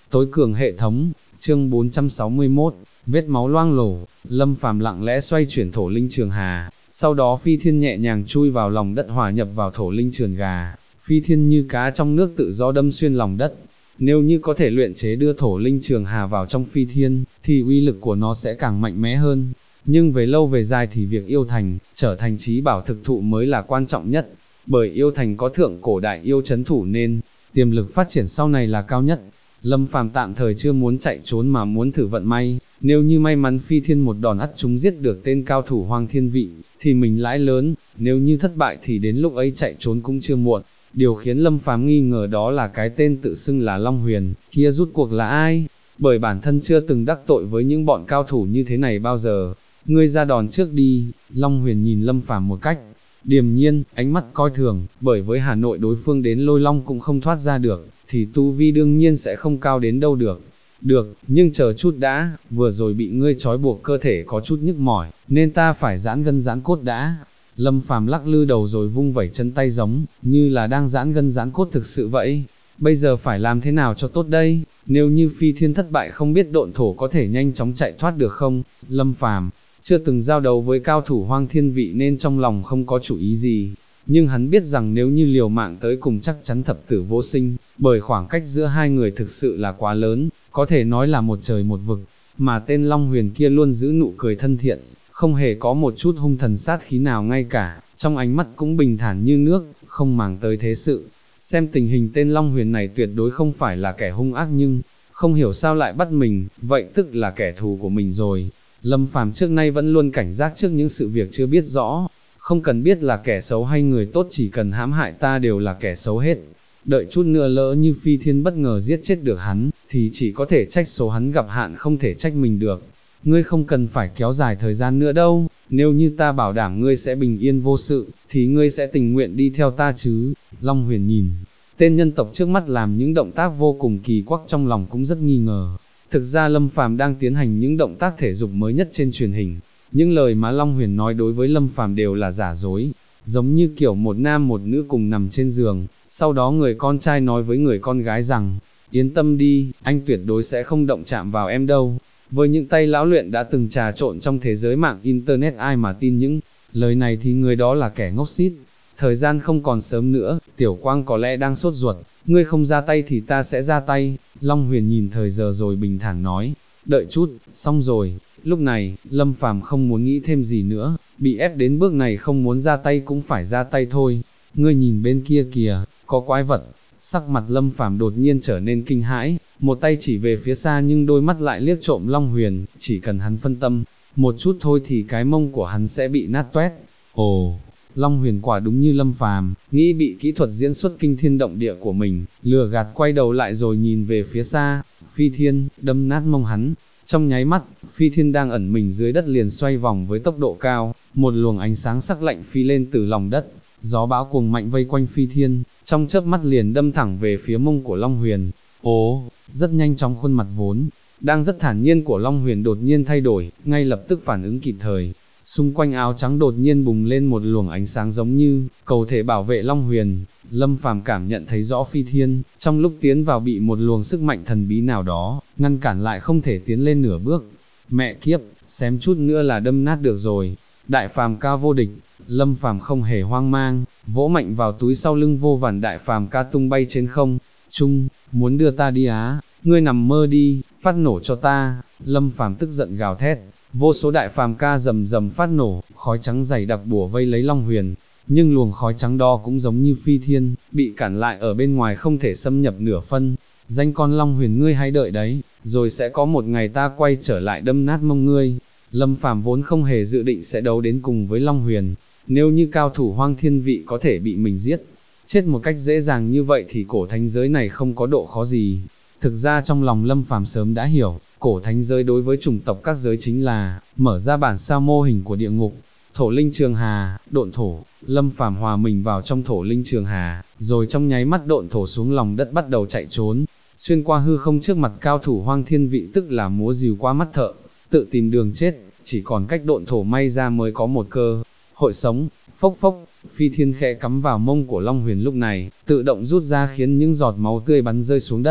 Tối cường hệ thống, chương 461, vết máu loang lổ, Lâm Phàm lặng lẽ xoay chuyển thổ linh trường hà, sau đó phi thiên nhẹ nhàng chui vào lòng đất hòa nhập vào thổ linh trường hà, phi thiên như cá trong nước tự do đâm xuyên lòng đất. Nếu như có thể luyện chế đưa thổ linh trường hà vào trong phi thiên, thì uy lực của nó sẽ càng mạnh mẽ hơn. Nhưng về lâu về dài thì việc yêu thành, trở thành trí bảo thực thụ mới là quan trọng nhất, bởi yêu thành có thượng cổ đại yêu chấn thủ nên, tiềm lực phát triển sau này là cao nhất. Lâm Phàm tạm thời chưa muốn chạy trốn mà muốn thử vận may, nếu như may mắn phi thiên một đòn ắt chúng giết được tên cao thủ hoang thiên vị, thì mình lãi lớn, nếu như thất bại thì đến lúc ấy chạy trốn cũng chưa muộn. Điều khiến Lâm Phàm nghi ngờ đó là cái tên tự xưng là Long Huyền, kia rút cuộc là ai, bởi bản thân chưa từng đắc tội với những bọn cao thủ như thế này bao giờ. Ngươi ra đòn trước đi, Long Huyền nhìn Lâm Phàm một cách điềm nhiên, ánh mắt coi thường, bởi với Hà Nội đối phương đến Lôi Long cũng không thoát ra được, thì tu vi đương nhiên sẽ không cao đến đâu được. Được, nhưng chờ chút đã, vừa rồi bị ngươi trói buộc cơ thể có chút nhức mỏi, nên ta phải giãn gân giãn cốt đã. Lâm Phàm lắc lư đầu rồi vung vẩy chân tay giống như là đang giãn gân giãn cốt thực sự vậy. Bây giờ phải làm thế nào cho tốt đây? Nếu như phi thiên thất bại không biết độn thổ có thể nhanh chóng chạy thoát được không? Lâm Phàm chưa từng giao đấu với cao thủ hoang thiên vị nên trong lòng không có chủ ý gì, nhưng hắn biết rằng nếu như liều mạng tới cùng chắc chắn thập tử vô sinh, bởi khoảng cách giữa hai người thực sự là quá lớn, có thể nói là một trời một vực, mà tên Long Huyền kia luôn giữ nụ cười thân thiện, không hề có một chút hung thần sát khí nào ngay cả, trong ánh mắt cũng bình thản như nước, không màng tới thế sự. Xem tình hình tên Long Huyền này tuyệt đối không phải là kẻ hung ác nhưng, không hiểu sao lại bắt mình, vậy tức là kẻ thù của mình rồi. Lâm Phàm trước nay vẫn luôn cảnh giác trước những sự việc chưa biết rõ, không cần biết là kẻ xấu hay người tốt, chỉ cần hãm hại ta đều là kẻ xấu hết. Đợi chút nữa lỡ như phi thiên bất ngờ giết chết được hắn, thì chỉ có thể trách số hắn gặp hạn, không thể trách mình được. Ngươi không cần phải kéo dài thời gian nữa đâu, nếu như ta bảo đảm ngươi sẽ bình yên vô sự, thì ngươi sẽ tình nguyện đi theo ta chứ. Long Huyền nhìn tên nhân tộc trước mắt làm những động tác vô cùng kỳ quặc, trong lòng cũng rất nghi ngờ. Thực ra Lâm Phàm đang tiến hành những động tác thể dục mới nhất trên truyền hình. Những lời mà Long Huyền nói đối với Lâm Phàm đều là giả dối, giống như kiểu một nam một nữ cùng nằm trên giường, sau đó người con trai nói với người con gái rằng, yên tâm đi, anh tuyệt đối sẽ không động chạm vào em đâu. Với những tay lão luyện đã từng trà trộn trong thế giới mạng Internet, ai mà tin những lời này thì người đó là kẻ ngốc xít. Thời gian không còn sớm nữa, Tiểu Quang có lẽ đang sốt ruột, ngươi không ra tay thì ta sẽ ra tay. Long Huyền nhìn thời giờ rồi bình thản nói, đợi chút, xong rồi. Lúc này, Lâm Phàm không muốn nghĩ thêm gì nữa, bị ép đến bước này không muốn ra tay cũng phải ra tay thôi. Ngươi nhìn bên kia kìa, có quái vật. Sắc mặt Lâm Phàm đột nhiên trở nên kinh hãi, một tay chỉ về phía xa nhưng đôi mắt lại liếc trộm Long Huyền, chỉ cần hắn phân tâm một chút thôi thì cái mông của hắn sẽ bị nát toét. Ồ, Long Huyền quả đúng như Lâm Phàm nghĩ, bị kỹ thuật diễn xuất kinh thiên động địa của mình lừa gạt, quay đầu lại rồi nhìn về phía xa, phi thiên đâm nát mông hắn. Trong nháy mắt, phi thiên đang ẩn mình dưới đất liền xoay vòng với tốc độ cao, một luồng ánh sáng sắc lạnh phi lên từ lòng đất, gió bão cuồng mạnh vây quanh phi thiên, trong chớp mắt liền đâm thẳng về phía mông của Long Huyền. Ố, rất nhanh chóng khuôn mặt vốn đang rất thản nhiên của Long Huyền đột nhiên thay đổi, ngay lập tức phản ứng kịp thời. Xung quanh áo trắng đột nhiên bùng lên một luồng ánh sáng giống như cầu thể bảo vệ Long Huyền. Lâm Phàm cảm nhận thấy rõ phi thiên, trong lúc tiến vào bị một luồng sức mạnh thần bí nào đó ngăn cản lại, không thể tiến lên nửa bước. Mẹ kiếp, xém chút nữa là đâm nát được rồi. Đại phàm ca vô địch. Lâm Phàm không hề hoang mang, vỗ mạnh vào túi sau lưng, vô vàn đại phàm ca tung bay trên không trung. Muốn đưa ta đi á? Ngươi nằm mơ đi, phát nổ cho ta. Lâm Phàm tức giận gào thét. Vô số đại phàm ca rầm rầm phát nổ, khói trắng dày đặc bủa vây lấy Long Huyền, nhưng luồng khói trắng đó cũng giống như phi thiên, bị cản lại ở bên ngoài không thể xâm nhập nửa phân. Danh con Long Huyền, ngươi hãy đợi đấy, rồi sẽ có một ngày ta quay trở lại đâm nát mông ngươi. Lâm Phàm vốn không hề dự định sẽ đấu đến cùng với Long Huyền, nếu như cao thủ hoang thiên vị có thể bị mình giết chết một cách dễ dàng như vậy thì cổ thánh giới này không có độ khó gì. Thực ra trong lòng Lâm Phàm sớm đã hiểu, cổ thánh giới đối với chủng tộc các giới chính là mở ra bản sao mô hình của địa ngục. Thổ linh trường hà, độn thổ. Lâm Phàm hòa mình vào trong thổ linh trường hà, rồi trong nháy mắt độn thổ xuống lòng đất bắt đầu chạy trốn, xuyên qua hư không trước mặt cao thủ hoang thiên vị, tức là múa rìu qua mắt thợ, tự tìm đường chết, chỉ còn cách độn thổ may ra mới có một cơ hội sống. Phốc phốc, phi thiên khẽ cắm vào mông của Long Huyền lúc này, tự động rút ra khiến những giọt máu tươi bắn rơi xuống đất.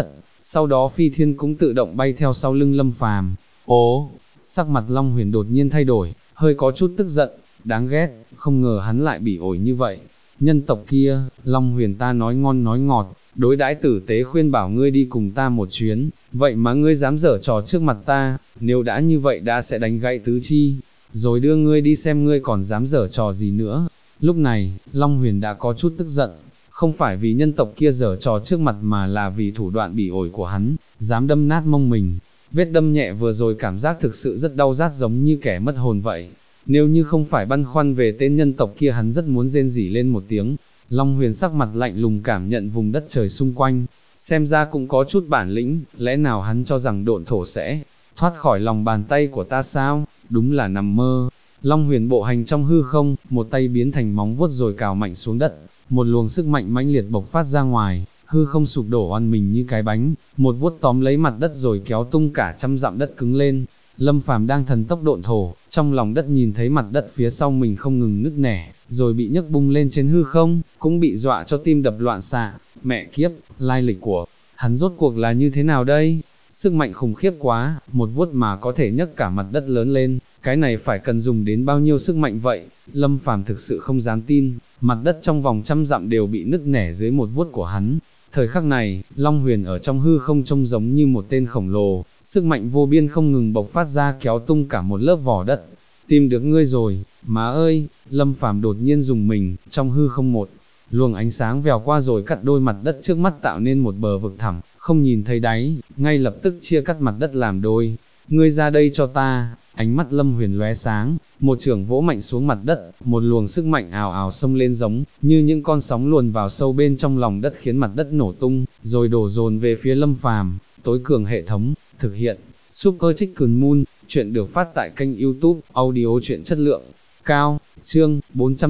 sau đó phi thiên cũng tự động bay theo sau lưng Lâm Phàm. Ố, sắc mặt Long Huyền đột nhiên thay đổi, hơi có chút tức giận, đáng ghét, không ngờ hắn lại bị ổi như vậy. Nhân tộc kia, Long Huyền ta nói ngon nói ngọt, đối đãi tử tế khuyên bảo ngươi đi cùng ta một chuyến, vậy mà ngươi dám giở trò trước mặt ta, nếu đã như vậy đã sẽ đánh gãy tứ chi, rồi đưa ngươi đi xem ngươi còn dám giở trò gì nữa. Lúc này, Long Huyền đã có chút tức giận, không phải vì nhân tộc kia giở trò trước mặt mà là vì thủ đoạn bị ổi của hắn, dám đâm nát mông mình. Vết đâm nhẹ vừa rồi cảm giác thực sự rất đau rát giống như kẻ mất hồn vậy. Nếu như không phải băn khoăn về tên nhân tộc kia hắn rất muốn rên rỉ lên một tiếng. Long Huyền sắc mặt lạnh lùng cảm nhận vùng đất trời xung quanh, xem ra cũng có chút bản lĩnh, lẽ nào hắn cho rằng độn thổ sẽ thoát khỏi lòng bàn tay của ta sao, đúng là nằm mơ. Long Huyền bộ hành trong hư không, một tay biến thành móng vuốt rồi cào mạnh xuống đất, một luồng sức mạnh mãnh liệt bộc phát ra ngoài, hư không sụp đổ oằn mình như cái bánh, một vuốt tóm lấy mặt đất rồi kéo tung cả trăm dặm đất cứng lên. Lâm Phàm đang thần tốc độn thổ, trong lòng đất nhìn thấy mặt đất phía sau mình không ngừng nứt nẻ, rồi bị nhấc bung lên trên hư không, cũng bị dọa cho tim đập loạn xạ. Mẹ kiếp, lai lịch của hắn rốt cuộc là như thế nào đây? Sức mạnh khủng khiếp quá, một vuốt mà có thể nhấc cả mặt đất lớn lên, cái này phải cần dùng đến bao nhiêu sức mạnh vậy? Lâm Phàm thực sự không dám tin, mặt đất trong vòng trăm dặm đều bị nứt nẻ dưới một vuốt của hắn. Thời khắc này, Long Huyền ở trong hư không trông giống như một tên khổng lồ, sức mạnh vô biên không ngừng bộc phát ra kéo tung cả một lớp vỏ đất. Tìm được ngươi rồi, má ơi, Lâm Phàm đột nhiên dùng mình, trong hư không một luồng ánh sáng vèo qua rồi cắt đôi mặt đất trước mắt tạo nên một bờ vực thẳm, không nhìn thấy đáy, ngay lập tức chia cắt mặt đất làm đôi. Ngươi ra đây cho ta. Ánh mắt Lâm Huyền lóe sáng, một chưởng vỗ mạnh xuống mặt đất, một luồng sức mạnh ào ào xông lên giống như những con sóng luồn vào sâu bên trong lòng đất khiến mặt đất nổ tung, rồi đổ dồn về phía Lâm Phàm. Tối cường hệ thống, thực hiện, Super Chicken Moon, chuyện được phát tại kênh YouTube, audio truyện chất lượng cao, chương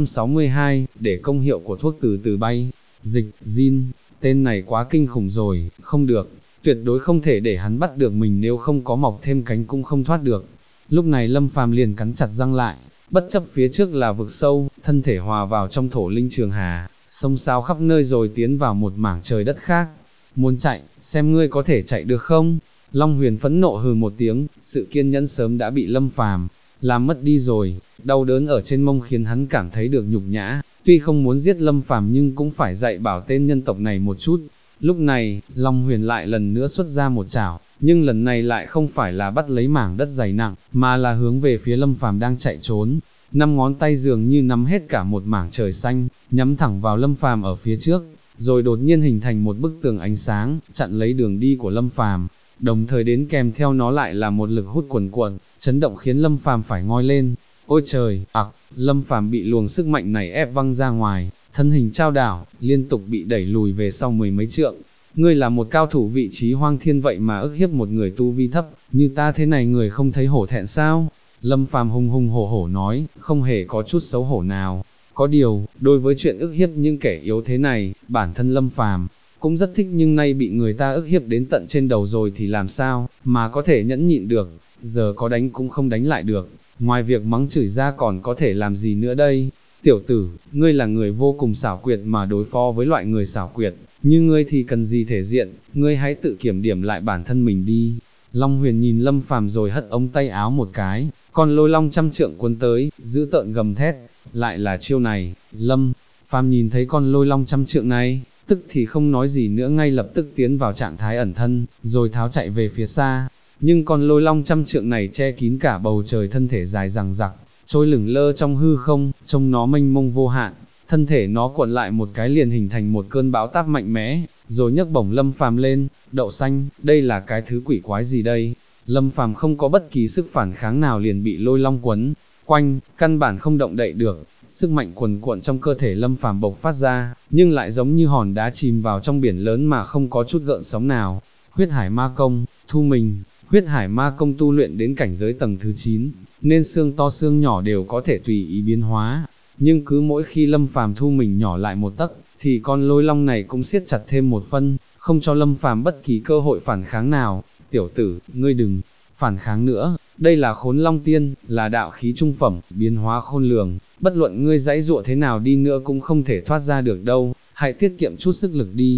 462, để công hiệu của thuốc từ từ bay. Dịch, Jin, tên này quá kinh khủng rồi, không được, tuyệt đối không thể để hắn bắt được mình, nếu không có mọc thêm cánh cũng không thoát được. Lúc này Lâm Phàm liền cắn chặt răng lại, bất chấp phía trước là vực sâu, thân thể hòa vào trong thổ linh trường hà, xông xao khắp nơi rồi tiến vào một mảng trời đất khác. Muốn chạy, xem ngươi có thể chạy được không? Long Huyền phẫn nộ hừ một tiếng, sự kiên nhẫn sớm đã bị Lâm Phàm làm mất đi rồi, đau đớn ở trên mông khiến hắn cảm thấy được nhục nhã, tuy không muốn giết Lâm Phàm nhưng cũng phải dạy bảo tên nhân tộc này một chút. Lúc này, Long Huyền lại lần nữa xuất ra một chảo, nhưng lần này lại không phải là bắt lấy mảng đất dày nặng, mà là hướng về phía Lâm Phàm đang chạy trốn. Năm ngón tay dường như nắm hết cả một mảng trời xanh, nhắm thẳng vào Lâm Phàm ở phía trước, rồi đột nhiên hình thành một bức tường ánh sáng, chặn lấy đường đi của Lâm Phàm. Đồng thời đến kèm theo nó lại là một lực hút cuồn cuộn, chấn động khiến Lâm Phàm phải ngoi lên. Ôi trời, Lâm Phàm bị luồng sức mạnh này ép văng ra ngoài, thân hình chao đảo, liên tục bị đẩy lùi về sau mười mấy trượng. Ngươi là một cao thủ vị trí hoang thiên vậy mà ức hiếp một người tu vi thấp, như ta thế này người không thấy hổ thẹn sao? Lâm Phàm hùng hùng hổ hổ nói, không hề có chút xấu hổ nào. Có điều, đối với chuyện ức hiếp những kẻ yếu thế này, bản thân Lâm Phàm cũng rất thích, nhưng nay bị người ta ức hiếp đến tận trên đầu rồi thì làm sao mà có thể nhẫn nhịn được, giờ có đánh cũng không đánh lại được, ngoài việc mắng chửi ra còn có thể làm gì nữa đây? Tiểu tử, ngươi là người vô cùng xảo quyệt mà đối phó với loại người xảo quyệt, như ngươi thì cần gì thể diện, ngươi hãy tự kiểm điểm lại bản thân mình đi. Long Huyền nhìn Lâm Phàm rồi hất ống tay áo một cái, con lôi long trăm trượng cuốn tới, giữ tợn gầm thét, lại là chiêu này. Lâm Phàm nhìn thấy con lôi long trăm trượng này, tức thì không nói gì nữa, ngay lập tức tiến vào trạng thái ẩn thân, rồi tháo chạy về phía xa. Nhưng con lôi long trăm trượng này che kín cả bầu trời, thân thể dài dằng dặc, trôi lửng lơ trong hư không, trông nó mênh mông vô hạn, thân thể nó cuộn lại một cái liền hình thành một cơn bão táp mạnh mẽ, rồi nhấc bổng Lâm Phàm lên. Đậu xanh, đây là cái thứ quỷ quái gì đây? Lâm Phàm không có bất kỳ sức phản kháng nào liền bị lôi long quấn quanh, căn bản không động đậy được. Sức mạnh cuồn cuộn trong cơ thể Lâm Phàm bộc phát ra, nhưng lại giống như hòn đá chìm vào trong biển lớn mà không có chút gợn sóng nào. Huyết Hải Ma Công, thu mình. Huyết Hải Ma Công tu luyện đến cảnh giới tầng thứ 9, nên xương to xương nhỏ đều có thể tùy ý biến hóa. Nhưng cứ mỗi khi Lâm Phàm thu mình nhỏ lại một tấc, thì con lôi long này cũng siết chặt thêm một phân, không cho Lâm Phàm bất kỳ cơ hội phản kháng nào. Tiểu tử, ngươi đừng phản kháng nữa, đây là Khốn Long Tiên, là đạo khí trung phẩm, biến hóa khôn lường, bất luận ngươi giãy giụa thế nào đi nữa cũng không thể thoát ra được đâu, hãy tiết kiệm chút sức lực đi.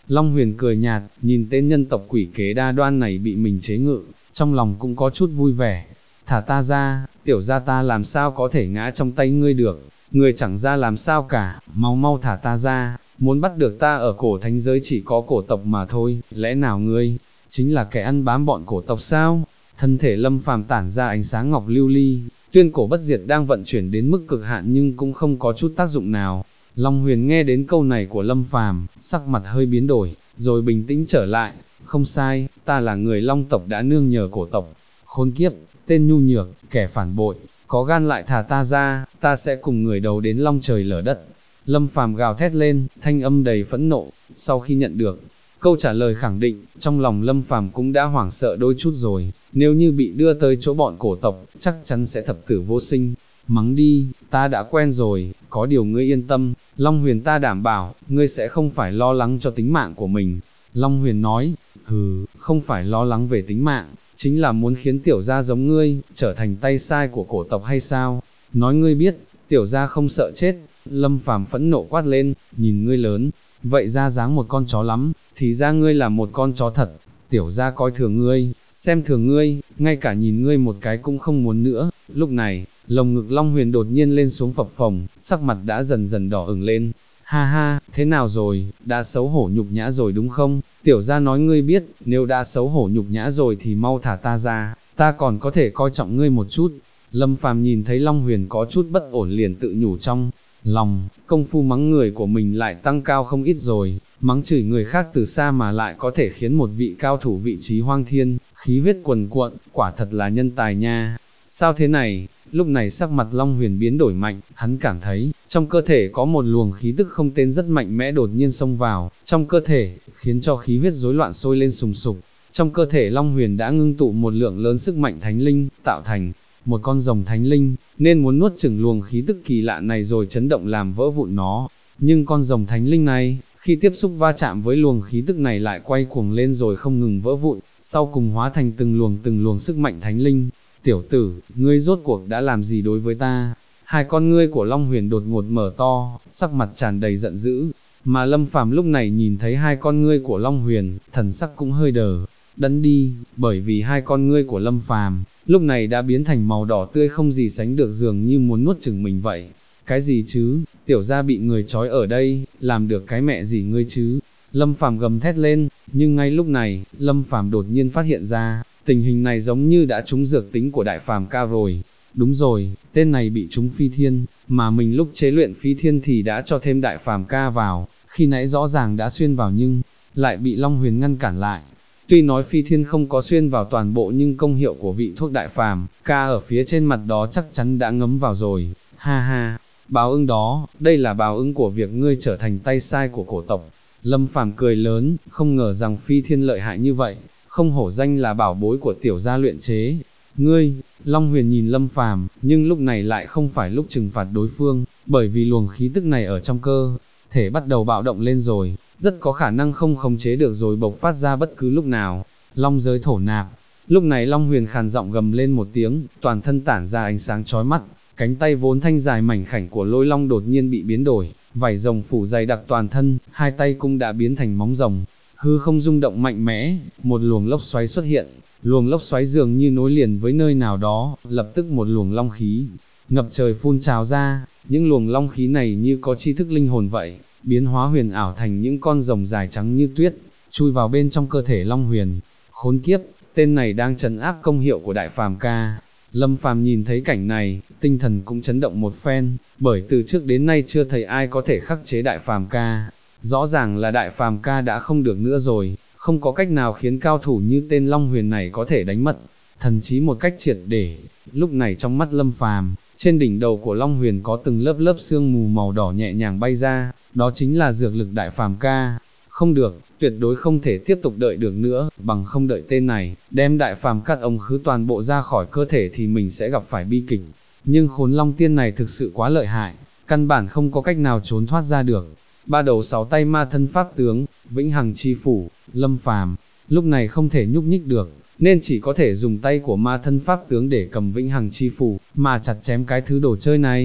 Long Huyền cười nhạt, nhìn tên nhân tộc quỷ kế đa đoan này bị mình chế ngự, trong lòng cũng có chút vui vẻ. Thả ta ra, tiểu gia ta làm sao có thể ngã trong tay ngươi được, ngươi chẳng ra làm sao cả, mau mau thả ta ra, muốn bắt được ta ở cổ thánh giới chỉ có cổ tộc mà thôi, lẽ nào ngươi chính là kẻ ăn bám bọn cổ tộc sao? Thân thể Lâm Phàm tản ra ánh sáng ngọc lưu ly, tuyên cổ bất diệt đang vận chuyển đến mức cực hạn nhưng cũng không có chút tác dụng nào. Long Huyền nghe đến câu này của Lâm Phàm, sắc mặt hơi biến đổi, rồi bình tĩnh trở lại, không sai, ta là người Long tộc đã nương nhờ cổ tộc. Khốn kiếp, tên nhu nhược, kẻ phản bội, có gan lại thả ta ra, ta sẽ cùng người đầu đến long trời lở đất. Lâm Phàm gào thét lên, thanh âm đầy phẫn nộ. Sau khi nhận được câu trả lời khẳng định, trong lòng Lâm Phàm cũng đã hoảng sợ đôi chút rồi, nếu như bị đưa tới chỗ bọn cổ tộc, chắc chắn sẽ thập tử vô sinh. Mắng đi, ta đã quen rồi, có điều ngươi yên tâm, Long Huyền ta đảm bảo, ngươi sẽ không phải lo lắng cho tính mạng của mình. Long Huyền nói, không phải lo lắng về tính mạng, chính là muốn khiến tiểu gia giống ngươi, trở thành tay sai của cổ tộc hay sao? Nói ngươi biết, tiểu gia không sợ chết. Lâm Phàm phẫn nộ quát lên, nhìn ngươi lớn, vậy ra dáng một con chó lắm, thì ra ngươi là một con chó thật, tiểu gia coi thường ngươi, xem thường ngươi, ngay cả nhìn ngươi một cái cũng không muốn nữa. Lúc này, lồng ngực Long Huyền đột nhiên lên xuống phập phồng, sắc mặt đã dần dần đỏ ửng lên. Ha ha, thế nào rồi, đã xấu hổ nhục nhã rồi đúng không? Tiểu gia nói ngươi biết, nếu đã xấu hổ nhục nhã rồi thì mau thả ta ra, ta còn có thể coi trọng ngươi một chút. Lâm Phàm nhìn thấy Long Huyền có chút bất ổn liền tự nhủ trong lòng, công phu mắng người của mình lại tăng cao không ít rồi, mắng chửi người khác từ xa mà lại có thể khiến một vị cao thủ vị trí hoang thiên, khí huyết quần cuộn, quả thật là nhân tài nha. Sao thế này? Lúc này sắc mặt Long Huyền biến đổi mạnh, hắn cảm thấy, trong cơ thể có một luồng khí tức không tên rất mạnh mẽ đột nhiên xông vào, trong cơ thể, khiến cho khí huyết rối loạn sôi lên sùng sục. Trong cơ thể Long Huyền đã ngưng tụ một lượng lớn sức mạnh thánh linh, tạo thành một con rồng thánh linh, nên muốn nuốt chửng luồng khí tức kỳ lạ này rồi chấn động làm vỡ vụn nó. Nhưng con rồng thánh linh này, khi tiếp xúc va chạm với luồng khí tức này lại quay cuồng lên rồi không ngừng vỡ vụn, sau cùng hóa thành từng luồng sức mạnh thánh linh. Tiểu tử, ngươi rốt cuộc đã làm gì đối với ta? Hai con ngươi của Long Huyền đột ngột mở to, sắc mặt tràn đầy giận dữ, mà Lâm Phàm lúc này nhìn thấy hai con ngươi của Long Huyền, thần sắc cũng hơi đẫn đi, bởi vì hai con ngươi của Lâm Phàm lúc này đã biến thành màu đỏ tươi không gì sánh được, dường như muốn nuốt chửng mình vậy. Cái gì chứ, tiểu gia bị người trói ở đây, làm được cái mẹ gì ngươi chứ? Lâm Phàm gầm thét lên, nhưng ngay lúc này, Lâm Phàm đột nhiên phát hiện ra, tình hình này giống như đã trúng dược tính của Đại Phàm ca rồi. Đúng rồi, tên này bị trúng phi thiên, mà mình lúc chế luyện phi thiên thì đã cho thêm Đại Phàm ca vào, khi nãy rõ ràng đã xuyên vào nhưng, lại bị Long Huyền ngăn cản lại. Tuy nói phi thiên không có xuyên vào toàn bộ nhưng công hiệu của vị thuốc Đại Phàm ca ở phía trên mặt đó chắc chắn đã ngấm vào rồi. Ha ha, báo ứng đó, đây là báo ứng của việc ngươi trở thành tay sai của cổ tộc. Lâm Phàm cười lớn, không ngờ rằng phi thiên lợi hại như vậy, không hổ danh là bảo bối của tiểu gia luyện chế. Ngươi, Long Huyền nhìn Lâm Phàm, nhưng lúc này lại không phải lúc trừng phạt đối phương, bởi vì luồng khí tức này ở trong cơ thể bắt đầu bạo động lên rồi, rất có khả năng không khống chế được rồi bộc phát ra bất cứ lúc nào. Long giới thổ nạp. Lúc này Long Huyền khàn giọng gầm lên một tiếng, toàn thân tản ra ánh sáng chói mắt, cánh tay vốn thanh dài mảnh khảnh của Lôi Long đột nhiên bị biến đổi, vảy rồng phủ dày đặc toàn thân, hai tay cũng đã biến thành móng rồng. Hư không rung động mạnh mẽ, một luồng lốc xoáy xuất hiện, luồng lốc xoáy dường như nối liền với nơi nào đó, lập tức một luồng long khí ngập trời phun trào ra, những luồng long khí này như có tri thức linh hồn vậy, biến hóa huyền ảo thành những con rồng dài trắng như tuyết, chui vào bên trong cơ thể Long Huyền. Khốn kiếp, tên này đang trấn áp công hiệu của Đại Phàm ca. Lâm Phàm nhìn thấy cảnh này, tinh thần cũng chấn động một phen, bởi từ trước đến nay chưa thấy ai có thể khắc chế Đại Phàm ca. Rõ ràng là Đại Phàm ca đã không được nữa rồi, không có cách nào khiến cao thủ như tên Long Huyền này có thể đánh mất thần trí một cách triệt để. Lúc này trong mắt Lâm Phàm, trên đỉnh đầu của Long Huyền có từng lớp lớp sương mù màu đỏ nhẹ nhàng bay ra, đó chính là dược lực Đại Phàm ca. Không được, tuyệt đối không thể tiếp tục đợi được nữa, bằng không đợi tên này đem Đại Phàm cắt ống khứ toàn bộ ra khỏi cơ thể thì mình sẽ gặp phải bi kịch. Nhưng Khốn Long Tiên này thực sự quá lợi hại, căn bản không có cách nào trốn thoát ra được. Ba đầu sáu tay ma thân pháp tướng, vĩnh hằng chi phủ. Lâm Phàm lúc này không thể nhúc nhích được, nên chỉ có thể dùng tay của ma thân pháp tướng để cầm vĩnh hằng chi phủ, mà chặt chém cái thứ đồ chơi này.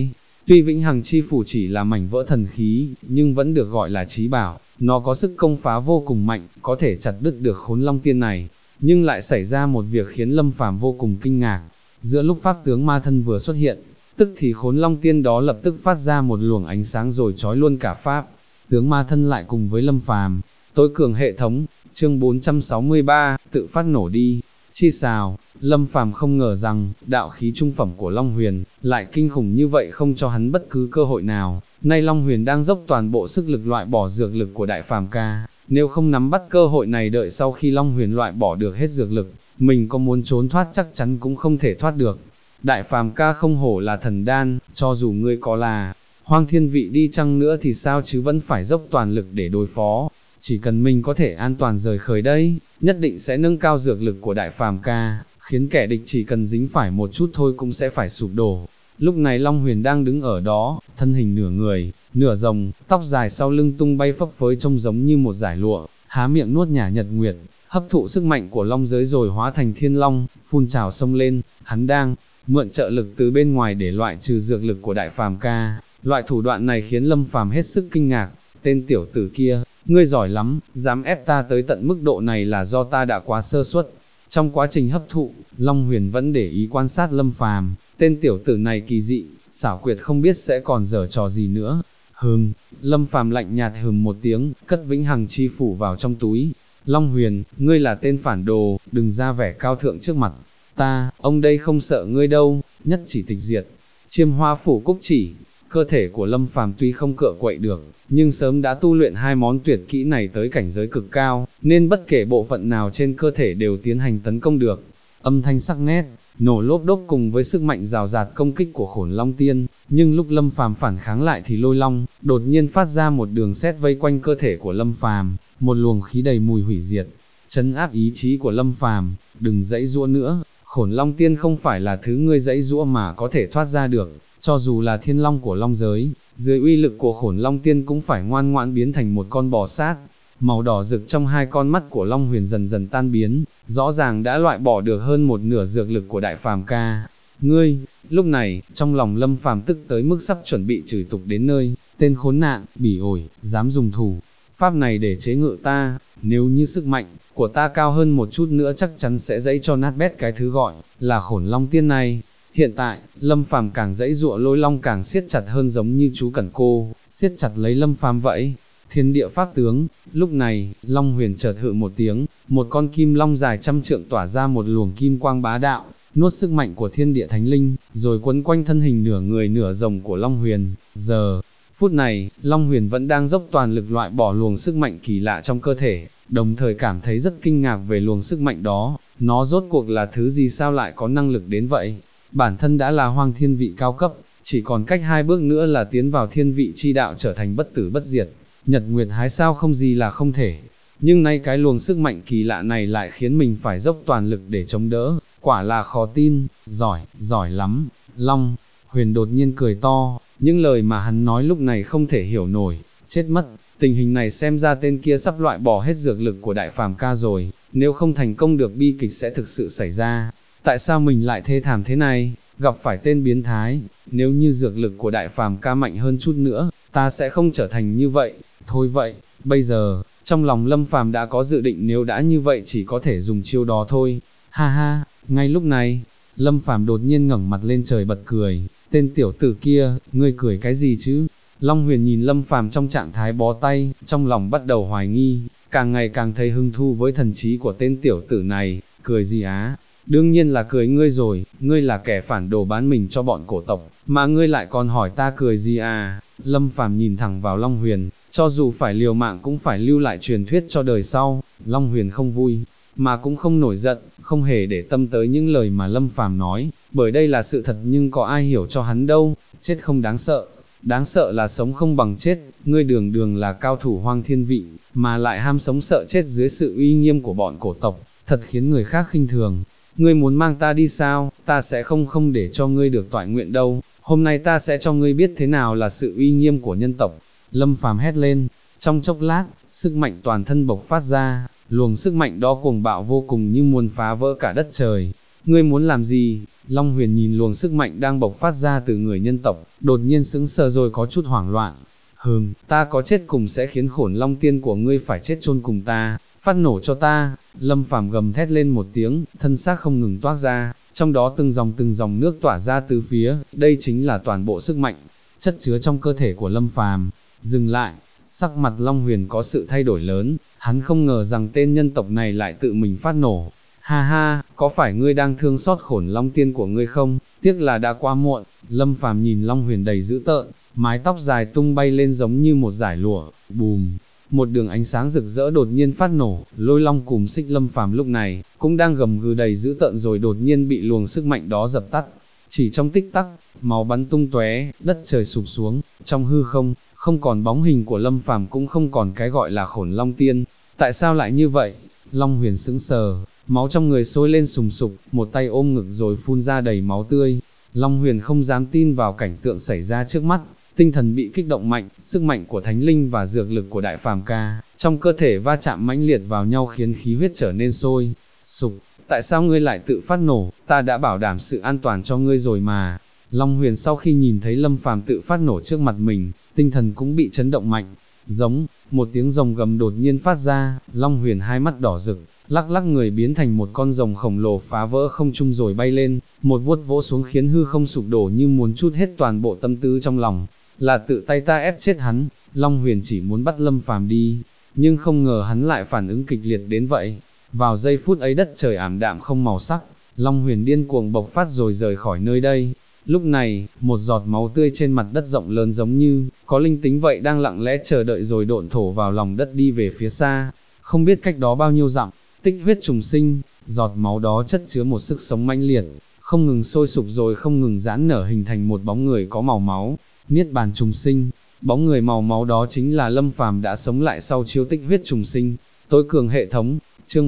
Tuy vĩnh hằng chi phủ chỉ là mảnh vỡ thần khí, nhưng vẫn được gọi là chí bảo, nó có sức công phá vô cùng mạnh, có thể chặt đứt được Khốn Long Tiên này. Nhưng lại xảy ra một việc khiến Lâm Phàm vô cùng kinh ngạc. Giữa lúc pháp tướng ma thân vừa xuất hiện, tức thì Khốn Long Tiên đó lập tức phát ra một luồng ánh sáng rồi trói luôn cả pháp tướng ma thân lại cùng với Lâm Phàm. Tối cường hệ thống, chương 463, tự phát nổ đi. Chi xào, Lâm Phàm không ngờ rằng, đạo khí trung phẩm của Long Huyền, lại kinh khủng như vậy không cho hắn bất cứ cơ hội nào. Nay Long Huyền đang dốc toàn bộ sức lực loại bỏ dược lực của Đại Phàm Ca, nếu không nắm bắt cơ hội này đợi sau khi Long Huyền loại bỏ được hết dược lực, mình có muốn trốn thoát chắc chắn cũng không thể thoát được. Đại Phàm Ca không hổ là thần đan, cho dù ngươi có là Hoang Thiên Vị đi chăng nữa thì sao chứ vẫn phải dốc toàn lực để đối phó. Chỉ cần mình có thể an toàn rời khỏi đây, nhất định sẽ nâng cao dược lực của Đại Phàm Ca, khiến kẻ địch chỉ cần dính phải một chút thôi cũng sẽ phải sụp đổ. Lúc này Long Huyền đang đứng ở đó, thân hình nửa người, nửa rồng, tóc dài sau lưng tung bay phấp phới trông giống như một dải lụa, há miệng nuốt nhả nhật nguyệt, hấp thụ sức mạnh của long giới rồi hóa thành thiên long, phun trào sông lên. Hắn đang mượn trợ lực từ bên ngoài để loại trừ dược lực của Đại Phàm Ca. Loại thủ đoạn này khiến Lâm Phàm hết sức kinh ngạc. Tên tiểu tử kia, ngươi giỏi lắm, dám ép ta tới tận mức độ này là do ta đã quá sơ suất. Trong quá trình hấp thụ, Long Huyền vẫn để ý quan sát Lâm Phàm. Tên tiểu tử này kỳ dị, xảo quyệt không biết sẽ còn giở trò gì nữa. Lâm Phàm lạnh nhạt một tiếng, cất vĩnh hằng chi phủ vào trong túi. Long Huyền, ngươi là tên phản đồ, đừng ra vẻ cao thượng trước mặt ta, ông đây không sợ ngươi đâu, nhất chỉ tịch diệt. Chiêm hoa phủ cúc chỉ. Cơ thể của Lâm Phàm tuy không cựa quậy được, nhưng sớm đã tu luyện hai món tuyệt kỹ này tới cảnh giới cực cao, nên bất kể bộ phận nào trên cơ thể đều tiến hành tấn công được. Âm thanh sắc nét, nổ lốp đốp cùng với sức mạnh rào rạt công kích của Khổn Long Tiên, nhưng lúc Lâm Phàm phản kháng lại thì Lôi Long đột nhiên phát ra một đường sét vây quanh cơ thể của Lâm Phàm, một luồng khí đầy mùi hủy diệt, trấn áp ý chí của Lâm Phàm. Đừng giãy giụa nữa, Khổn Long Tiên không phải là thứ ngươi giãy giụa mà có thể thoát ra được. Cho dù là thiên long của long giới, dưới uy lực của Khổn Long Tiên cũng phải ngoan ngoãn biến thành một con bò sát. Màu đỏ rực trong hai con mắt của Long Huyền dần dần tan biến, rõ ràng đã loại bỏ được hơn một nửa dược lực của Đại Phàm Ca. Ngươi, lúc này, trong lòng Lâm Phàm tức tới mức sắp chuẩn bị chửi tục đến nơi, tên khốn nạn, bỉ ổi, dám dùng thủ pháp này để chế ngự ta, nếu như sức mạnh của ta cao hơn một chút nữa chắc chắn sẽ giãy cho nát bét cái thứ gọi là Khổn Long Tiên này. Hiện tại, Lâm Phàm càng giãy giụa Lôi Long càng siết chặt hơn giống như chú cẩn cô, siết chặt lấy Lâm Phàm vậy. Thiên địa pháp tướng, lúc này, Long Huyền chợt hự một tiếng, một con kim long dài trăm trượng tỏa ra một luồng kim quang bá đạo, nuốt sức mạnh của thiên địa thánh linh, rồi quấn quanh thân hình nửa người nửa rồng của Long Huyền. Giờ phút này, Long Huyền vẫn đang dốc toàn lực loại bỏ luồng sức mạnh kỳ lạ trong cơ thể, đồng thời cảm thấy rất kinh ngạc về luồng sức mạnh đó, nó rốt cuộc là thứ gì sao lại có năng lực đến vậy. Bản thân đã là Hoang Thiên Vị cao cấp, chỉ còn cách 2 bước nữa là tiến vào thiên vị chi đạo trở thành bất tử bất diệt, nhật nguyệt hái sao không gì là không thể. Nhưng nay cái luồng sức mạnh kỳ lạ này lại khiến mình phải dốc toàn lực để chống đỡ, quả là khó tin. Giỏi lắm. Long Huyền đột nhiên cười to, những lời mà hắn nói lúc này không thể hiểu nổi, chết mất, tình hình này xem ra tên kia sắp loại bỏ hết dược lực của Đại Phàm Ca rồi, nếu không thành công được bi kịch sẽ thực sự xảy ra. Tại sao mình lại thê thảm thế này, gặp phải tên biến thái, nếu như dược lực của Đại Phàm Ca mạnh hơn chút nữa, ta sẽ không trở thành như vậy. Thôi vậy, bây giờ, trong lòng Lâm Phàm đã có dự định nếu đã như vậy chỉ có thể dùng chiêu đó thôi. Ha ha, ngay lúc này, Lâm Phàm đột nhiên ngẩng mặt lên trời bật cười, tên tiểu tử kia, ngươi cười cái gì chứ? Long Huyền nhìn Lâm Phàm trong trạng thái bó tay, trong lòng bắt đầu hoài nghi, càng ngày càng thấy hứng thú với thần trí của tên tiểu tử này. Cười gì á? Đương nhiên là cười ngươi rồi, ngươi là kẻ phản đồ bán mình cho bọn cổ tộc, mà ngươi lại còn hỏi ta cười gì à? Lâm Phàm nhìn thẳng vào Long Huyền, cho dù phải liều mạng cũng phải lưu lại truyền thuyết cho đời sau. Long Huyền không vui, mà cũng không nổi giận, không hề để tâm tới những lời mà Lâm Phàm nói, bởi đây là sự thật nhưng có ai hiểu cho hắn đâu. Chết không đáng sợ là sống không bằng chết. Ngươi đường đường là cao thủ Hoang Thiên Vị, mà lại ham sống sợ chết dưới sự uy nghiêm của bọn cổ tộc, thật khiến người khác khinh thường. Ngươi muốn mang ta đi sao? Ta sẽ không để cho ngươi được toại nguyện đâu. Hôm nay ta sẽ cho ngươi biết thế nào là sự uy nghiêm của nhân tộc. Lâm Phàm hét lên, trong chốc lát, sức mạnh toàn thân bộc phát ra, luồng sức mạnh đó cuồng bạo vô cùng như muốn phá vỡ cả đất trời. ngươi muốn làm gì? Long Huyền nhìn luồng sức mạnh đang bộc phát ra từ người nhân tộc, đột nhiên sững sờ rồi có chút hoảng loạn. Ta có chết cùng sẽ khiến Khổn Long Tiên của ngươi phải chết chôn cùng ta, phát nổ cho ta. Lâm Phàm gầm thét lên một tiếng, thân xác không ngừng toát ra, trong đó từng dòng nước tỏa ra từ phía, đây chính là toàn bộ sức mạnh, chất chứa trong cơ thể của Lâm Phàm. Dừng lại, sắc mặt Long Huyền có sự thay đổi lớn, hắn không ngờ rằng tên nhân tộc này lại tự mình phát nổ. Ha ha, có phải ngươi đang thương xót Khổn Long Tiên của ngươi không? Tiếc là đã quá muộn. Lâm Phàm nhìn Long Huyền đầy dữ tợn, mái tóc dài tung bay lên giống như một dải lụa, bùm. Một đường ánh sáng rực rỡ đột nhiên phát nổ, Lôi Long cùng Xích Lâm Phàm lúc này cũng đang gầm gừ đầy dữ tợn rồi đột nhiên bị luồng sức mạnh đó dập tắt. Chỉ trong tích tắc, máu bắn tung tóe, đất trời sụp xuống, trong hư không, không còn bóng hình của Lâm Phàm cũng không còn cái gọi là Khổn Long Tiên. Tại sao lại như vậy? Long Huyền sững sờ, máu trong người sôi lên sùng sục, một tay ôm ngực rồi phun ra đầy máu tươi. Long Huyền không dám tin vào cảnh tượng xảy ra trước mắt, tinh thần bị kích động mạnh, sức mạnh của thánh linh và dược lực của đại phàm ca, trong cơ thể va chạm mãnh liệt vào nhau khiến khí huyết trở nên sôi sục. Tại sao ngươi lại tự phát nổ, ta đã bảo đảm sự an toàn cho ngươi rồi mà. Long Huyền sau khi nhìn thấy Lâm Phàm tự phát nổ trước mặt mình, tinh thần cũng bị chấn động mạnh, giống, một tiếng rồng gầm đột nhiên phát ra, Long Huyền hai mắt đỏ rực, lắc lắc người biến thành một con rồng khổng lồ phá vỡ không trung rồi bay lên, một vuốt vỗ xuống khiến hư không sụp đổ như muốn trút hết toàn bộ tâm tư trong lòng, là tự tay ta ép chết hắn. Long Huyền chỉ muốn bắt Lâm Phàm đi, nhưng không ngờ hắn lại phản ứng kịch liệt đến vậy. Vào giây phút ấy đất trời ảm đạm không màu sắc, Long Huyền điên cuồng bộc phát rồi rời khỏi nơi đây. Lúc này, một giọt máu tươi trên mặt đất rộng lớn giống như có linh tính vậy đang lặng lẽ chờ đợi rồi độn thổ vào lòng đất đi về phía xa, không biết cách đó bao nhiêu dặm. Tích huyết trùng sinh, giọt máu đó chất chứa một sức sống mãnh liệt, không ngừng sôi sục rồi không ngừng giãn nở hình thành một bóng người có màu máu. Niết bàn trùng sinh, bóng người màu máu đó chính là Lâm Phàm đã sống lại sau chiêu tích huyết trùng sinh. Tối cường hệ thống, chương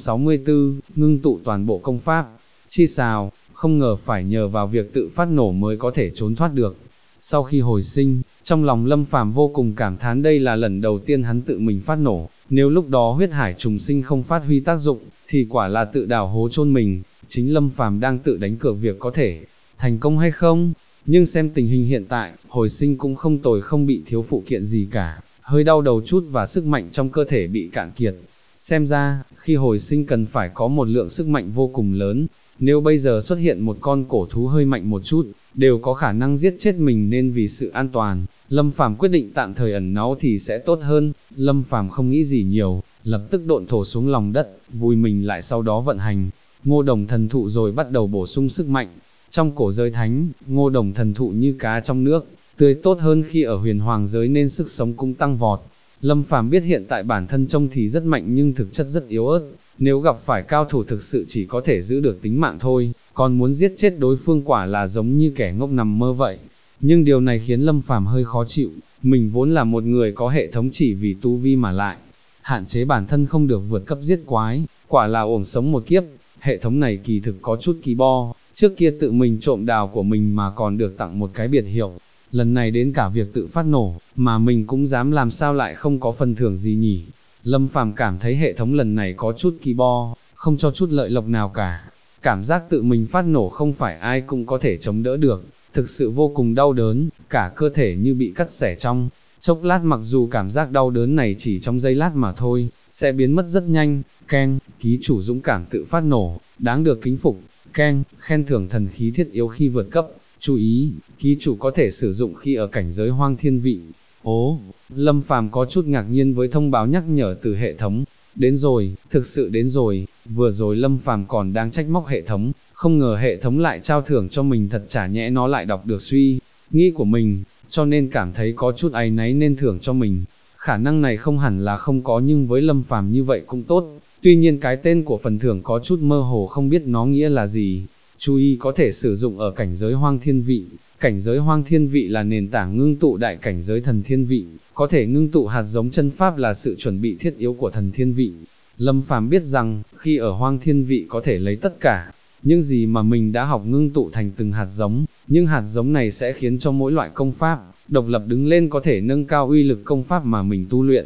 464, ngưng tụ toàn bộ công pháp. Chi xào, không ngờ phải nhờ vào việc tự phát nổ mới có thể trốn thoát được. Sau khi hồi sinh, trong lòng Lâm Phàm vô cùng cảm thán đây là lần đầu tiên hắn tự mình phát nổ, nếu lúc đó huyết hải trùng sinh không phát huy tác dụng, thì quả là tự đào hố chôn mình. Chính Lâm Phàm đang tự đánh cược việc có thể thành công hay không, nhưng xem tình hình hiện tại, hồi sinh cũng không tồi, không bị thiếu phụ kiện gì cả, hơi đau đầu chút và sức mạnh trong cơ thể bị cạn kiệt. Xem ra, khi hồi sinh cần phải có một lượng sức mạnh vô cùng lớn, nếu bây giờ xuất hiện một con cổ thú hơi mạnh một chút, đều có khả năng giết chết mình nên vì sự an toàn, Lâm Phàm quyết định tạm thời ẩn náu thì sẽ tốt hơn. Lâm Phàm không nghĩ gì nhiều, lập tức độn thổ xuống lòng đất, vùi mình lại sau đó vận hành Ngô Đồng thần thụ rồi bắt đầu bổ sung sức mạnh. Trong cổ giới thánh, Ngô Đồng thần thụ như cá trong nước, tươi tốt hơn khi ở huyền hoàng giới nên sức sống cũng tăng vọt. Lâm Phàm biết hiện tại bản thân trông thì rất mạnh nhưng thực chất rất yếu ớt, nếu gặp phải cao thủ thực sự chỉ có thể giữ được tính mạng thôi, còn muốn giết chết đối phương quả là giống như kẻ ngốc nằm mơ vậy. Nhưng điều này khiến Lâm Phàm hơi khó chịu, mình vốn là một người có hệ thống chỉ vì tu vi mà lại hạn chế bản thân không được vượt cấp giết quái, quả là uổng sống một kiếp. Hệ thống này kỳ thực có chút kỳ bo, trước kia tự mình trộm đào của mình mà còn được tặng một cái biệt hiệu, lần này đến cả việc tự phát nổ, mà mình cũng dám làm sao lại không có phần thưởng gì nhỉ. Lâm Phàm cảm thấy hệ thống lần này có chút kỳ bo, không cho chút lợi lộc nào cả. Cảm giác tự mình phát nổ không phải ai cũng có thể chống đỡ được, thực sự vô cùng đau đớn, cả cơ thể như bị cắt xẻ trong chốc lát, mặc dù cảm giác đau đớn này chỉ trong giây lát mà thôi, sẽ biến mất rất nhanh. Keng, ký chủ dũng cảm tự phát nổ, đáng được kính phục. Keng, khen thưởng thần khí thiết yếu khi vượt cấp. Chú ý, ký chủ có thể sử dụng khi ở cảnh giới hoang thiên vị. Ố, Lâm Phàm có chút ngạc nhiên với thông báo nhắc nhở từ hệ thống. Đến rồi, thực sự đến rồi. Vừa rồi Lâm Phàm còn đang trách móc hệ thống, không ngờ hệ thống lại trao thưởng cho mình, thật chả nhẽ nó lại đọc được suy nghĩ của mình, cho nên cảm thấy có chút áy náy nên thưởng cho mình. Khả năng này không hẳn là không có, nhưng với Lâm Phàm như vậy cũng tốt. Tuy nhiên cái tên của phần thưởng có chút mơ hồ, không biết nó nghĩa là gì. Chú ý, có thể sử dụng ở cảnh giới hoang thiên vị. Cảnh giới hoang thiên vị là nền tảng ngưng tụ đại cảnh giới thần thiên vị, có thể ngưng tụ hạt giống chân pháp là sự chuẩn bị thiết yếu của thần thiên vị. Lâm Phàm biết rằng, khi ở hoang thiên vị có thể lấy tất cả những gì mà mình đã học ngưng tụ thành từng hạt giống, nhưng hạt giống này sẽ khiến cho mỗi loại công pháp độc lập đứng lên, có thể nâng cao uy lực công pháp mà mình tu luyện.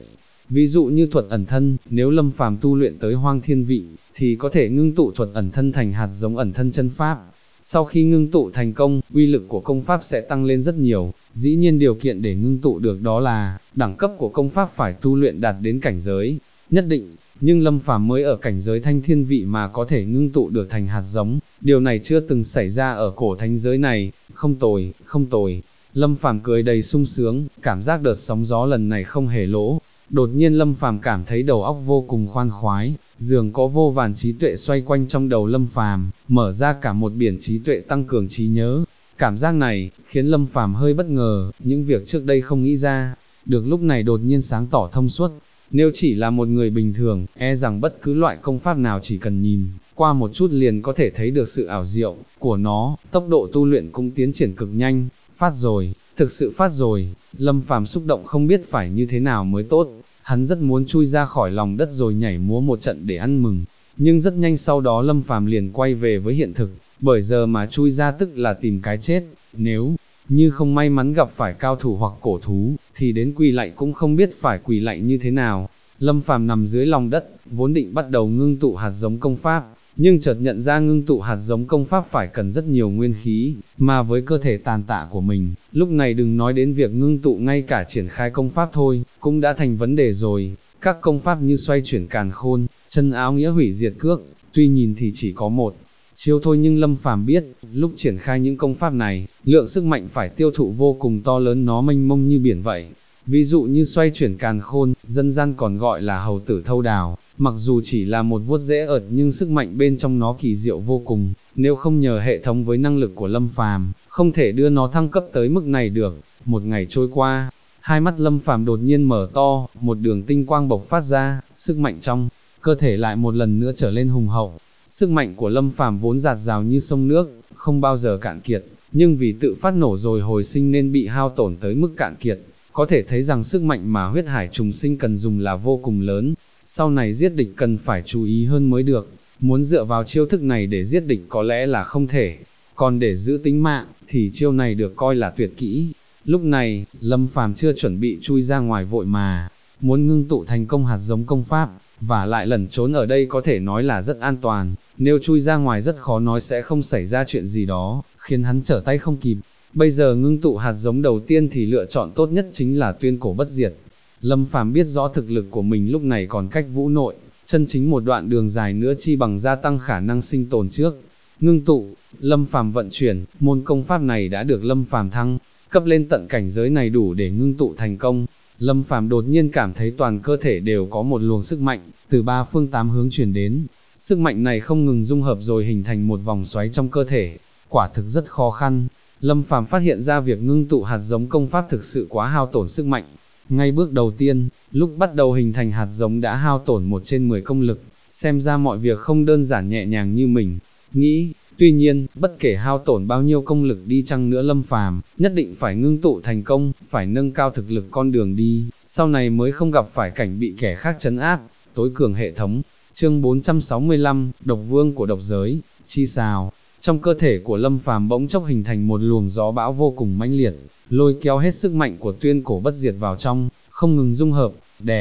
Ví dụ như thuật ẩn thân, nếu Lâm Phàm tu luyện tới hoang thiên vị, thì có thể ngưng tụ thuật ẩn thân thành hạt giống ẩn thân chân pháp. Sau khi ngưng tụ thành công, uy lực của công pháp sẽ tăng lên rất nhiều, dĩ nhiên điều kiện để ngưng tụ được đó là, đẳng cấp của công pháp phải tu luyện đạt đến cảnh giới nhất định, nhưng Lâm Phàm mới ở cảnh giới thanh thiên vị mà có thể ngưng tụ được thành hạt giống, điều này chưa từng xảy ra ở cổ thánh giới này, không tồi, không tồi. Lâm Phàm cười đầy sung sướng, cảm giác đợt sóng gió lần này không hề lỗ. Đột nhiên Lâm Phàm cảm thấy đầu óc vô cùng khoan khoái, dường có vô vàn trí tuệ xoay quanh trong đầu Lâm Phàm, mở ra cả một biển trí tuệ tăng cường trí nhớ. Cảm giác này khiến Lâm Phàm hơi bất ngờ, những việc trước đây không nghĩ ra, được lúc này đột nhiên sáng tỏ thông suốt. Nếu chỉ là một người bình thường, e rằng bất cứ loại công pháp nào chỉ cần nhìn qua một chút liền có thể thấy được sự ảo diệu của nó, tốc độ tu luyện cũng tiến triển cực nhanh. Phát rồi, thực sự phát rồi. Lâm Phàm xúc động không biết phải như thế nào mới tốt, hắn rất muốn chui ra khỏi lòng đất rồi nhảy múa một trận để ăn mừng, nhưng rất nhanh sau đó Lâm Phàm liền quay về với hiện thực, bởi giờ mà chui ra tức là tìm cái chết, nếu như không may mắn gặp phải cao thủ hoặc cổ thú, thì đến quỳ lạy cũng không biết phải quỳ lạy như thế nào. Lâm Phàm nằm dưới lòng đất, vốn định bắt đầu ngưng tụ hạt giống công pháp, nhưng chợt nhận ra ngưng tụ hạt giống công pháp phải cần rất nhiều nguyên khí, mà với cơ thể tàn tạ của mình, lúc này đừng nói đến việc ngưng tụ, ngay cả triển khai công pháp thôi, cũng đã thành vấn đề rồi. Các công pháp như xoay chuyển càn khôn, chân áo nghĩa hủy diệt cước, tuy nhìn thì chỉ có một chiêu thôi nhưng Lâm Phàm biết, lúc triển khai những công pháp này, lượng sức mạnh phải tiêu thụ vô cùng to lớn, nó mênh mông như biển vậy. Ví dụ như xoay chuyển càn khôn, dân gian còn gọi là hầu tử thâu đào, mặc dù chỉ là một vuốt dễ ợt nhưng sức mạnh bên trong nó kỳ diệu vô cùng, nếu không nhờ hệ thống với năng lực của Lâm Phàm, không thể đưa nó thăng cấp tới mức này được. Một ngày trôi qua, hai mắt Lâm Phàm đột nhiên mở to, một đường tinh quang bộc phát ra, sức mạnh trong cơ thể lại một lần nữa trở lên hùng hậu. Sức mạnh của Lâm Phàm vốn dạt dào như sông nước, không bao giờ cạn kiệt, nhưng vì tự phát nổ rồi hồi sinh nên bị hao tổn tới mức cạn kiệt. Có thể thấy rằng sức mạnh mà huyết hải trùng sinh cần dùng là vô cùng lớn, sau này giết địch cần phải chú ý hơn mới được, muốn dựa vào chiêu thức này để giết địch có lẽ là không thể, còn để giữ tính mạng, thì chiêu này được coi là tuyệt kỹ. Lúc này, Lâm Phàm chưa chuẩn bị chui ra ngoài vội mà, muốn ngưng tụ thành công hạt giống công pháp, và lại lẩn trốn ở đây có thể nói là rất an toàn, nếu chui ra ngoài rất khó nói sẽ không xảy ra chuyện gì đó, khiến hắn trở tay không kịp. Bây giờ ngưng tụ hạt giống đầu tiên thì lựa chọn tốt nhất chính là tuyên cổ bất diệt. Lâm Phàm biết rõ thực lực của mình lúc này còn cách vũ nội, chân chính một đoạn đường dài nữa, chi bằng gia tăng khả năng sinh tồn trước. Ngưng tụ, Lâm Phàm vận chuyển, môn công pháp này đã được Lâm Phàm thăng cấp lên tận cảnh giới này đủ để ngưng tụ thành công. Lâm Phàm đột nhiên cảm thấy toàn cơ thể đều có một luồng sức mạnh, từ ba phương tám hướng truyền đến. Sức mạnh này không ngừng dung hợp rồi hình thành một vòng xoáy trong cơ thể, quả thực rất khó khăn. Lâm Phàm phát hiện ra việc ngưng tụ hạt giống công pháp thực sự quá hao tổn sức mạnh. Ngay bước đầu tiên, lúc bắt đầu hình thành hạt giống đã hao tổn 1/10 công lực, xem ra mọi việc không đơn giản nhẹ nhàng như mình nghĩ. Tuy nhiên, bất kể hao tổn bao nhiêu công lực đi chăng nữa, Lâm Phàm nhất định phải ngưng tụ thành công, phải nâng cao thực lực con đường đi, sau này mới không gặp phải cảnh bị kẻ khác trấn áp. Tối cường hệ thống, chương 465, độc vương của độc giới, chi xào. Trong cơ thể của Lâm Phàm bỗng chốc hình thành một luồng gió bão vô cùng mãnh liệt, lôi kéo hết sức mạnh của tuyên cổ bất diệt vào trong, không ngừng dung hợp,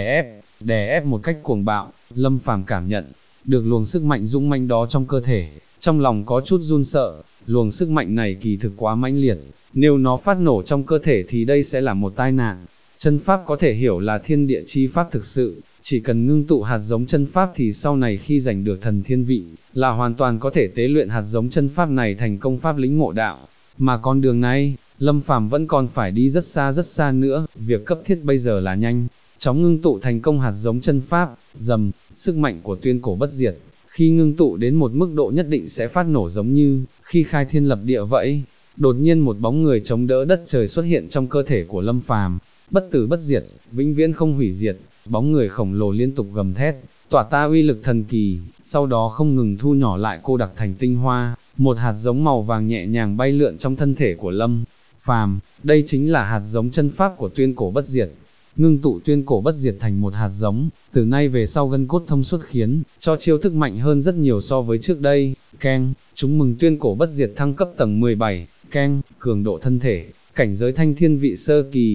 đè ép một cách cuồng bạo. Lâm Phàm cảm nhận được luồng sức mạnh dũng mãnh đó trong cơ thể, trong lòng có chút run sợ. Luồng sức mạnh này kỳ thực quá mãnh liệt, nếu nó phát nổ trong cơ thể thì đây sẽ là một tai nạn. Chân pháp có thể hiểu là thiên địa chi pháp thực sự, chỉ cần ngưng tụ hạt giống chân pháp thì sau này khi giành được thần thiên vị, là hoàn toàn có thể tế luyện hạt giống chân pháp này thành công pháp lĩnh ngộ đạo. Mà con đường này, Lâm Phàm vẫn còn phải đi rất xa nữa, việc cấp thiết bây giờ là nhanh chóng ngưng tụ thành công hạt giống chân pháp. Dầm, sức mạnh của tuyên cổ bất diệt, khi ngưng tụ đến một mức độ nhất định sẽ phát nổ giống như khi khai thiên lập địa vậy. Đột nhiên một bóng người chống đỡ đất trời xuất hiện trong cơ thể của Lâm Phàm, bất tử bất diệt, vĩnh viễn không hủy diệt. Bóng người khổng lồ liên tục gầm thét, tỏa ta uy lực thần kỳ, sau đó không ngừng thu nhỏ lại cô đặc thành tinh hoa, một hạt giống màu vàng nhẹ nhàng bay lượn trong thân thể của Lâm Phàm. Đây chính là hạt giống chân pháp của tuyên cổ bất diệt. Ngưng tụ tuyên cổ bất diệt thành một hạt giống, từ nay về sau gân cốt thông suốt khiến cho chiêu thức mạnh hơn rất nhiều so với trước đây. Keng, chúng mừng tuyên cổ bất diệt thăng cấp tầng 17. Keng, cường độ thân thể, cảnh giới thanh thiên vị sơ kỳ.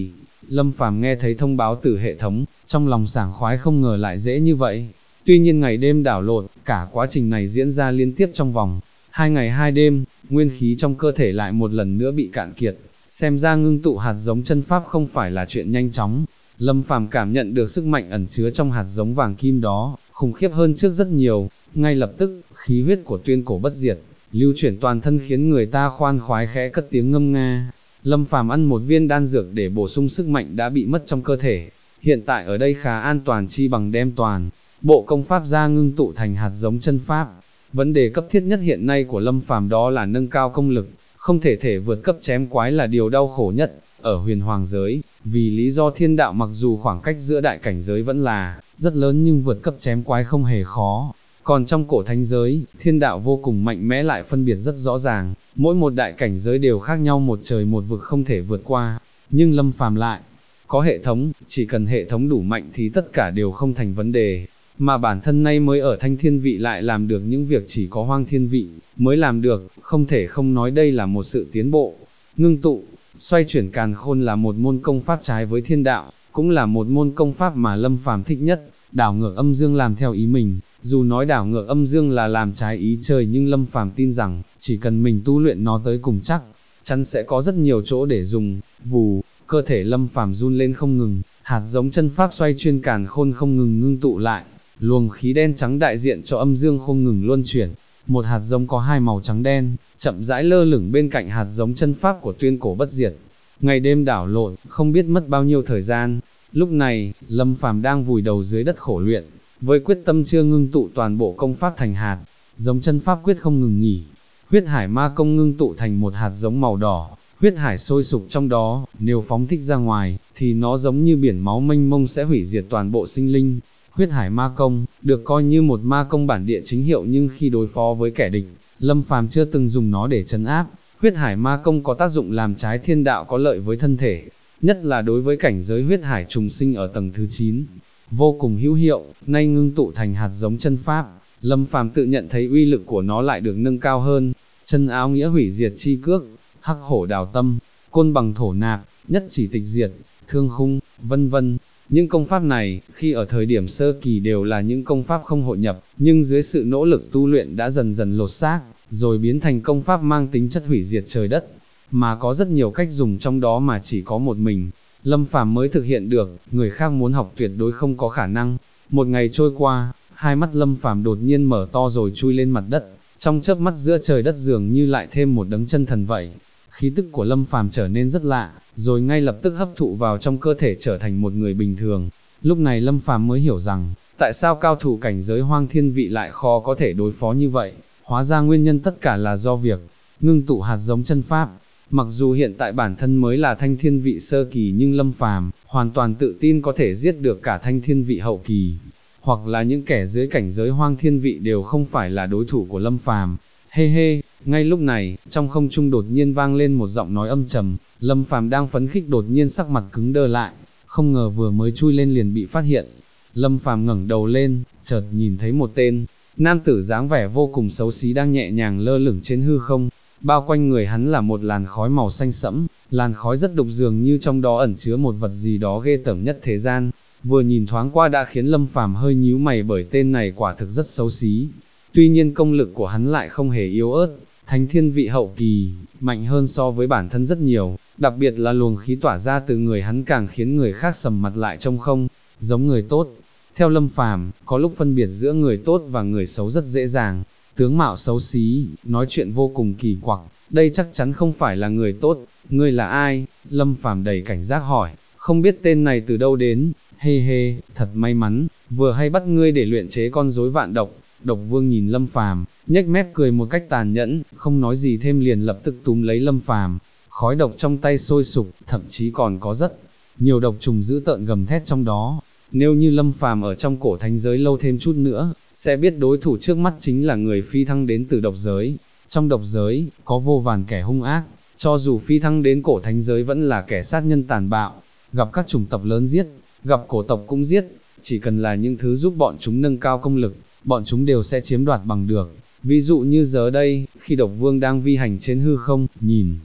Lâm Phàm nghe thấy thông báo từ hệ thống, trong lòng sảng khoái không ngờ lại dễ như vậy. Tuy nhiên ngày đêm đảo lộn, cả quá trình này diễn ra liên tiếp trong vòng 2 ngày 2 đêm, nguyên khí trong cơ thể lại một lần nữa bị cạn kiệt, xem ra ngưng tụ hạt giống chân pháp không phải là chuyện nhanh chóng. Lâm Phàm cảm nhận được sức mạnh ẩn chứa trong hạt giống vàng kim đó, khủng khiếp hơn trước rất nhiều, ngay lập tức, khí huyết của tuyên cổ bất diệt, lưu chuyển toàn thân khiến người ta khoan khoái khẽ cất tiếng ngâm nga. Lâm Phàm ăn một viên đan dược để bổ sung sức mạnh đã bị mất trong cơ thể, hiện tại ở đây khá an toàn chi bằng đem toàn bộ công pháp ra ngưng tụ thành hạt giống chân pháp. Vấn đề cấp thiết nhất hiện nay của Lâm Phàm đó là nâng cao công lực, không thể vượt cấp chém quái là điều đau khổ nhất. Ở huyền hoàng giới, vì lý do thiên đạo mặc dù khoảng cách giữa đại cảnh giới vẫn là rất lớn nhưng vượt cấp chém quái không hề khó. Còn trong cổ thánh giới, thiên đạo vô cùng mạnh mẽ lại phân biệt rất rõ ràng, mỗi một đại cảnh giới đều khác nhau một trời một vực không thể vượt qua. Nhưng Lâm Phàm lại có hệ thống, chỉ cần hệ thống đủ mạnh thì tất cả đều không thành vấn đề. Mà bản thân nay mới ở thanh thiên vị lại làm được những việc chỉ có hoang thiên vị mới làm được, không thể không nói đây là một sự tiến bộ. Ngưng tụ, xoay chuyển càn khôn là một môn công pháp trái với thiên đạo, cũng là một môn công pháp mà Lâm Phàm thích nhất. Đảo ngược âm dương làm theo ý mình, dù nói đảo ngược âm dương là làm trái ý trời nhưng Lâm Phàm tin rằng, chỉ cần mình tu luyện nó tới cùng chắc chắn sẽ có rất nhiều chỗ để dùng. Vù, cơ thể Lâm Phàm run lên không ngừng, hạt giống chân pháp xoay chuyên càn khôn không ngừng ngưng tụ lại, luồng khí đen trắng đại diện cho âm dương không ngừng luân chuyển. Một hạt giống có hai màu trắng đen, chậm rãi lơ lửng bên cạnh hạt giống chân pháp của tuyên cổ bất diệt. Ngày đêm đảo lộn, không biết mất bao nhiêu thời gian. Lúc này, Lâm Phàm đang vùi đầu dưới đất khổ luyện, với quyết tâm chưa ngưng tụ toàn bộ công pháp thành hạt giống chân pháp quyết không ngừng nghỉ. Huyết hải ma công ngưng tụ thành một hạt giống màu đỏ, huyết hải sôi sục trong đó, nếu phóng thích ra ngoài, thì nó giống như biển máu mênh mông sẽ hủy diệt toàn bộ sinh linh. Huyết hải ma công, được coi như một ma công bản địa chính hiệu nhưng khi đối phó với kẻ địch, Lâm Phàm chưa từng dùng nó để trấn áp. Huyết hải ma công có tác dụng làm trái thiên đạo có lợi với thân thể, nhất là đối với cảnh giới huyết hải trùng sinh ở tầng thứ 9. Vô cùng hữu hiệu, nay ngưng tụ thành hạt giống chân pháp, Lâm Phàm tự nhận thấy uy lực của nó lại được nâng cao hơn. Chân áo nghĩa hủy diệt chi cước, hắc hổ đào tâm, côn bằng thổ nạp, nhất chỉ tịch diệt, thương khung, vân vân. Những công pháp này, khi ở thời điểm sơ kỳ đều là những công pháp không hội nhập, nhưng dưới sự nỗ lực tu luyện đã dần dần lột xác, rồi biến thành công pháp mang tính chất hủy diệt trời đất. Mà có rất nhiều cách dùng trong đó mà chỉ có một mình Lâm Phàm mới thực hiện được, người khác muốn học tuyệt đối không có khả năng. Một ngày trôi qua, hai mắt Lâm Phàm đột nhiên mở to rồi chui lên mặt đất, trong chớp mắt giữa trời đất dường như lại thêm một đấng chân thần vậy. Khí tức của Lâm Phàm trở nên rất lạ, rồi ngay lập tức hấp thụ vào trong cơ thể trở thành một người bình thường. Lúc này Lâm Phàm mới hiểu rằng, tại sao cao thủ cảnh giới hoang thiên vị lại khó có thể đối phó như vậy, hóa ra nguyên nhân tất cả là do việc ngưng tụ hạt giống chân pháp. Mặc dù hiện tại bản thân mới là thanh thiên vị sơ kỳ nhưng Lâm Phàm hoàn toàn tự tin có thể giết được cả thanh thiên vị hậu kỳ, hoặc là những kẻ dưới cảnh giới hoang thiên vị đều không phải là đối thủ của Lâm Phàm. Hê hê, ngay lúc này, trong không trung đột nhiên vang lên một giọng nói âm trầm, Lâm Phàm đang phấn khích đột nhiên sắc mặt cứng đơ lại, không ngờ vừa mới chui lên liền bị phát hiện. Lâm Phàm ngẩng đầu lên, chợt nhìn thấy một tên nam tử dáng vẻ vô cùng xấu xí đang nhẹ nhàng lơ lửng trên hư không, bao quanh người hắn là một làn khói màu xanh sẫm, làn khói rất đục dường như trong đó ẩn chứa một vật gì đó ghê tởm nhất thế gian. Vừa nhìn thoáng qua đã khiến Lâm Phàm hơi nhíu mày bởi tên này quả thực rất xấu xí. Tuy nhiên công lực của hắn lại không hề yếu ớt, thánh thiên vị hậu kỳ, mạnh hơn so với bản thân rất nhiều, đặc biệt là luồng khí tỏa ra từ người hắn càng khiến người khác sầm mặt lại trông không giống người tốt. Theo Lâm Phàm, có lúc phân biệt giữa người tốt và người xấu rất dễ dàng. Tướng mạo xấu xí, nói chuyện vô cùng kỳ quặc, đây chắc chắn không phải là người tốt. Ngươi là ai? Lâm Phàm đầy cảnh giác hỏi, không biết tên này từ đâu đến. Hê hê, thật may mắn, vừa hay bắt ngươi để luyện chế con rối vạn độc. Độc Vương nhìn Lâm Phàm, nhếch mép cười một cách tàn nhẫn, không nói gì thêm liền lập tức túm lấy Lâm Phàm. Khói độc trong tay sôi sục, thậm chí còn có rất nhiều độc trùng dữ tợn gầm thét trong đó. Nếu như Lâm Phàm ở trong cổ thánh giới lâu thêm chút nữa, sẽ biết đối thủ trước mắt chính là người phi thăng đến từ độc giới. Trong độc giới, có vô vàn kẻ hung ác, cho dù phi thăng đến cổ thánh giới vẫn là kẻ sát nhân tàn bạo, gặp các chủng tộc lớn giết, gặp cổ tộc cũng giết, chỉ cần là những thứ giúp bọn chúng nâng cao công lực, bọn chúng đều sẽ chiếm đoạt bằng được. Ví dụ như giờ đây, khi Độc Vương đang vi hành trên hư không, nhìn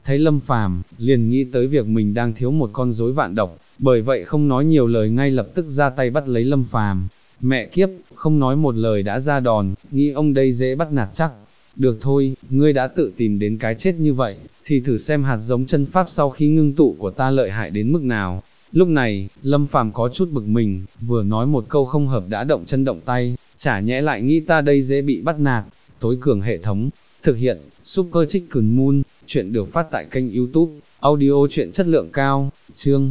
thấy Lâm Phàm, liền nghĩ tới việc mình đang thiếu một con rối vạn độc, bởi vậy không nói nhiều lời ngay lập tức ra tay bắt lấy Lâm Phàm. Mẹ kiếp, không nói một lời đã ra đòn, nghĩ ông đây dễ bắt nạt chắc. Được thôi, ngươi đã tự tìm đến cái chết như vậy, thì thử xem hạt giống chân pháp sau khi ngưng tụ của ta lợi hại đến mức nào. Lúc này, Lâm Phàm có chút bực mình, vừa nói một câu không hợp đã động chân động tay, chả nhẽ lại nghĩ ta đây dễ bị bắt nạt. Tối cường hệ thống, thực hiện, Super Chicken Moon, chuyện được phát tại kênh YouTube, audio chuyện chất lượng cao, chương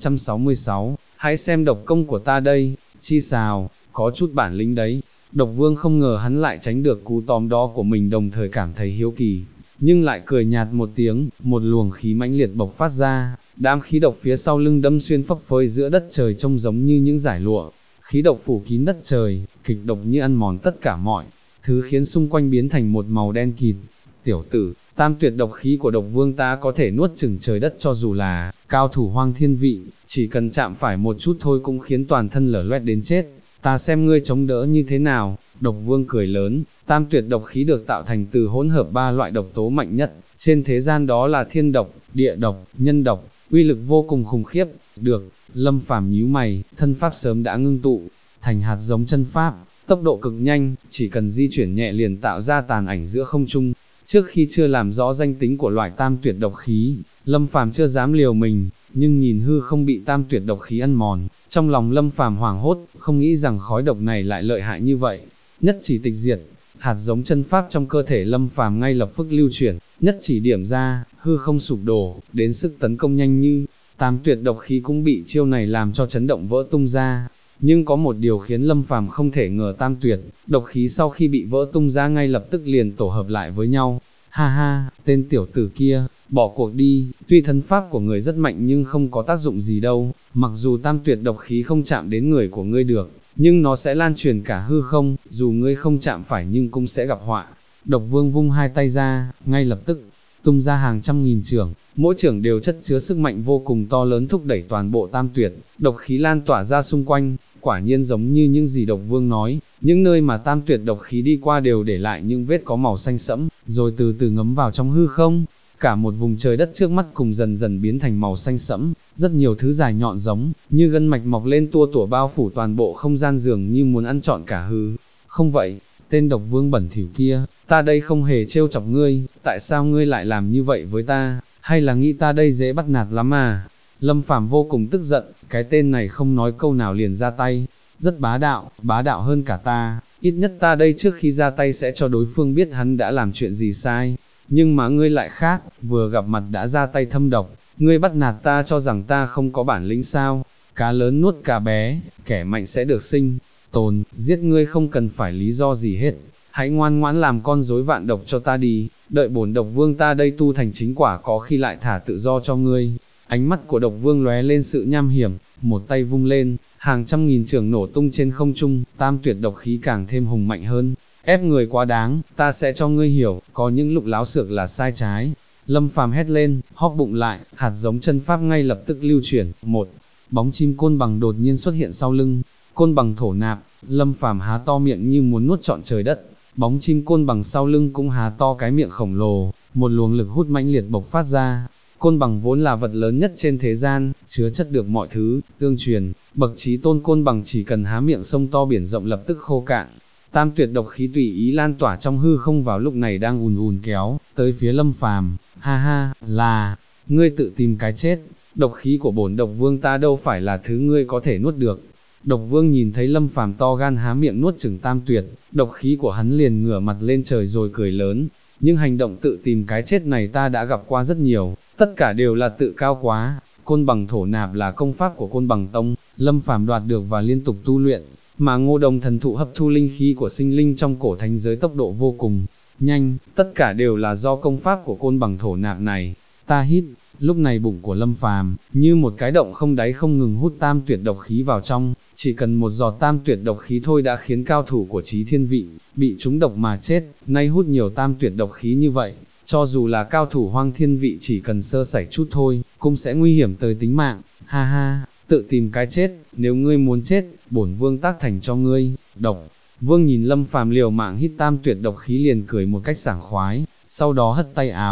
466, hãy xem độc công của ta đây, chi xào, có chút bản lĩnh đấy. Độc Vương không ngờ hắn lại tránh được cú tóm đó của mình, đồng thời cảm thấy hiếu kỳ, nhưng lại cười nhạt một tiếng, một luồng khí mãnh liệt bộc phát ra, đám khí độc phía sau lưng đâm xuyên phấp phới giữa đất trời trông giống như những dải lụa, khí độc phủ kín đất trời, kịch độc như ăn mòn tất cả mọi thứ khiến xung quanh biến thành một màu đen kịt. Tiểu tử, tam tuyệt độc khí của Độc Vương ta có thể nuốt chửng trời đất, cho dù là cao thủ hoang thiên vị, chỉ cần chạm phải một chút thôi cũng khiến toàn thân lở loét đến chết. Ta xem ngươi chống đỡ như thế nào. Độc Vương cười lớn, tam tuyệt độc khí được tạo thành từ hỗn hợp 3 loại độc tố mạnh nhất trên thế gian, đó là thiên độc, địa độc, nhân độc, uy lực vô cùng khủng khiếp. Được, Lâm Phàm nhíu mày, thân pháp sớm đã ngưng tụ thành hạt giống chân pháp, tốc độ cực nhanh, chỉ cần di chuyển nhẹ liền tạo ra tàn ảnh giữa không trung. Trước khi chưa làm rõ danh tính của loại tam tuyệt độc khí, Lâm Phàm chưa dám liều mình, nhưng nhìn hư không bị tam tuyệt độc khí ăn mòn, trong lòng Lâm Phàm hoảng hốt, không nghĩ rằng khói độc này lại lợi hại như vậy. Nhất chỉ tịch diệt, hạt giống chân pháp trong cơ thể Lâm Phàm ngay lập tức lưu chuyển, nhất chỉ điểm ra, hư không sụp đổ, đến sức tấn công nhanh như tam tuyệt độc khí cũng bị chiêu này làm cho chấn động vỡ tung ra. Nhưng có một điều khiến Lâm Phàm không thể ngờ, tam tuyệt độc khí sau khi bị vỡ tung ra ngay lập tức liền tổ hợp lại với nhau. Ha ha, tên tiểu tử kia, bỏ cuộc đi, tuy thân pháp của người rất mạnh nhưng không có tác dụng gì đâu, mặc dù tam tuyệt độc khí không chạm đến người của ngươi được, nhưng nó sẽ lan truyền cả hư không, dù ngươi không chạm phải nhưng cũng sẽ gặp họa. Độc Vương vung hai tay ra, ngay lập tức tung ra hàng trăm nghìn chưởng, mỗi chưởng đều chất chứa sức mạnh vô cùng to lớn, thúc đẩy toàn bộ tam tuyệt độc khí lan tỏa ra xung quanh. Quả nhiên giống như những gì Độc Vương nói, những nơi mà tam tuyệt độc khí đi qua đều để lại những vết có màu xanh sẫm, rồi từ từ ngấm vào trong hư không. Cả một vùng trời đất trước mắt cùng dần dần biến thành màu xanh sẫm, rất nhiều thứ dài nhọn giống như gân mạch mọc lên tua tủa bao phủ toàn bộ không gian, dường như muốn ăn trọn cả hư không vậy. Tên Độc Vương bẩn thỉu kia, ta đây không hề trêu chọc ngươi, tại sao ngươi lại làm như vậy với ta, hay là nghĩ ta đây dễ bắt nạt lắm à? Lâm Phàm vô cùng tức giận, cái tên này không nói câu nào liền ra tay, rất bá đạo hơn cả ta, ít nhất ta đây trước khi ra tay sẽ cho đối phương biết hắn đã làm chuyện gì sai. Nhưng mà ngươi lại khác, vừa gặp mặt đã ra tay thâm độc, ngươi bắt nạt ta cho rằng ta không có bản lĩnh sao? Cá lớn nuốt cá bé, kẻ mạnh sẽ được sinh tồn, giết ngươi không cần phải lý do gì hết, hãy ngoan ngoãn làm con rối vạn độc cho ta đi, đợi bổn Độc Vương ta đây tu thành chính quả có khi lại thả tự do cho ngươi. Ánh mắt của Độc Vương lóe lên sự nham hiểm, một tay vung lên, hàng trăm nghìn chưởng nổ tung trên không trung, tam tuyệt độc khí càng thêm hùng mạnh hơn. Ép người quá đáng, ta sẽ cho ngươi hiểu, có những lúc láo xược là sai trái. Lâm Phàm hét lên, hóp bụng lại, hạt giống chân pháp ngay lập tức lưu chuyển, một bóng chim côn bằng đột nhiên xuất hiện sau lưng. Côn bằng thổ nạp, Lâm Phàm há to miệng như muốn nuốt trọn trời đất. Bóng chim côn bằng sau lưng cũng há to cái miệng khổng lồ, một luồng lực hút mãnh liệt bộc phát ra. Côn bằng vốn là vật lớn nhất trên thế gian, chứa chất được mọi thứ, tương truyền, bậc chí tôn côn bằng chỉ cần há miệng sông to biển rộng lập tức khô cạn. Tam tuyệt độc khí tùy ý lan tỏa trong hư không, vào lúc này đang ùn ùn kéo tới phía Lâm Phàm. Ha ha, là ngươi tự tìm cái chết, độc khí của bổn Độc Vương ta đâu phải là thứ ngươi có thể nuốt được. Độc Vương nhìn thấy Lâm Phàm to gan há miệng nuốt chửng tam tuyệt độc khí của hắn liền ngửa mặt lên trời rồi cười lớn. Nhưng hành động tự tìm cái chết này ta đã gặp qua rất nhiều, tất cả đều là tự cao quá. Côn bằng thổ nạp là công pháp của Côn Bằng Tông, Lâm Phàm đoạt được và liên tục tu luyện, mà Ngô Đồng thần thụ hấp thu linh khí của sinh linh trong cổ thánh giới tốc độ vô cùng nhanh, tất cả đều là do công pháp của Côn Bằng thổ nạp này. Ta hít, lúc này bụng của Lâm Phàm như một cái động không đáy không ngừng hút tam tuyệt độc khí vào trong, chỉ cần một giọt tam tuyệt độc khí thôi đã khiến cao thủ của Chí Thiên vị bị trúng độc mà chết, nay hút nhiều tam tuyệt độc khí như vậy, cho dù là cao thủ Hoang Thiên vị chỉ cần sơ sẩy chút thôi, cũng sẽ nguy hiểm tới tính mạng. Ha ha, tự tìm cái chết, nếu ngươi muốn chết, bổn vương tác thành cho ngươi. Độc Vương nhìn Lâm Phàm liều mạng hít tam tuyệt độc khí liền cười một cách sảng khoái, sau đó hất tay áo,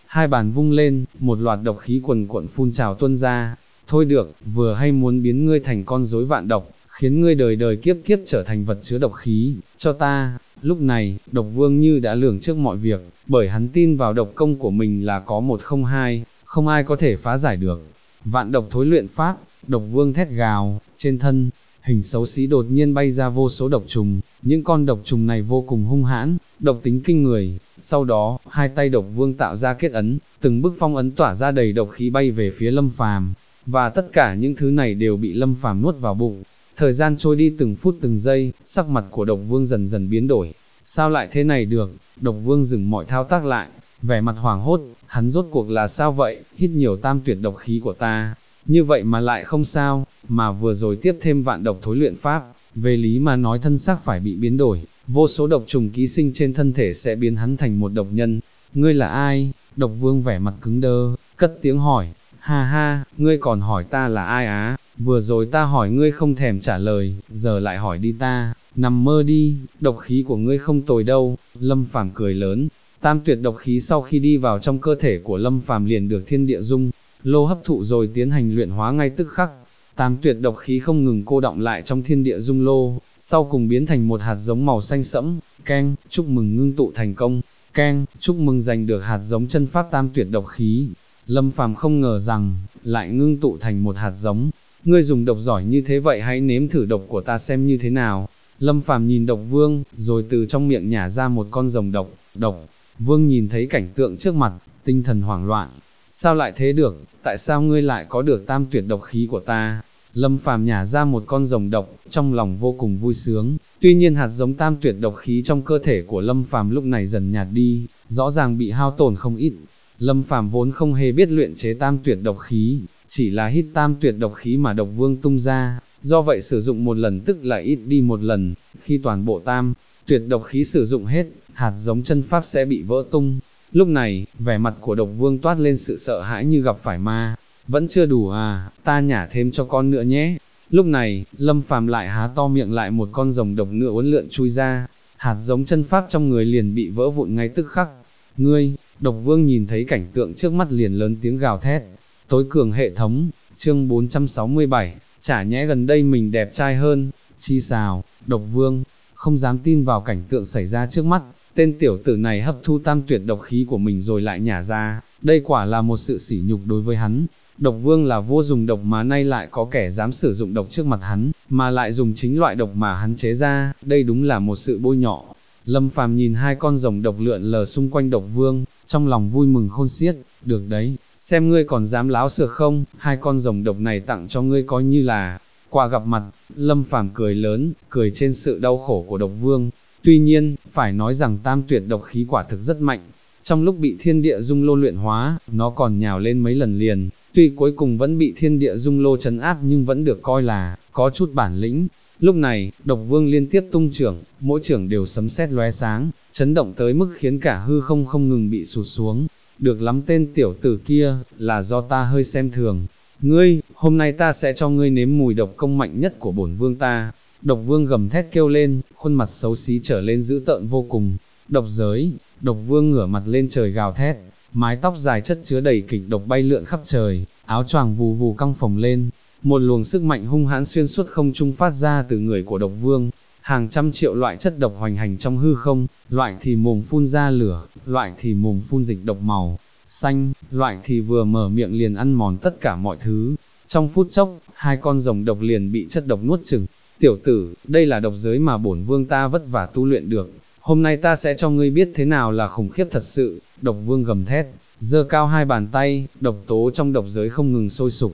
hai bàn vung lên, một loạt độc khí quần quận phun trào tuôn ra. Thôi được, vừa hay muốn biến ngươi thành con rối vạn độc, khiến ngươi đời đời kiếp kiếp trở thành vật chứa độc khí, cho ta. Lúc này, độc vương như đã lường trước mọi việc, bởi hắn tin vào độc công của mình là có một không hai, không ai có thể phá giải được. Vạn độc thối luyện pháp, độc vương thét gào, trên thân, hình xấu xí đột nhiên bay ra vô số độc trùng, những con độc trùng này vô cùng hung hãn, độc tính kinh người. Sau đó, hai tay độc vương tạo ra kết ấn, từng bức phong ấn tỏa ra đầy độc khí bay về phía Lâm Phàm, và tất cả những thứ này đều bị Lâm Phàm nuốt vào bụng. Thời gian trôi đi từng phút từng giây, sắc mặt của độc vương dần dần biến đổi. Sao lại thế này được? Độc vương dừng mọi thao tác lại, vẻ mặt hoảng hốt, hắn rốt cuộc là sao vậy? Hít nhiều tam tuyệt độc khí của ta, như vậy mà lại không sao, mà vừa rồi tiếp thêm vạn độc thối luyện pháp, về lý mà nói thân xác phải bị biến đổi, vô số độc trùng ký sinh trên thân thể sẽ biến hắn thành một độc nhân. Ngươi là ai? Độc vương vẻ mặt cứng đơ, cất tiếng hỏi. Ha ha, ngươi còn hỏi ta là ai á? Vừa rồi ta hỏi ngươi không thèm trả lời, giờ lại hỏi đi ta, nằm mơ đi, độc khí của ngươi không tồi đâu. Lâm Phàm cười lớn, tam tuyệt độc khí sau khi đi vào trong cơ thể của Lâm Phàm liền được thiên địa dung lô hấp thụ rồi tiến hành luyện hóa ngay tức khắc. Tam tuyệt độc khí không ngừng cô đọng lại trong thiên địa dung lô, sau cùng biến thành một hạt giống màu xanh sẫm. Keng, chúc mừng ngưng tụ thành công. Keng, chúc mừng giành được hạt giống chân pháp tam tuyệt độc khí. Lâm Phàm không ngờ rằng, lại ngưng tụ thành một hạt giống. Ngươi dùng độc giỏi như thế vậy hãy nếm thử độc của ta xem như thế nào. Lâm Phàm nhìn độc vương, rồi từ trong miệng nhả ra một con rồng độc. Độc vương nhìn thấy cảnh tượng trước mặt, tinh thần hoảng loạn. Sao lại thế được, tại sao ngươi lại có được tam tuyệt độc khí của ta? Lâm Phàm nhả ra một con rồng độc, trong lòng vô cùng vui sướng. Tuy nhiên hạt giống tam tuyệt độc khí trong cơ thể của Lâm Phàm lúc này dần nhạt đi, rõ ràng bị hao tổn không ít. Lâm Phàm vốn không hề biết luyện chế tam tuyệt độc khí, chỉ là hít tam tuyệt độc khí mà độc vương tung ra, do vậy sử dụng một lần tức là ít đi một lần. Khi toàn bộ tam tuyệt độc khí sử dụng hết, hạt giống chân pháp sẽ bị vỡ tung. Lúc này, vẻ mặt của độc vương toát lên sự sợ hãi như gặp phải ma. Vẫn chưa đủ à, ta nhả thêm cho con nữa nhé. Lúc này, Lâm Phàm lại há to miệng lại một con rồng độc nữa uốn lượn chui ra, hạt giống chân pháp trong người liền bị vỡ vụn ngay tức khắc. Ngươi, độc vương nhìn thấy cảnh tượng trước mắt liền lớn tiếng gào thét. Tối cường hệ thống, chương 467, chả nhẽ gần đây mình đẹp trai hơn, chi xào. Độc vương, không dám tin vào cảnh tượng xảy ra trước mắt, tên tiểu tử này hấp thu tam tuyệt độc khí của mình rồi lại nhả ra, đây quả là một sự sỉ nhục đối với hắn. Độc vương là vua dùng độc mà nay lại có kẻ dám sử dụng độc trước mặt hắn, mà lại dùng chính loại độc mà hắn chế ra, đây đúng là một sự bôi nhọ. Lâm Phàm nhìn hai con rồng độc lượn lờ xung quanh độc vương, trong lòng vui mừng khôn xiết. Được đấy, xem ngươi còn dám láo xược không, hai con rồng độc này tặng cho ngươi coi như là quà gặp mặt. Lâm Phàm cười lớn, cười trên sự đau khổ của độc vương. Tuy nhiên, phải nói rằng tam tuyệt độc khí quả thực rất mạnh. Trong lúc bị thiên địa dung lô luyện hóa, nó còn nhào lên mấy lần liền, tuy cuối cùng vẫn bị thiên địa dung lô trấn áp nhưng vẫn được coi là có chút bản lĩnh. Lúc này, độc vương liên tiếp tung chưởng, mỗi chưởng đều sấm sét lóe sáng, chấn động tới mức khiến cả hư không không ngừng bị sụt xuống. Được lắm tên tiểu tử kia, là do ta hơi xem thường. Ngươi, hôm nay ta sẽ cho ngươi nếm mùi độc công mạnh nhất của bổn vương ta. Độc vương gầm thét kêu lên, khuôn mặt xấu xí trở lên dữ tợn vô cùng. Độc giới, độc vương ngửa mặt lên trời gào thét, mái tóc dài chất chứa đầy kịch độc bay lượn khắp trời, áo choàng vù vù căng phồng lên. Một luồng sức mạnh hung hãn xuyên suốt không trung phát ra từ người của độc vương. Hàng trăm triệu loại chất độc hoành hành trong hư không, loại thì mồm phun ra lửa, loại thì mồm phun dịch độc màu xanh, loại thì vừa mở miệng liền ăn mòn tất cả mọi thứ. Trong phút chốc, hai con rồng độc liền bị chất độc nuốt chửng. Tiểu tử, đây là độc giới mà bổn vương ta vất vả tu luyện được, hôm nay ta sẽ cho ngươi biết thế nào là khủng khiếp thật sự. Độc vương gầm thét, giơ cao hai bàn tay, độc tố trong độc giới không ngừng sôi sục.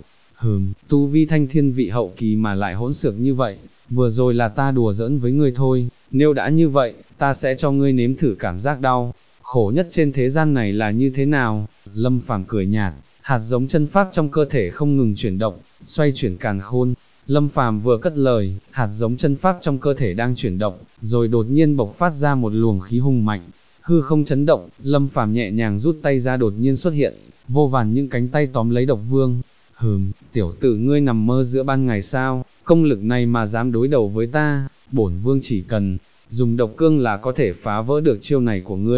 Tu vi thanh thiên vị hậu kỳ mà lại hỗn xược như vậy, vừa rồi là ta đùa giỡn với ngươi thôi, nếu đã như vậy, ta sẽ cho ngươi nếm thử cảm giác đau khổ nhất trên thế gian này là như thế nào. Lâm Phàm cười nhạt, hạt giống chân pháp trong cơ thể không ngừng chuyển động, xoay chuyển càn khôn. Lâm Phàm vừa cất lời, hạt giống chân pháp trong cơ thể đang chuyển động, rồi đột nhiên bộc phát ra một luồng khí hùng mạnh, hư không chấn động. Lâm Phàm nhẹ nhàng rút tay ra, đột nhiên xuất hiện vô vàn những cánh tay tóm lấy độc vương. Tiểu tử ngươi nằm mơ giữa ban ngày sao, công lực này mà dám đối đầu với ta, bổn vương chỉ cần dùng độc cương là có thể phá vỡ được chiêu này của ngươi.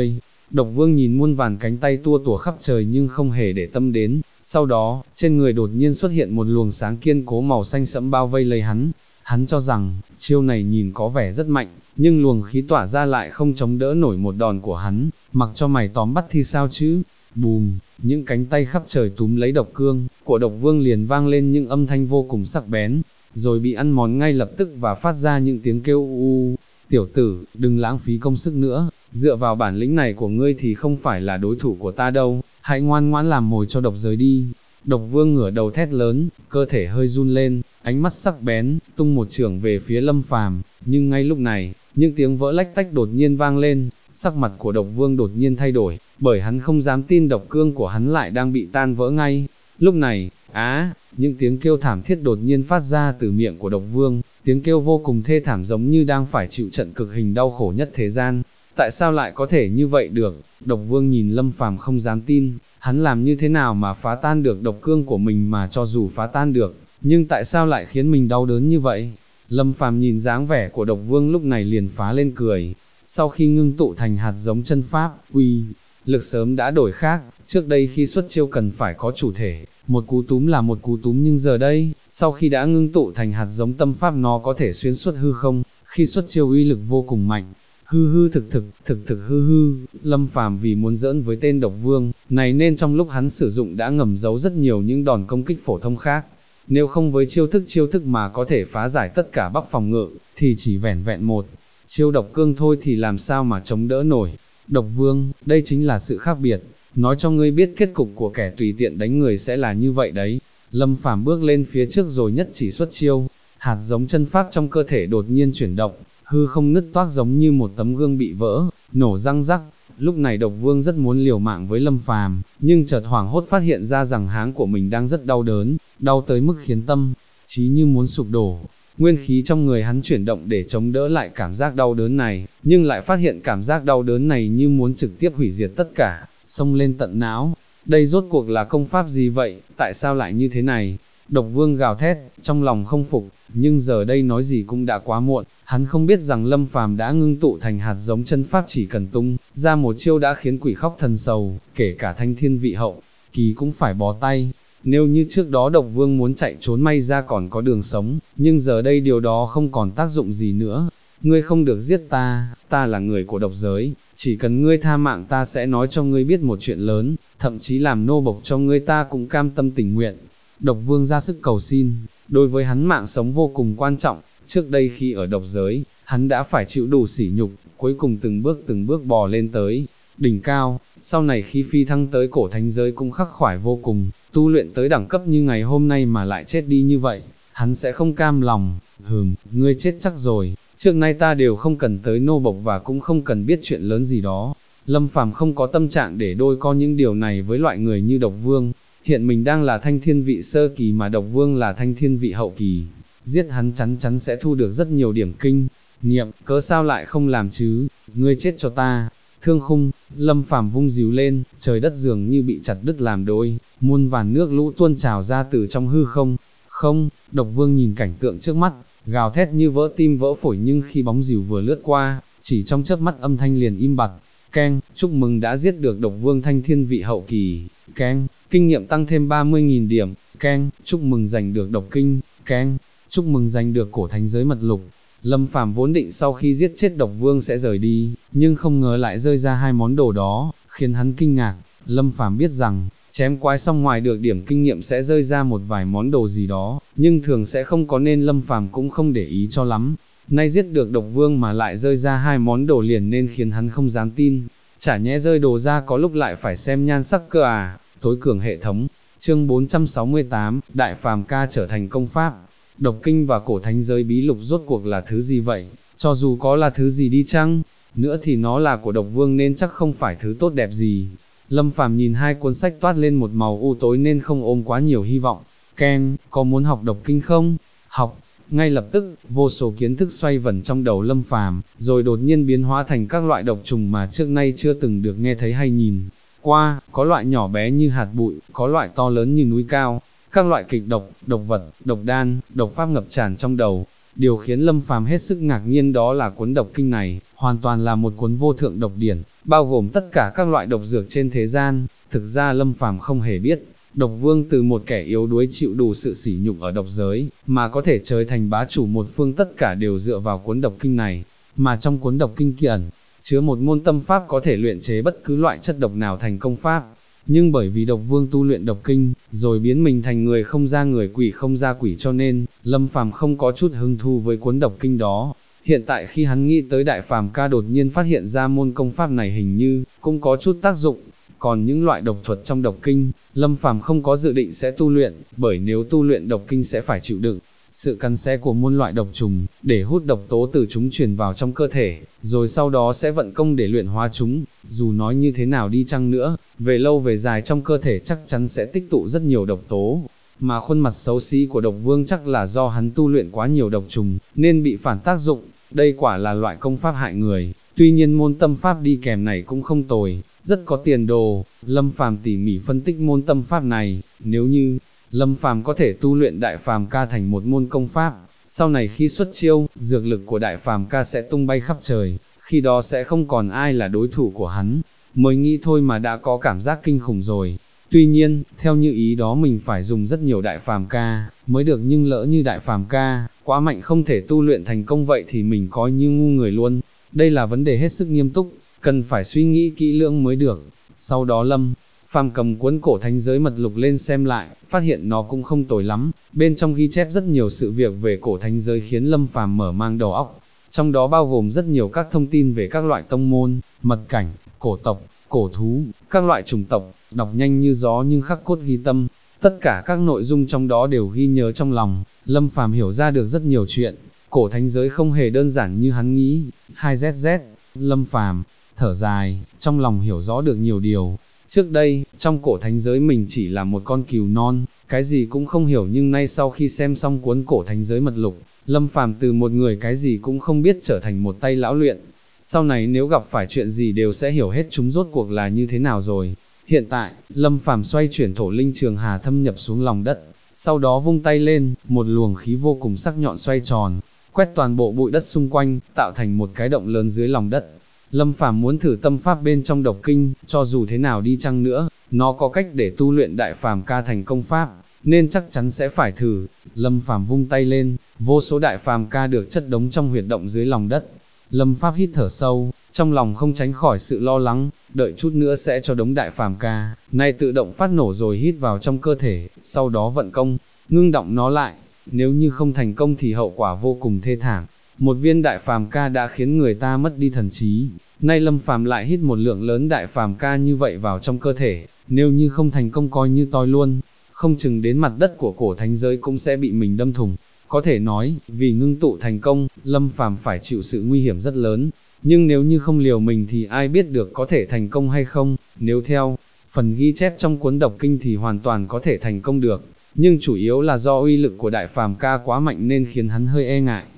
Độc Vương nhìn muôn vàn cánh tay tua tủa khắp trời nhưng không hề để tâm đến, sau đó, trên người đột nhiên xuất hiện một luồng sáng kiên cố màu xanh sẫm bao vây lấy hắn. Hắn cho rằng, chiêu này nhìn có vẻ rất mạnh, nhưng luồng khí tỏa ra lại không chống đỡ nổi một đòn của hắn, mặc cho mày tóm bắt thì sao chứ. Bùm, những cánh tay khắp trời túm lấy độc cương, của Độc Vương liền vang lên những âm thanh vô cùng sắc bén, rồi bị ăn mòn ngay lập tức và phát ra những tiếng kêu u. Tiểu tử, đừng lãng phí công sức nữa, dựa vào bản lĩnh này của ngươi thì không phải là đối thủ của ta đâu, hãy ngoan ngoãn làm mồi cho độc giới đi. Độc Vương ngửa đầu thét lớn, cơ thể hơi run lên, ánh mắt sắc bén, tung một chưởng về phía Lâm Phàm, nhưng ngay lúc này, những tiếng vỡ lách tách đột nhiên vang lên, sắc mặt của Độc Vương đột nhiên thay đổi, bởi hắn không dám tin độc cương của hắn lại đang bị tan vỡ ngay. Lúc này, những tiếng kêu thảm thiết đột nhiên phát ra từ miệng của Độc Vương, tiếng kêu vô cùng thê thảm giống như đang phải chịu trận cực hình đau khổ nhất thế gian. Tại sao lại có thể như vậy được? Độc Vương nhìn Lâm Phàm không dám tin, hắn làm như thế nào mà phá tan được độc cương của mình, mà cho dù phá tan được, nhưng tại sao lại khiến mình đau đớn như vậy? Lâm Phàm nhìn dáng vẻ của Độc Vương lúc này liền phá lên cười, sau khi ngưng tụ thành hạt giống chân pháp, uy lực sớm đã đổi khác, trước đây khi xuất chiêu cần phải có chủ thể, một cú túm là một cú túm, nhưng giờ đây, sau khi đã ngưng tụ thành hạt giống tâm pháp nó có thể xuyên suốt hư không, khi xuất chiêu uy lực vô cùng mạnh. Thực hư. Lâm Phàm vì muốn giỡn với tên Độc Vương này nên trong lúc hắn sử dụng đã ngầm giấu rất nhiều những đòn công kích phổ thông khác. Nếu không với chiêu thức mà có thể phá giải tất cả bắc phòng ngự, thì chỉ vẻn vẹn một chiêu độc cương thôi thì làm sao mà chống đỡ nổi. Độc Vương, đây chính là sự khác biệt, nói cho ngươi biết kết cục của kẻ tùy tiện đánh người sẽ là như vậy đấy. Lâm Phàm bước lên phía trước rồi nhất chỉ xuất chiêu, hạt giống chân pháp trong cơ thể đột nhiên chuyển động, hư không nứt toác giống như một tấm gương bị vỡ, nổ răng rắc. Lúc này Độc Vương rất muốn liều mạng với Lâm Phàm, nhưng chợt hoảng hốt phát hiện ra rằng háng của mình đang rất đau đớn, đau tới mức khiến tâm trí như muốn sụp đổ. Nguyên khí trong người hắn chuyển động để chống đỡ lại cảm giác đau đớn này, nhưng lại phát hiện cảm giác đau đớn này như muốn trực tiếp hủy diệt tất cả, xông lên tận não. Đây rốt cuộc là công pháp gì vậy, tại sao lại như thế này? Độc Vương gào thét, trong lòng không phục, nhưng giờ đây nói gì cũng đã quá muộn, hắn không biết rằng Lâm Phàm đã ngưng tụ thành hạt giống chân pháp, chỉ cần tung ra một chiêu đã khiến quỷ khóc thần sầu, kể cả Thanh Thiên vị hậu kỳ cũng phải bó tay. Nếu như trước đó Độc Vương muốn chạy trốn may ra còn có đường sống, nhưng giờ đây điều đó không còn tác dụng gì nữa. Ngươi không được giết ta, ta là người của độc giới, chỉ cần ngươi tha mạng ta sẽ nói cho ngươi biết một chuyện lớn, thậm chí làm nô bộc cho ngươi ta cũng cam tâm tình nguyện. Độc Vương ra sức cầu xin, đối với hắn mạng sống vô cùng quan trọng, trước đây khi ở độc giới, hắn đã phải chịu đủ sỉ nhục, cuối cùng từng bước bò lên tới đỉnh cao, sau này khi phi thăng tới cổ thánh giới cũng khắc khoải vô cùng, tu luyện tới đẳng cấp như ngày hôm nay mà lại chết đi như vậy, hắn sẽ không cam lòng. Ngươi chết chắc rồi, trước nay ta đều không cần tới nô bộc và cũng không cần biết chuyện lớn gì đó. Lâm Phàm không có tâm trạng để đôi co những điều này với loại người như Độc Vương. Hiện mình đang là Thanh Thiên vị sơ kỳ mà Độc Vương là Thanh Thiên vị hậu kỳ, giết hắn chắn chắn sẽ thu được rất nhiều điểm kinh nghiệm, cớ sao lại không làm chứ? Ngươi chết cho ta! Thương khung, Lâm Phàm vung dìu lên, trời đất dường như bị chặt đứt làm đôi, muôn vàn nước lũ tuôn trào ra từ trong hư không. Không, Độc Vương nhìn cảnh tượng trước mắt, gào thét như vỡ tim vỡ phổi, nhưng khi bóng dìu vừa lướt qua, chỉ trong chớp mắt âm thanh liền im bặt. Keng, chúc mừng đã giết được Độc Vương Thanh Thiên vị hậu kỳ. Keng, kinh nghiệm tăng thêm 30.000 điểm. Keng, chúc mừng giành được độc kinh. Keng, chúc mừng giành được cổ thánh giới mật lục. Lâm Phàm vốn định sau khi giết chết Độc Vương sẽ rời đi, nhưng không ngờ lại rơi ra hai món đồ đó, khiến hắn kinh ngạc. Lâm Phàm biết rằng, chém quái xong ngoài được điểm kinh nghiệm sẽ rơi ra một vài món đồ gì đó, nhưng thường sẽ không có nên Lâm Phàm cũng không để ý cho lắm. Nay giết được Độc Vương mà lại rơi ra hai món đồ liền nên khiến hắn không dám tin. Chả nhẽ rơi đồ ra có lúc lại phải xem nhan sắc cơ à? Tối cường hệ thống. Chương 468, Đại Phàm Ca trở thành công pháp. Độc kinh và cổ thánh giới bí lục rốt cuộc là thứ gì vậy? Cho dù có là thứ gì đi chăng nữa thì nó là của Độc Vương nên chắc không phải thứ tốt đẹp gì. Lâm Phàm nhìn hai cuốn sách toát lên một màu u tối nên không ôm quá nhiều hy vọng. Ken, có muốn học độc kinh không? Học. Ngay lập tức, vô số kiến thức xoay vần trong đầu Lâm Phàm, rồi đột nhiên biến hóa thành các loại độc trùng mà trước nay chưa từng được nghe thấy hay nhìn qua, có loại nhỏ bé như hạt bụi, có loại to lớn như núi cao, các loại kịch độc, độc vật, độc đan, độc pháp ngập tràn trong đầu. Điều khiến Lâm Phàm hết sức ngạc nhiên đó là cuốn độc kinh này, hoàn toàn là một cuốn vô thượng độc điển, bao gồm tất cả các loại độc dược trên thế gian. Thực ra Lâm Phàm không hề biết, Độc Vương từ một kẻ yếu đuối chịu đủ sự sỉ nhục ở độc giới, mà có thể trở thành bá chủ một phương, tất cả đều dựa vào cuốn độc kinh này, mà trong cuốn độc kinh kia ẩn chứa một môn tâm pháp có thể luyện chế bất cứ loại chất độc nào thành công pháp. Nhưng bởi vì Độc Vương tu luyện độc kinh, rồi biến mình thành người không ra người, quỷ không ra quỷ, cho nên Lâm Phàm không có chút hứng thú với cuốn độc kinh đó. Hiện tại khi hắn nghĩ tới Đại Phàm Ca đột nhiên phát hiện ra môn công pháp này hình như cũng có chút tác dụng. Còn những loại độc thuật trong độc kinh, Lâm Phàm không có dự định sẽ tu luyện, bởi nếu tu luyện độc kinh sẽ phải chịu đựng sự cắn xé của muôn loại độc trùng, để hút độc tố từ chúng truyền vào trong cơ thể, rồi sau đó sẽ vận công để luyện hóa chúng. Dù nói như thế nào đi chăng nữa, về lâu về dài trong cơ thể chắc chắn sẽ tích tụ rất nhiều độc tố, mà khuôn mặt xấu xí của Độc Vương chắc là do hắn tu luyện quá nhiều độc trùng, nên bị phản tác dụng. Đây quả là loại công pháp hại người, tuy nhiên môn tâm pháp đi kèm này cũng không tồi, rất có tiền đồ. Lâm Phàm tỉ mỉ phân tích môn tâm pháp này, nếu như Lâm Phàm có thể tu luyện Đại Phàm Ca thành một môn công pháp, sau này khi xuất chiêu, dược lực của Đại Phàm Ca sẽ tung bay khắp trời, khi đó sẽ không còn ai là đối thủ của hắn. Mới nghĩ thôi mà đã có cảm giác kinh khủng rồi. Tuy nhiên, theo như ý đó mình phải dùng rất nhiều Đại Phàm Ca mới được, nhưng lỡ như Đại Phàm Ca quá mạnh không thể tu luyện thành công, vậy thì mình coi như ngu người luôn. Đây là vấn đề hết sức nghiêm túc, cần phải suy nghĩ kỹ lưỡng mới được. Sau đó Lâm Phàm cầm cuốn Cổ Thánh Giới Mật Lục lên xem lại, phát hiện nó cũng không tồi lắm, bên trong ghi chép rất nhiều sự việc về Cổ Thánh Giới khiến Lâm Phàm mở mang đầu óc. Trong đó bao gồm rất nhiều các thông tin về các loại tông môn, mật cảnh, cổ tộc, cổ thú, các loại chủng tộc, đọc nhanh như gió nhưng khắc cốt ghi tâm. Tất cả các nội dung trong đó đều ghi nhớ trong lòng, Lâm Phàm hiểu ra được rất nhiều chuyện. Cổ Thánh Giới không hề đơn giản như hắn nghĩ. 2ZZ, Lâm Phàm thở dài, trong lòng hiểu rõ được nhiều điều. Trước đây, trong Cổ Thánh Giới mình chỉ là một con cừu non, cái gì cũng không hiểu, nhưng nay sau khi xem xong cuốn Cổ Thánh Giới Mật Lục, Lâm Phàm từ một người cái gì cũng không biết trở thành một tay lão luyện. Sau này nếu gặp phải chuyện gì đều sẽ hiểu hết chúng rốt cuộc là như thế nào rồi. Hiện tại, Lâm Phàm xoay chuyển Thổ Linh Trường Hà thâm nhập xuống lòng đất, sau đó vung tay lên, một luồng khí vô cùng sắc nhọn xoay tròn, quét toàn bộ bụi đất xung quanh, tạo thành một cái động lớn dưới lòng đất. Lâm Phàm muốn thử tâm pháp bên trong độc kinh, cho dù thế nào đi chăng nữa, nó có cách để tu luyện Đại Phàm Ca thành công pháp, nên chắc chắn sẽ phải thử. Lâm Phàm vung tay lên, vô số Đại Phàm Ca được chất đống trong huyệt động dưới lòng đất. Lâm Pháp hít thở sâu, trong lòng không tránh khỏi sự lo lắng, đợi chút nữa sẽ cho đống Đại Phàm Ca này tự động phát nổ rồi hít vào trong cơ thể, sau đó vận công, ngưng động nó lại. Nếu như không thành công thì hậu quả vô cùng thê thảm. Một viên Đại Phàm Ca đã khiến người ta mất đi thần trí, nay Lâm Phàm lại hít một lượng lớn Đại Phàm Ca như vậy vào trong cơ thể, nếu như không thành công coi như toi luôn, không chừng đến mặt đất của Cổ Thánh Giới cũng sẽ bị mình đâm thủng. Có thể nói, vì ngưng tụ thành công, Lâm Phàm phải chịu sự nguy hiểm rất lớn, nhưng nếu như không liều mình thì ai biết được có thể thành công hay không. Nếu theo phần ghi chép trong cuốn độc kinh thì hoàn toàn có thể thành công được, nhưng chủ yếu là do uy lực của Đại Phàm Ca quá mạnh nên khiến hắn hơi e ngại.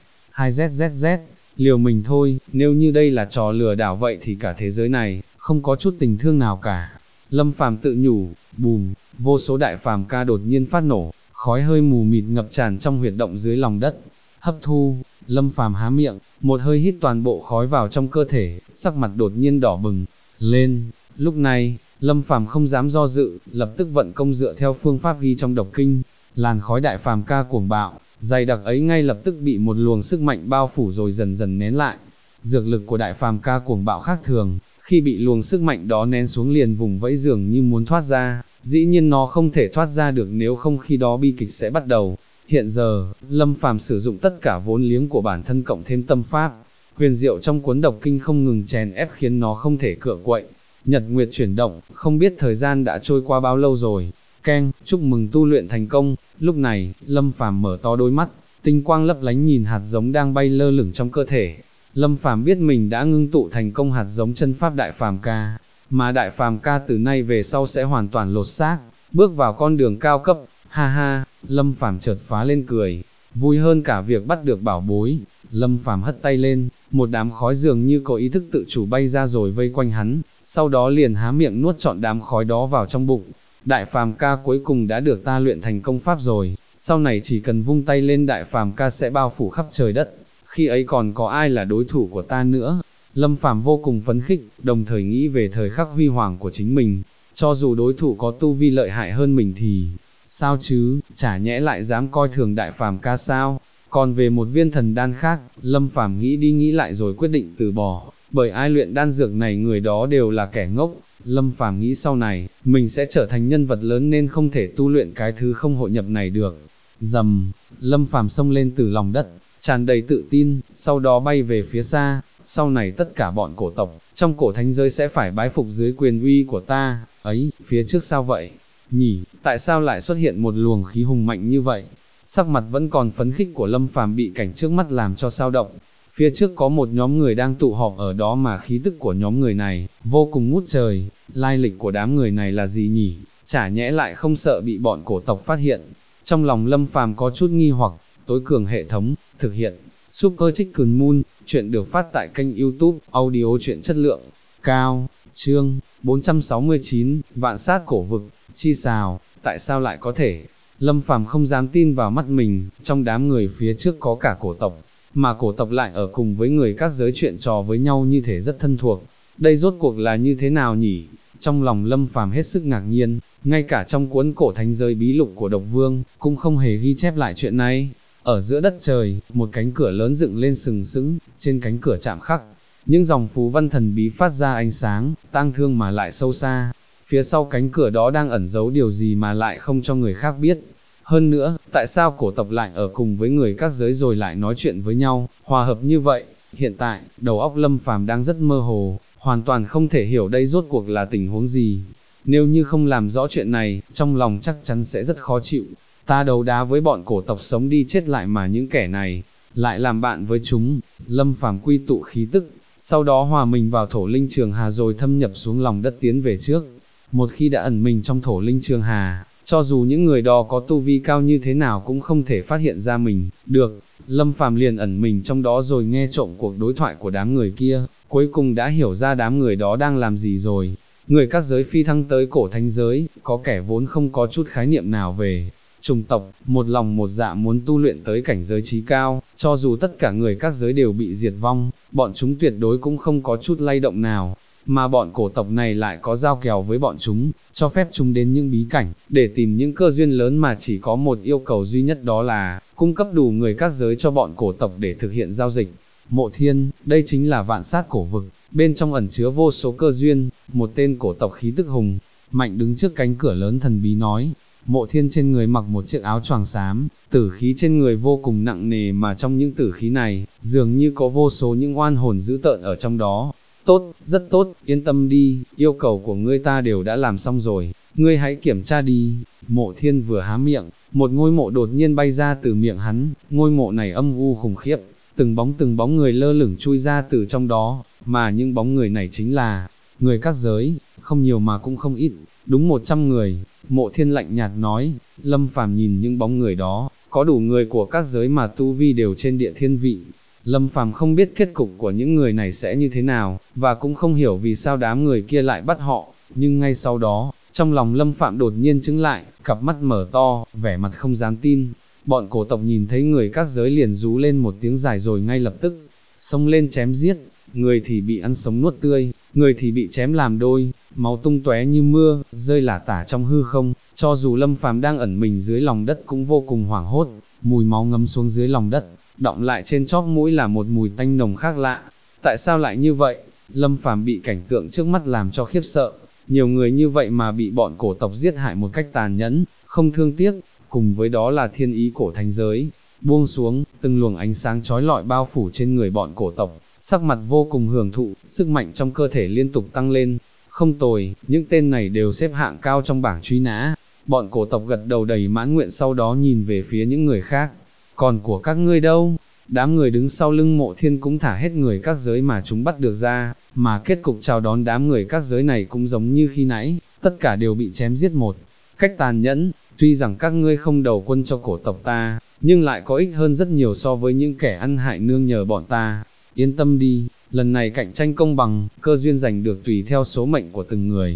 2ZZZ, liều mình thôi, nếu như đây là trò lừa đảo vậy thì cả thế giới này không có chút tình thương nào cả. Lâm Phàm tự nhủ. Bùm, vô số Đại Phàm Ca đột nhiên phát nổ, khói hơi mù mịt ngập tràn trong huyệt động dưới lòng đất. Hấp thu, Lâm Phàm há miệng, một hơi hít toàn bộ khói vào trong cơ thể, sắc mặt đột nhiên đỏ bừng lên. Lúc này, Lâm Phàm không dám do dự, lập tức vận công dựa theo phương pháp ghi trong độc kinh. Làn khói Đại Phàm Ca cuồng bạo, dày đặc ấy ngay lập tức bị một luồng sức mạnh bao phủ rồi dần dần nén lại. Dược lực của Đại Phàm Ca cuồng bạo khác thường, khi bị luồng sức mạnh đó nén xuống liền vùng vẫy dường như muốn thoát ra, dĩ nhiên nó không thể thoát ra được, nếu không khi đó bi kịch sẽ bắt đầu. Hiện giờ, Lâm Phàm sử dụng tất cả vốn liếng của bản thân cộng thêm tâm pháp, huyền diệu trong cuốn độc kinh không ngừng chèn ép khiến nó không thể cựa quậy. Nhật nguyệt chuyển động, không biết thời gian đã trôi qua bao lâu rồi. Keng, chúc mừng tu luyện thành công. Lúc này, Lâm Phàm mở to đôi mắt, tinh quang lấp lánh nhìn hạt giống đang bay lơ lửng trong cơ thể. Lâm Phàm biết mình đã ngưng tụ thành công hạt giống chân pháp Đại Phàm Ca, mà Đại Phàm Ca từ nay về sau sẽ hoàn toàn lột xác, bước vào con đường cao cấp. Ha ha, Lâm Phàm chợt phá lên cười, vui hơn cả việc bắt được bảo bối. Lâm Phàm hất tay lên, một đám khói dường như có ý thức tự chủ bay ra rồi vây quanh hắn, sau đó liền há miệng nuốt trọn đám khói đó vào trong bụng. Đại Phàm Ca cuối cùng đã được ta luyện thành công pháp rồi, sau này chỉ cần vung tay lên đại phàm ca sẽ bao phủ khắp trời đất, khi ấy còn có ai là đối thủ của ta nữa. Lâm Phàm vô cùng phấn khích, đồng thời nghĩ về thời khắc huy hoàng của chính mình, cho dù đối thủ có tu vi lợi hại hơn mình thì sao chứ, chả nhẽ lại dám coi thường đại phàm ca sao. Còn về một viên thần đan khác, Lâm Phàm nghĩ đi nghĩ lại rồi quyết định từ bỏ, bởi ai luyện đan dược này người đó đều là kẻ ngốc. Lâm Phàm nghĩ sau này, mình sẽ trở thành nhân vật lớn nên không thể tu luyện cái thứ không hội nhập này được. Rầm, Lâm Phàm xông lên từ lòng đất, tràn đầy tự tin, sau đó bay về phía xa. Sau này tất cả bọn cổ tộc, trong cổ thánh giới sẽ phải bái phục dưới quyền uy của ta. Ấy, phía trước sao vậy? Nhỉ, tại sao lại xuất hiện một luồng khí hùng mạnh như vậy? Sắc mặt vẫn còn phấn khích của Lâm Phàm bị cảnh trước mắt làm cho sao động. Phía trước có một nhóm người đang tụ họp ở đó mà khí tức của nhóm người này vô cùng ngút trời. Lai lịch của đám người này là gì nhỉ? Chả nhẽ lại không sợ bị bọn cổ tộc phát hiện? Trong lòng Lâm Phàm có chút nghi hoặc. Tối cường hệ thống thực hiện Super Chicken Moon, chuyện được phát tại kênh YouTube audio truyện chất lượng cao. Chương 469, Vạn Sát Cổ Vực. Chi xào, tại sao lại có thể? Lâm Phàm không dám tin vào mắt mình, trong đám người phía trước có cả cổ tộc, mà cổ tộc lại ở cùng với người các giới chuyện trò với nhau như thể rất thân thuộc. Đây rốt cuộc là như thế nào nhỉ? Trong lòng Lâm Phàm hết sức ngạc nhiên, ngay cả trong cuốn cổ thánh giới bí lục của Độc Vương, cũng không hề ghi chép lại chuyện này. Ở giữa đất trời, một cánh cửa lớn dựng lên sừng sững, trên cánh cửa chạm khắc những dòng phù văn thần bí phát ra ánh sáng, tang thương mà lại sâu xa. Phía sau cánh cửa đó đang ẩn giấu điều gì mà lại không cho người khác biết. Hơn nữa, tại sao cổ tộc lại ở cùng với người các giới rồi lại nói chuyện với nhau, hòa hợp như vậy? Hiện tại, đầu óc Lâm Phàm đang rất mơ hồ, hoàn toàn không thể hiểu đây rốt cuộc là tình huống gì. Nếu như không làm rõ chuyện này, trong lòng chắc chắn sẽ rất khó chịu. Ta đấu đá với bọn cổ tộc sống đi chết lại mà những kẻ này lại làm bạn với chúng. Lâm Phàm quy tụ khí tức, sau đó hòa mình vào thổ linh trường hà rồi thâm nhập xuống lòng đất tiến về trước. Một khi đã ẩn mình trong thổ linh trường hà, cho dù những người đó có tu vi cao như thế nào cũng không thể phát hiện ra mình được. Lâm Phàm liền ẩn mình trong đó rồi nghe trộm cuộc đối thoại của đám người kia, cuối cùng đã hiểu ra đám người đó đang làm gì rồi. Người các giới phi thăng tới cổ thánh giới, có kẻ vốn không có chút khái niệm nào về chủng tộc, một lòng một dạ muốn tu luyện tới cảnh giới trí cao, cho dù tất cả người các giới đều bị diệt vong, bọn chúng tuyệt đối cũng không có chút lay động nào. Mà bọn cổ tộc này lại có giao kèo với bọn chúng, cho phép chúng đến những bí cảnh, để tìm những cơ duyên lớn mà chỉ có một yêu cầu duy nhất, đó là cung cấp đủ người các giới cho bọn cổ tộc để thực hiện giao dịch. Mộ Thiên, đây chính là vạn sát cổ vực, bên trong ẩn chứa vô số cơ duyên. Một tên cổ tộc khí tức hùng mạnh đứng trước cánh cửa lớn thần bí nói. Mộ Thiên trên người mặc một chiếc áo choàng xám, tử khí trên người vô cùng nặng nề, mà trong những tử khí này, dường như có vô số những oan hồn dữ tợn ở trong đó. Tốt, rất tốt, yên tâm đi, yêu cầu của ngươi ta đều đã làm xong rồi, ngươi hãy kiểm tra đi. Mộ Thiên vừa há miệng, một ngôi mộ đột nhiên bay ra từ miệng hắn, ngôi mộ này âm u khủng khiếp, từng bóng người lơ lửng chui ra từ trong đó, mà những bóng người này chính là người các giới, không nhiều mà cũng không ít, đúng 100 người. Mộ Thiên lạnh nhạt nói. Lâm Phàm nhìn những bóng người đó, có đủ người của các giới mà tu vi đều trên địa thiên vị. Lâm Phàm không biết kết cục của những người này sẽ như thế nào, và cũng không hiểu vì sao đám người kia lại bắt họ, nhưng ngay sau đó, trong lòng Lâm Phàm đột nhiên chững lại, cặp mắt mở to, vẻ mặt không dám tin. Bọn cổ tộc nhìn thấy người các giới liền rú lên một tiếng dài rồi ngay lập tức xông lên chém giết, người thì bị ăn sống nuốt tươi, người thì bị chém làm đôi, máu tung tóe như mưa, rơi lả tả trong hư không. Cho dù Lâm Phàm đang ẩn mình dưới lòng đất cũng vô cùng hoảng hốt, mùi máu ngấm xuống dưới lòng đất, đọng lại trên chóp mũi là một mùi tanh nồng khác lạ. Tại sao lại như vậy? Lâm Phàm bị cảnh tượng trước mắt làm cho khiếp sợ, nhiều người như vậy mà bị bọn cổ tộc giết hại một cách tàn nhẫn, không thương tiếc, cùng với đó là thiên ý cổ thánh giới buông xuống, từng luồng ánh sáng chói lọi bao phủ trên người bọn cổ tộc, sắc mặt vô cùng hưởng thụ, sức mạnh trong cơ thể liên tục tăng lên. Không tồi, những tên này đều xếp hạng cao trong bảng truy nã. Bọn cổ tộc gật đầu đầy mãn nguyện, sau đó nhìn về phía những người khác. Còn của các ngươi đâu? Đám người đứng sau lưng Mộ Thiên cũng thả hết người các giới mà chúng bắt được ra, mà kết cục chào đón đám người các giới này cũng giống như khi nãy, tất cả đều bị chém giết một cách tàn nhẫn. Tuy rằng các ngươi không đầu quân cho cổ tộc ta, nhưng lại có ích hơn rất nhiều so với những kẻ ăn hại nương nhờ bọn ta. Yên tâm đi, lần này cạnh tranh công bằng, cơ duyên giành được tùy theo số mệnh của từng người.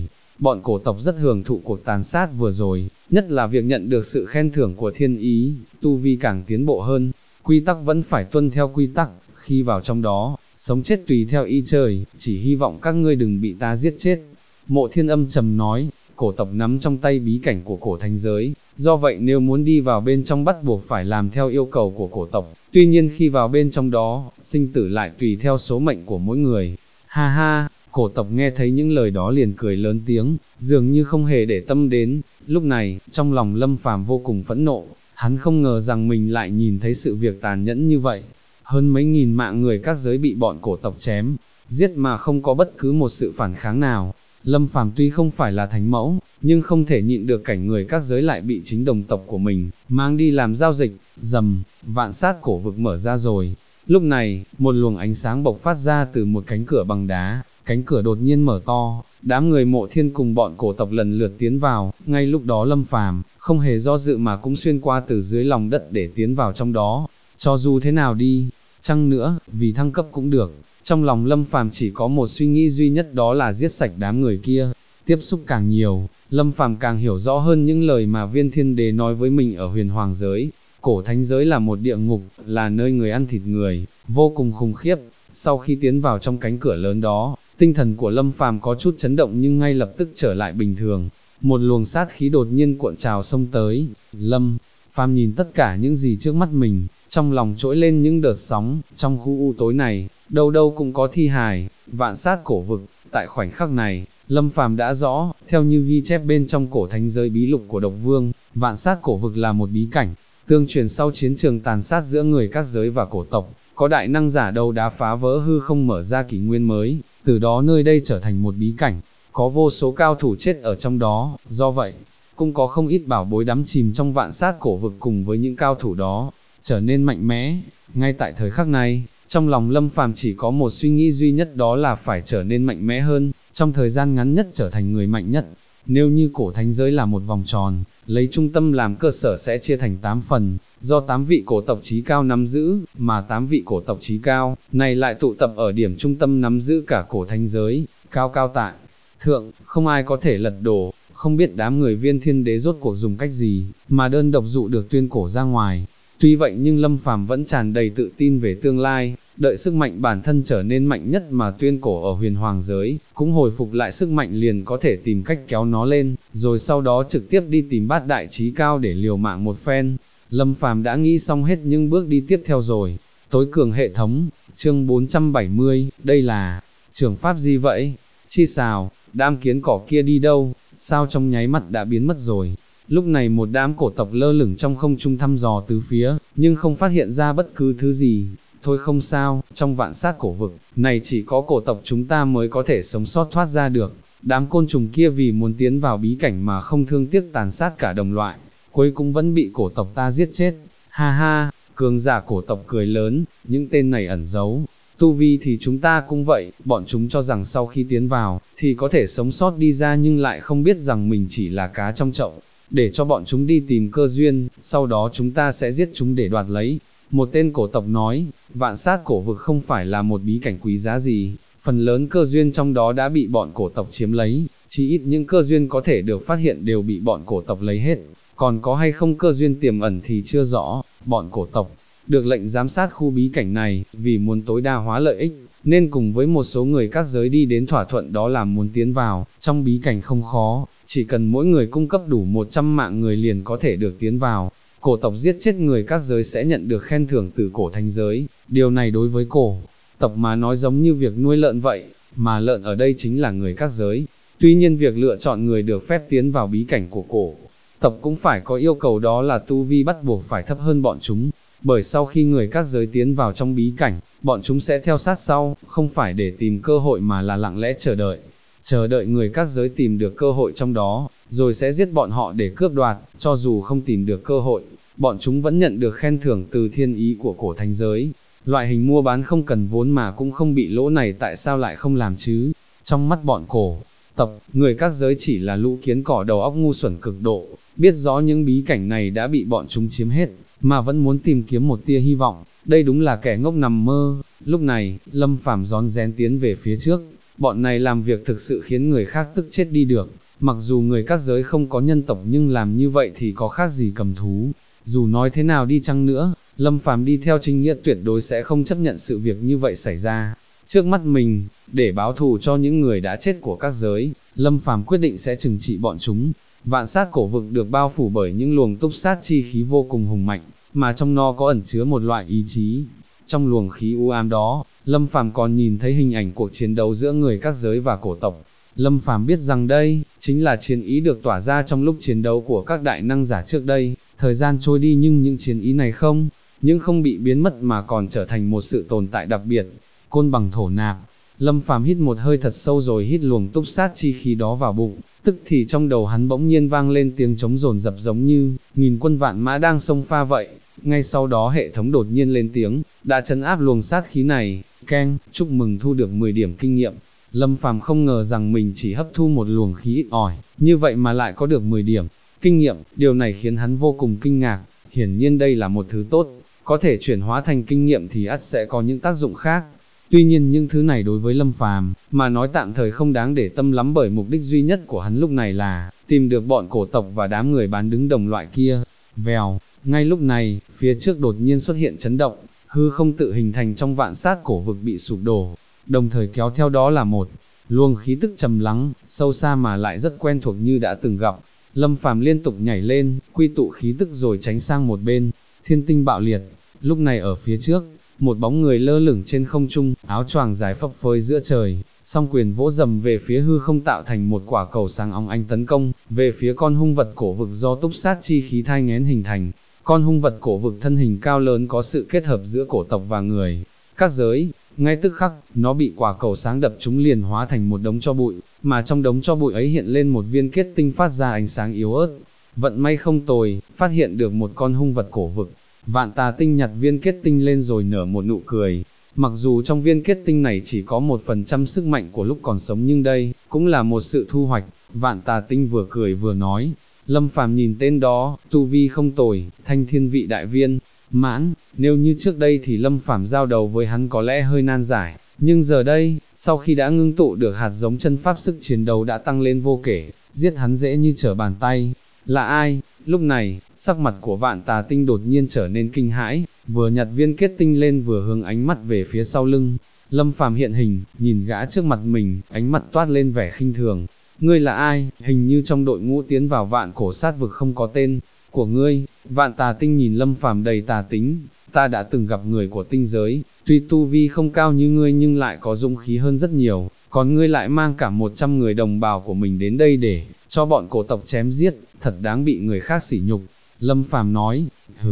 bọn cổ tộc rất hưởng thụ cuộc tàn sát vừa rồi, nhất là việc nhận được sự khen thưởng của thiên ý, tu vi càng tiến bộ hơn, quy tắc vẫn phải tuân theo quy tắc, khi vào trong đó, sống chết tùy theo ý trời, chỉ hy vọng các ngươi đừng bị ta giết chết. Mộ Thiên âm trầm nói, cổ tộc nắm trong tay bí cảnh của cổ thánh giới, do vậy nếu muốn đi vào bên trong bắt buộc phải làm theo yêu cầu của cổ tộc, tuy nhiên khi vào bên trong đó, sinh tử lại tùy theo số mệnh của mỗi người. Ha ha, cổ tộc nghe thấy những lời đó liền cười lớn tiếng, dường như không hề để tâm đến. Lúc này, trong lòng Lâm Phàm vô cùng phẫn nộ, hắn không ngờ rằng mình lại nhìn thấy sự việc tàn nhẫn như vậy. Hơn mấy nghìn mạng người các giới bị bọn cổ tộc chém, giết mà không có bất cứ một sự phản kháng nào. Lâm Phàm tuy không phải là thánh mẫu, nhưng không thể nhịn được cảnh người các giới lại bị chính đồng tộc của mình mang đi làm giao dịch. Rầm, vạn sát cổ vực mở ra rồi. Lúc này, một luồng ánh sáng bộc phát ra từ một cánh cửa bằng đá, cánh cửa đột nhiên mở to, đám người Mộ Thiên cùng bọn cổ tộc lần lượt tiến vào. Ngay lúc đó Lâm Phàm không hề do dự mà cũng xuyên qua từ dưới lòng đất để tiến vào trong đó. Cho dù thế nào đi chăng nữa, vì thăng cấp cũng được. Trong lòng Lâm Phàm chỉ có một suy nghĩ duy nhất, đó là giết sạch đám người kia. Tiếp xúc càng nhiều, Lâm Phàm càng hiểu rõ hơn những lời mà Viên Thiên Đế nói với mình ở Huyền Hoàng giới. Cổ thánh giới là một địa ngục, là nơi người ăn thịt người, vô cùng khủng khiếp. Sau khi tiến vào trong cánh cửa lớn đó, tinh thần của Lâm Phàm có chút chấn động nhưng ngay lập tức trở lại bình thường. Một luồng sát khí đột nhiên cuộn trào xông tới. Lâm Phàm nhìn tất cả những gì trước mắt mình, trong lòng trỗi lên những đợt sóng. Trong khu u tối này, đâu đâu cũng có thi hài, vạn sát cổ vực. Tại khoảnh khắc này, Lâm Phàm đã rõ, theo như ghi chép bên trong cổ thánh giới bí lục của Độc Vương, vạn sát cổ vực là một bí cảnh tương truyền sau chiến trường tàn sát giữa người các giới và cổ tộc, có đại năng giả đầu đá phá vỡ hư không mở ra kỷ nguyên mới, từ đó nơi đây trở thành một bí cảnh, có vô số cao thủ chết ở trong đó. Do vậy, cũng có không ít bảo bối đắm chìm trong vạn sát cổ vực cùng với những cao thủ đó, trở nên mạnh mẽ. Ngay tại thời khắc này, trong lòng Lâm Phàm chỉ có một suy nghĩ duy nhất, đó là phải trở nên mạnh mẽ hơn, trong thời gian ngắn nhất trở thành người mạnh nhất. Nếu như cổ thánh giới là một vòng tròn, lấy trung tâm làm cơ sở sẽ chia thành 8 phần, do 8 vị cổ tộc chí cao nắm giữ, mà 8 vị cổ tộc chí cao này lại tụ tập ở điểm trung tâm nắm giữ cả cổ thánh giới, cao cao tại thượng, không ai có thể lật đổ. Không biết đám người Viên Thiên Đế rốt cuộc dùng cách gì, mà đơn độc dụ được tuyên cổ ra ngoài. Tuy vậy nhưng Lâm Phàm vẫn tràn đầy tự tin về tương lai, đợi sức mạnh bản thân trở nên mạnh nhất mà tuyên cổ ở Huyền Hoàng giới, cũng hồi phục lại sức mạnh liền có thể tìm cách kéo nó lên, rồi sau đó trực tiếp đi tìm Bát Đại Chí Cao để liều mạng một phen. Lâm Phàm đã nghĩ xong hết những bước đi tiếp theo rồi. Tối cường hệ thống, chương 470, đây là trường pháp gì vậy? Chi xào, đám kiến cỏ kia đi đâu, sao trong nháy mắt đã biến mất rồi. Lúc này một đám cổ tộc lơ lửng trong không trung thăm dò tứ phía, nhưng không phát hiện ra bất cứ thứ gì. Thôi không sao, trong vạn sát cổ vực, này chỉ có cổ tộc chúng ta mới có thể sống sót thoát ra được. Đám côn trùng kia vì muốn tiến vào bí cảnh mà không thương tiếc tàn sát cả đồng loại, cuối cùng vẫn bị cổ tộc ta giết chết. Ha ha, cường giả cổ tộc cười lớn, những tên này ẩn giấu tu vi thì chúng ta cũng vậy, bọn chúng cho rằng sau khi tiến vào, thì có thể sống sót đi ra, nhưng lại không biết rằng mình chỉ là cá trong chậu, để cho bọn chúng đi tìm cơ duyên, sau đó chúng ta sẽ giết chúng để đoạt lấy. Một tên cổ tộc nói, vạn sát cổ vực không phải là một bí cảnh quý giá gì, phần lớn cơ duyên trong đó đã bị bọn cổ tộc chiếm lấy, chỉ ít những cơ duyên có thể được phát hiện đều bị bọn cổ tộc lấy hết, còn có hay không cơ duyên tiềm ẩn thì chưa rõ. Bọn cổ tộc được lệnh giám sát khu bí cảnh này, vì muốn tối đa hóa lợi ích, nên cùng với một số người các giới đi đến thỏa thuận, đó là muốn tiến vào trong bí cảnh không khó, chỉ cần mỗi người cung cấp đủ 100 mạng người liền có thể được tiến vào. Cổ tộc giết chết người các giới sẽ nhận được khen thưởng từ cổ thánh giới, điều này đối với cổ tộc mà nói giống như việc nuôi lợn vậy, mà lợn ở đây chính là người các giới. Tuy nhiên việc lựa chọn người được phép tiến vào bí cảnh của cổ tộc cũng phải có yêu cầu, đó là tu vi bắt buộc phải thấp hơn bọn chúng, bởi sau khi người các giới tiến vào trong bí cảnh, bọn chúng sẽ theo sát sau, không phải để tìm cơ hội mà là lặng lẽ chờ đợi người các giới tìm được cơ hội trong đó, rồi sẽ giết bọn họ để cướp đoạt. Cho dù không tìm được cơ hội, bọn chúng vẫn nhận được khen thưởng từ thiên ý của cổ thánh giới. Loại hình mua bán không cần vốn mà cũng không bị lỗ này tại sao lại không làm chứ? Trong mắt bọn cổ tộc, người các giới chỉ là lũ kiến cỏ đầu óc ngu xuẩn cực độ, biết rõ những bí cảnh này đã bị bọn chúng chiếm hết, mà vẫn muốn tìm kiếm một tia hy vọng, đây đúng là kẻ ngốc nằm mơ. Lúc này, Lâm Phàm rón rén tiến về phía trước, bọn này làm việc thực sự khiến người khác tức chết đi được, mặc dù người các giới không có nhân tộc nhưng làm như vậy thì có khác gì cầm thú. Dù nói thế nào đi chăng nữa, Lâm Phàm đi theo chính nghĩa tuyệt đối sẽ không chấp nhận sự việc như vậy xảy ra. Trước mắt mình, để báo thù cho những người đã chết của các giới, Lâm Phàm quyết định sẽ trừng trị bọn chúng. Vạn sát cổ vực được bao phủ bởi những luồng túc sát chi khí vô cùng hùng mạnh, mà trong nó có ẩn chứa một loại ý chí. Trong luồng khí u ám đó, Lâm Phàm còn nhìn thấy hình ảnh cuộc chiến đấu giữa người các giới và cổ tộc. Lâm Phàm biết rằng đây, chính là chiến ý được tỏa ra trong lúc chiến đấu của các đại năng giả trước đây. Thời gian trôi đi nhưng những chiến ý này không bị biến mất mà còn trở thành một sự tồn tại đặc biệt. Côn bằng thổ nạp, Lâm Phàm hít một hơi thật sâu rồi hít luồng túc sát chi khí đó vào bụng, tức thì trong đầu hắn bỗng nhiên vang lên tiếng trống dồn dập giống như nghìn quân vạn mã đang xông pha vậy. Ngay sau đó hệ thống đột nhiên lên tiếng, đã trấn áp luồng sát khí này, keng, chúc mừng thu được 10 điểm kinh nghiệm. Lâm Phàm không ngờ rằng mình chỉ hấp thu một luồng khí ít ỏi, như vậy mà lại có được 10 điểm kinh nghiệm, điều này khiến hắn vô cùng kinh ngạc. Hiển nhiên đây là một thứ tốt, có thể chuyển hóa thành kinh nghiệm thì ắt sẽ có những tác dụng khác. Tuy nhiên những thứ này đối với Lâm Phàm mà nói tạm thời không đáng để tâm lắm, bởi mục đích duy nhất của hắn lúc này là tìm được bọn cổ tộc và đám người bán đứng đồng loại kia. Vèo, ngay lúc này, phía trước đột nhiên xuất hiện chấn động, hư không tự hình thành trong vạn sát cổ vực bị sụp đổ, đồng thời kéo theo đó là một luồng khí tức trầm lắng, sâu xa mà lại rất quen thuộc như đã từng gặp. Lâm Phàm liên tục nhảy lên, quy tụ khí tức rồi tránh sang một bên. Thiên tinh bạo liệt, lúc này ở phía trước, một bóng người lơ lửng trên không trung, áo choàng dài phấp phới giữa trời, song quyền vỗ dầm về phía hư không tạo thành một quả cầu sáng óng ánh tấn công về phía con hung vật cổ vực do túc sát chi khí thai nghén hình thành. Con hung vật cổ vực thân hình cao lớn có sự kết hợp giữa cổ tộc và người các giới. Ngay tức khắc, nó bị quả cầu sáng đập trúng liền hóa thành một đống tro bụi, mà trong đống tro bụi ấy hiện lên một viên kết tinh phát ra ánh sáng yếu ớt. Vận may không tồi, phát hiện được một con hung vật cổ vực. Vạn Tà Tinh nhặt viên kết tinh lên rồi nở một nụ cười. Mặc dù trong viên kết tinh này chỉ có 1% sức mạnh của lúc còn sống nhưng đây cũng là một sự thu hoạch. Vạn Tà Tinh vừa cười vừa nói. Lâm Phàm nhìn tên đó, tu vi không tồi, thanh thiên vị đại viên mãn. Nếu như trước đây thì Lâm Phàm giao đầu với hắn có lẽ hơi nan giải, nhưng giờ đây, sau khi đã ngưng tụ được hạt giống chân pháp, sức chiến đấu đã tăng lên vô kể, giết hắn dễ như trở bàn tay. Là ai? Lúc này, sắc mặt của Vạn Tà Tinh đột nhiên trở nên kinh hãi, vừa nhặt viên kết tinh lên vừa hướng ánh mắt về phía sau lưng. Lâm Phàm hiện hình, nhìn gã trước mặt mình, ánh mắt toát lên vẻ khinh thường. Ngươi là ai? Hình như trong đội ngũ tiến vào vạn cổ sát vực không có tên của ngươi. Vạn Tà Tinh nhìn Lâm Phàm đầy tà tính. Ta đã từng gặp người của tinh giới, tuy tu vi không cao như ngươi nhưng lại có dũng khí hơn rất nhiều, còn ngươi lại mang cả 100 người đồng bào của mình đến đây để cho bọn cổ tộc chém giết, thật đáng bị người khác sỉ nhục. Lâm Phàm nói.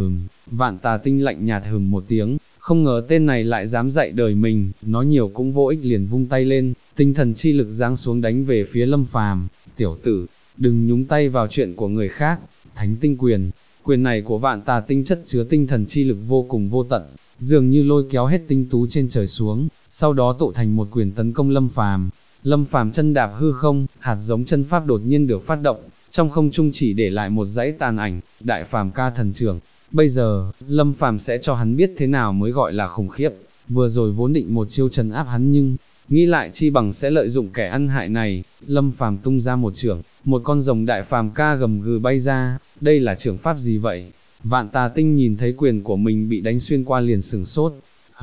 Vạn Tà Tinh lạnh nhạt một tiếng, không ngờ tên này lại dám dạy đời mình, nói nhiều cũng vô ích liền vung tay lên, tinh thần chi lực giáng xuống đánh về phía Lâm Phàm. Tiểu tử, đừng nhúng tay vào chuyện của người khác. Thánh tinh quyền. Quyền này của Vạn Tà Tinh chất chứa tinh thần chi lực vô cùng vô tận, dường như lôi kéo hết tinh tú trên trời xuống, sau đó tụ thành một quyền tấn công Lâm Phàm. Lâm Phàm chân đạp hư không, hạt giống chân pháp đột nhiên được phát động, trong không trung chỉ để lại một dãy tàn ảnh, Đại Phàm Ca Thần Trưởng. Bây giờ, Lâm Phàm sẽ cho hắn biết thế nào mới gọi là khủng khiếp. Vừa rồi vốn định một chiêu trấn áp hắn nhưng nghĩ lại chi bằng sẽ lợi dụng kẻ ăn hại này. Lâm Phàm tung ra một chưởng, một con rồng Đại Phàm Ca gầm gừ bay ra. Đây là chưởng pháp gì vậy? Vạn Tà Tinh nhìn thấy quyền của mình bị đánh xuyên qua liền sửng sốt.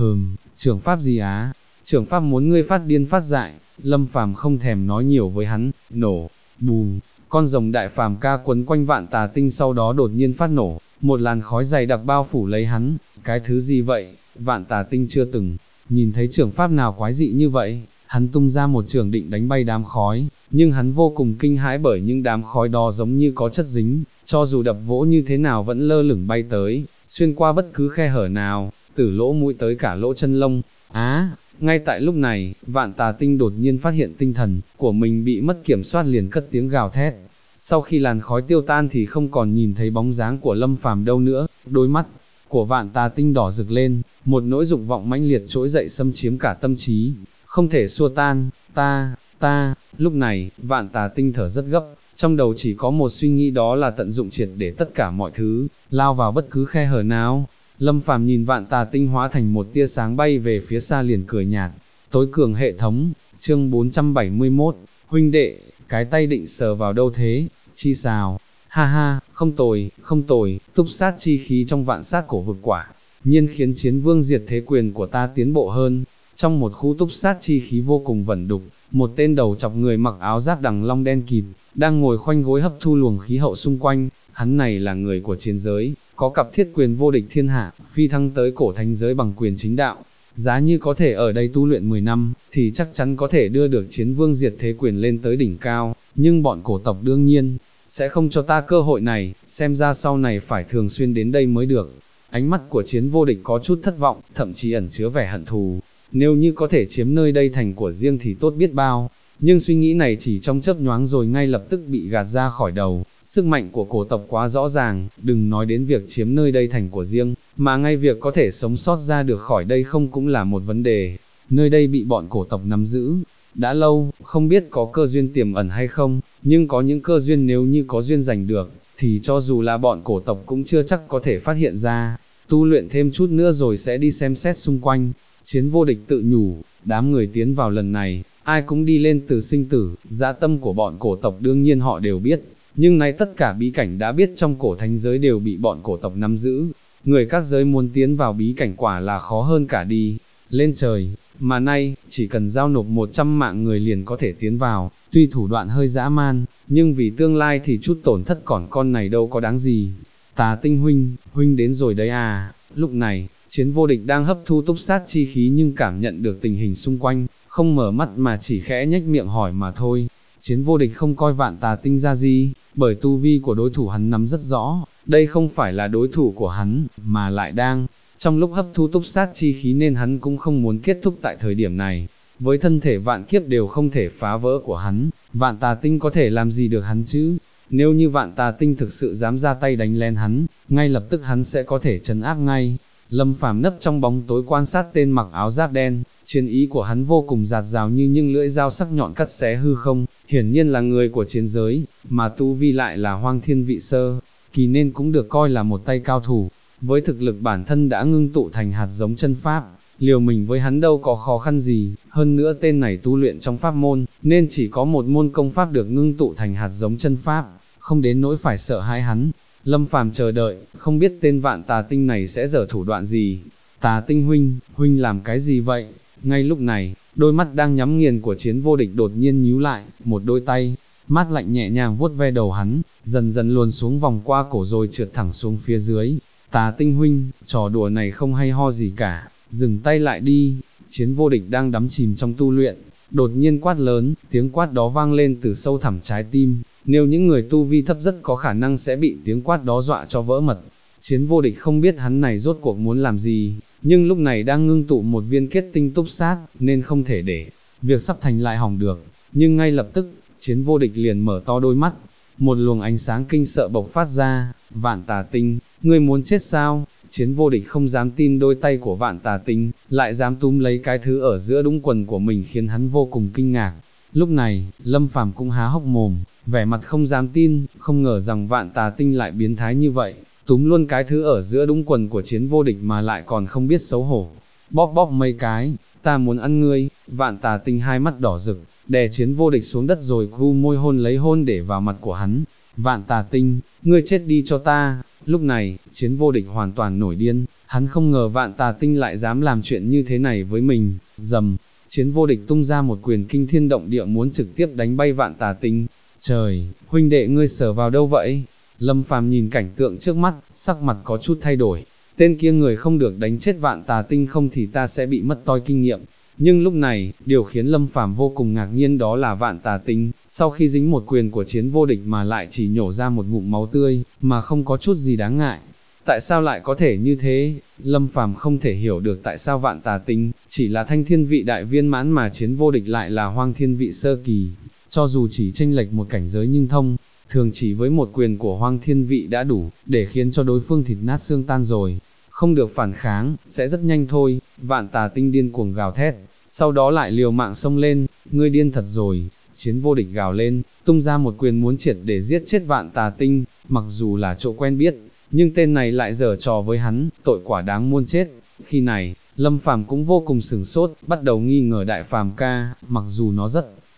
Chưởng pháp gì á? Chưởng pháp muốn ngươi phát điên phát dại. Lâm Phàm không thèm nói nhiều với hắn. Nổ, bùm. Con rồng Đại Phàm Ca quấn quanh Vạn Tà Tinh sau đó đột nhiên phát nổ, một làn khói dày đặc bao phủ lấy hắn. Cái thứ gì vậy? Vạn Tà Tinh chưa từng nhìn thấy chưởng pháp nào quái dị như vậy. Hắn tung ra một chưởng định đánh bay đám khói, nhưng hắn vô cùng kinh hãi bởi những đám khói đó giống như có chất dính, cho dù đập vỗ như thế nào vẫn lơ lửng bay tới, xuyên qua bất cứ khe hở nào, từ lỗ mũi tới cả lỗ chân lông. Ngay tại lúc này, Vạn Tà Tinh đột nhiên phát hiện tinh thần của mình bị mất kiểm soát liền cất tiếng gào thét. Sau khi làn khói tiêu tan thì không còn nhìn thấy bóng dáng của Lâm Phàm đâu nữa, đôi mắt của Vạn Tà Tinh đỏ rực lên, một nỗi dục vọng mãnh liệt trỗi dậy xâm chiếm cả tâm trí, không thể xua tan. Lúc này, Vạn Tà Tinh thở rất gấp, trong đầu chỉ có một suy nghĩ, đó là tận dụng triệt để tất cả mọi thứ, lao vào bất cứ khe hở nào. Lâm Phàm nhìn Vạn Tà Tinh hóa thành một tia sáng bay về phía xa liền cười nhạt. Tối cường hệ thống, chương 471, huynh đệ, cái tay định sờ vào đâu thế, chi xào, ha ha, không tồi, túc sát chi khí trong vạn sát cổ vực quả, nhiên khiến chiến vương diệt thế quyền của ta tiến bộ hơn. Trong một khu túc sát chi khí vô cùng vẩn đục, một tên đầu chọc người mặc áo giáp đằng long đen kịt, đang ngồi khoanh gối hấp thu luồng khí hậu xung quanh. Hắn này là người của chiến giới, có cặp thiết quyền vô địch thiên hạ, phi thăng tới cổ thánh giới bằng quyền chính đạo. Giá như có thể ở đây tu luyện 10 năm, thì chắc chắn có thể đưa được chiến vương diệt thế quyền lên tới đỉnh cao, nhưng bọn cổ tộc đương nhiên sẽ không cho ta cơ hội này, xem ra sau này phải thường xuyên đến đây mới được. Ánh mắt của chiến vô địch có chút thất vọng, thậm chí ẩn chứa vẻ hận thù. Nếu như có thể chiếm nơi đây thành của riêng thì tốt biết bao, nhưng suy nghĩ này chỉ trong chớp nhoáng rồi ngay lập tức bị gạt ra khỏi đầu. Sức mạnh của cổ tộc quá rõ ràng, đừng nói đến việc chiếm nơi đây thành của riêng, mà ngay việc có thể sống sót ra được khỏi đây không cũng là một vấn đề. Nơi đây bị bọn cổ tộc nắm giữ đã lâu, không biết có cơ duyên tiềm ẩn hay không, nhưng có những cơ duyên nếu như có duyên giành được, thì cho dù là bọn cổ tộc cũng chưa chắc có thể phát hiện ra. Tu luyện thêm chút nữa rồi sẽ đi xem xét xung quanh. Chiến vô địch tự nhủ, đám người tiến vào lần này, ai cũng đi lên từ sinh tử, dã tâm của bọn cổ tộc đương nhiên họ đều biết, nhưng nay tất cả bí cảnh đã biết trong cổ thánh giới đều bị bọn cổ tộc nắm giữ. Người các giới muốn tiến vào bí cảnh quả là khó hơn cả đi lên trời, mà nay, chỉ cần giao nộp 100 mạng người liền có thể tiến vào, tuy thủ đoạn hơi dã man, nhưng vì tương lai thì chút tổn thất còn con này đâu có đáng gì. Tà Tinh huynh đến rồi đấy à. Lúc này, chiến vô địch đang hấp thu túc sát chi khí nhưng cảm nhận được tình hình xung quanh, không mở mắt mà chỉ khẽ nhếch miệng hỏi mà thôi. Chiến vô địch không coi Vạn Tà Tinh ra gì, bởi tu vi của đối thủ hắn nắm rất rõ, đây không phải là đối thủ của hắn, mà lại đang trong lúc hấp thu túc sát chi khí nên hắn cũng không muốn kết thúc tại thời điểm này. Với thân thể vạn kiếp đều không thể phá vỡ của hắn, Vạn Tà Tinh có thể làm gì được hắn chứ? Nếu như Vạn Tà Tinh thực sự dám ra tay đánh lén hắn, ngay lập tức hắn sẽ có thể trấn áp ngay. Lâm Phàm nấp trong bóng tối quan sát tên mặc áo giáp đen, chiến ý của hắn vô cùng dạt dào như những lưỡi dao sắc nhọn cắt xé hư không, hiển nhiên là người của chiến giới, mà tu vi lại là Hoang Thiên Vị Sơ, kỳ nên cũng được coi là một tay cao thủ. Với thực lực bản thân đã ngưng tụ thành hạt giống chân pháp, liều mình với hắn đâu có khó khăn gì, hơn nữa tên này tu luyện trong pháp môn, nên chỉ có một môn công pháp được ngưng tụ thành hạt giống chân pháp, không đến nỗi phải sợ hãi hắn. Lâm Phàm chờ đợi, không biết tên Vạn Tà Tinh này sẽ giở thủ đoạn gì. Tà Tinh huynh làm cái gì vậy? Ngay lúc này, đôi mắt đang nhắm nghiền của chiến vô địch đột nhiên nhíu lại, một đôi tay mát lạnh nhẹ nhàng vuốt ve đầu hắn, dần dần luồn xuống vòng qua cổ rồi trượt thẳng xuống phía dưới. Tà Tinh huynh, trò đùa này không hay ho gì cả, dừng tay lại đi. Chiến vô địch đang đắm chìm trong tu luyện, đột nhiên quát lớn, tiếng quát đó vang lên từ sâu thẳm trái tim, nếu những người tu vi thấp rất có khả năng sẽ bị tiếng quát đó dọa cho vỡ mật. Chiến vô địch không biết hắn này rốt cuộc muốn làm gì, nhưng lúc này đang ngưng tụ một viên kết tinh túc sát, nên không thể để việc sắp thành lại hỏng được, nhưng ngay lập tức, chiến vô địch liền mở to đôi mắt, một luồng ánh sáng kinh sợ bộc phát ra. Vạn Tà Tinh, ngươi muốn chết sao? Chiến vô địch không dám tin đôi tay của Vạn Tà Tinh, lại dám túm lấy cái thứ ở giữa đũng quần của mình khiến hắn vô cùng kinh ngạc. Lúc này, Lâm Phàm cũng há hốc mồm, vẻ mặt không dám tin, không ngờ rằng Vạn Tà Tinh lại biến thái như vậy, túm luôn cái thứ ở giữa đũng quần của chiến vô địch mà lại còn không biết xấu hổ. Bóp bóp mấy cái, ta muốn ăn ngươi. Vạn Tà Tinh hai mắt đỏ rực, đè chiến vô địch xuống đất rồi cu môi hôn lấy hôn để vào mặt của hắn. Vạn Tà Tinh, ngươi chết đi cho ta. Lúc này, chiến vô địch hoàn toàn nổi điên, hắn không ngờ Vạn Tà Tinh lại dám làm chuyện như thế này với mình. Dầm, chiến vô địch tung ra một quyền kinh thiên động địa muốn trực tiếp đánh bay Vạn Tà Tinh. Trời, huynh đệ ngươi sờ vào đâu vậy? Lâm Phàm nhìn cảnh tượng trước mắt, sắc mặt có chút thay đổi. Tên kia người không được đánh chết Vạn Tà Tinh không thì ta sẽ bị mất toi kinh nghiệm. Nhưng lúc này, điều khiến Lâm Phàm vô cùng ngạc nhiên đó là Vạn Tà Tinh, sau khi dính một quyền của chiến vô địch mà lại chỉ nhổ ra một ngụm máu tươi, mà không có chút gì đáng ngại. Tại sao lại có thể như thế? Lâm Phàm không thể hiểu được tại sao Vạn Tà Tinh chỉ là thanh thiên vị đại viên mãn mà chiến vô địch lại là hoang thiên vị sơ kỳ. Cho dù chỉ chênh lệch một cảnh giới nhưng thường chỉ với một quyền của hoang thiên vị đã đủ để khiến cho đối phương thịt nát xương tan rồi. Không được phản kháng, sẽ rất nhanh thôi. Vạn Tà Tinh điên cuồng gào thét, sau đó lại liều mạng xông lên. Ngươi điên thật rồi. Chiến vô địch gào lên, tung ra một quyền muốn triệt để giết chết Vạn Tà Tinh. Mặc dù là chỗ quen biết, nhưng tên này lại giở trò với hắn, tội quả đáng muôn chết. Khi này, Lâm Phàm cũng vô cùng sửng sốt, bắt đầu nghi ngờ Đại Phàm ca, mặc dù nó rất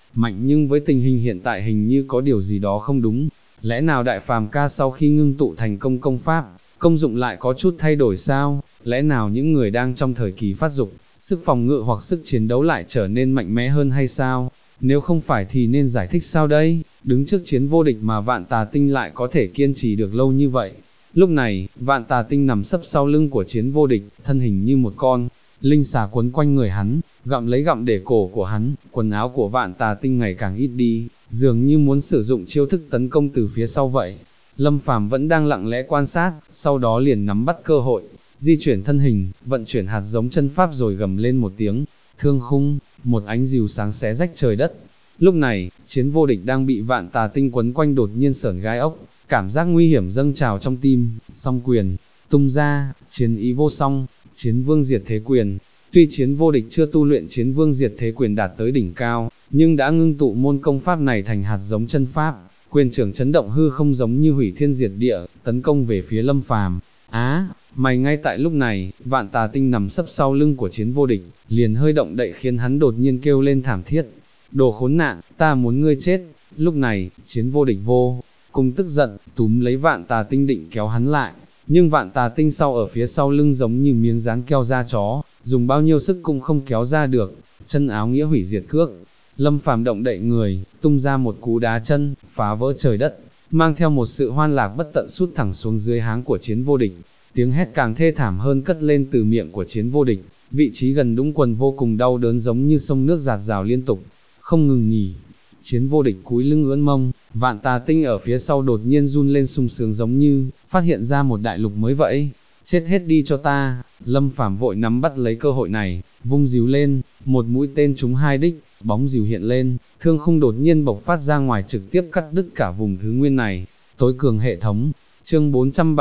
mạnh nhưng với tình hình hiện tại hình như có điều gì đó không đúng. Lẽ nào đại phàm ca sau khi ngưng tụ thành công pháp, công dụng lại có chút thay đổi sao? Lẽ nào những người đang trong thời kỳ phát dục, sức phòng ngự hoặc sức chiến đấu lại trở nên mạnh mẽ hơn hay sao? Nếu không phải thì nên giải thích sao đây? Đứng trước chiến vô địch mà Vạn Tà Tinh lại có thể kiên trì được lâu như vậy. Lúc này, Vạn Tà Tinh nằm sấp sau lưng của chiến vô địch, thân hình như một con linh xà quấn quanh người hắn, gặm lấy gặm để cổ của hắn. Quần áo của Vạn Tà Tinh ngày càng ít đi, dường như muốn sử dụng chiêu thức tấn công từ phía sau vậy. Lâm Phàm vẫn đang lặng lẽ quan sát, sau đó liền nắm bắt cơ hội, di chuyển thân hình, vận chuyển hạt giống chân pháp rồi gầm lên một tiếng, thương khung, một ánh rìu sáng xé rách trời đất. Lúc này, chiến vô địch đang bị Vạn Tà Tinh quấn quanh đột nhiên sởn gai ốc, cảm giác nguy hiểm dâng trào trong tim, song quyền tung ra, chiến ý vô song, chiến vương diệt thế quyền. Tuy chiến vô địch chưa tu luyện chiến vương diệt thế quyền đạt tới đỉnh cao, nhưng đã ngưng tụ môn công pháp này thành hạt giống chân pháp, quyền trưởng chấn động hư không giống như hủy thiên diệt địa, tấn công về phía Lâm Phàm. Mày ngay tại lúc này, Vạn Tà Tinh nằm sấp sau lưng của chiến vô địch, liền hơi động đậy khiến hắn đột nhiên kêu lên thảm thiết. Đồ khốn nạn, ta muốn ngươi chết. Lúc này, chiến vô địch vô cùng tức giận, túm lấy Vạn Tà Tinh định kéo hắn lại, nhưng Vạn Tà Tinh sau ở phía sau lưng giống như miếng dán keo da chó, dùng bao nhiêu sức cũng không kéo ra được. Chân áo nghĩa hủy diệt cước. Lâm Phàm động đậy người, tung ra một cú đá chân, phá vỡ trời đất, mang theo một sự hoan lạc bất tận sút thẳng xuống dưới háng của chiến vô địch. Tiếng hét càng thê thảm hơn cất lên từ miệng của chiến vô địch, vị trí gần đũng quần vô cùng đau đớn giống như sông nước giạt rào liên tục, không ngừng nghỉ. Chiến vô địch cúi lưng ưỡn mông, Vạn Tà Tinh ở phía sau đột nhiên run lên sung sướng giống như phát hiện ra một đại lục mới vậy. Chết hết đi cho ta. Lâm Phàm vội nắm bắt lấy cơ hội này, vung rìu lên, một mũi tên trúng hai đích, bóng rìu hiện lên, thương khung đột nhiên bộc phát ra ngoài trực tiếp cắt đứt cả vùng thứ nguyên này. Tối cường hệ thống. Chương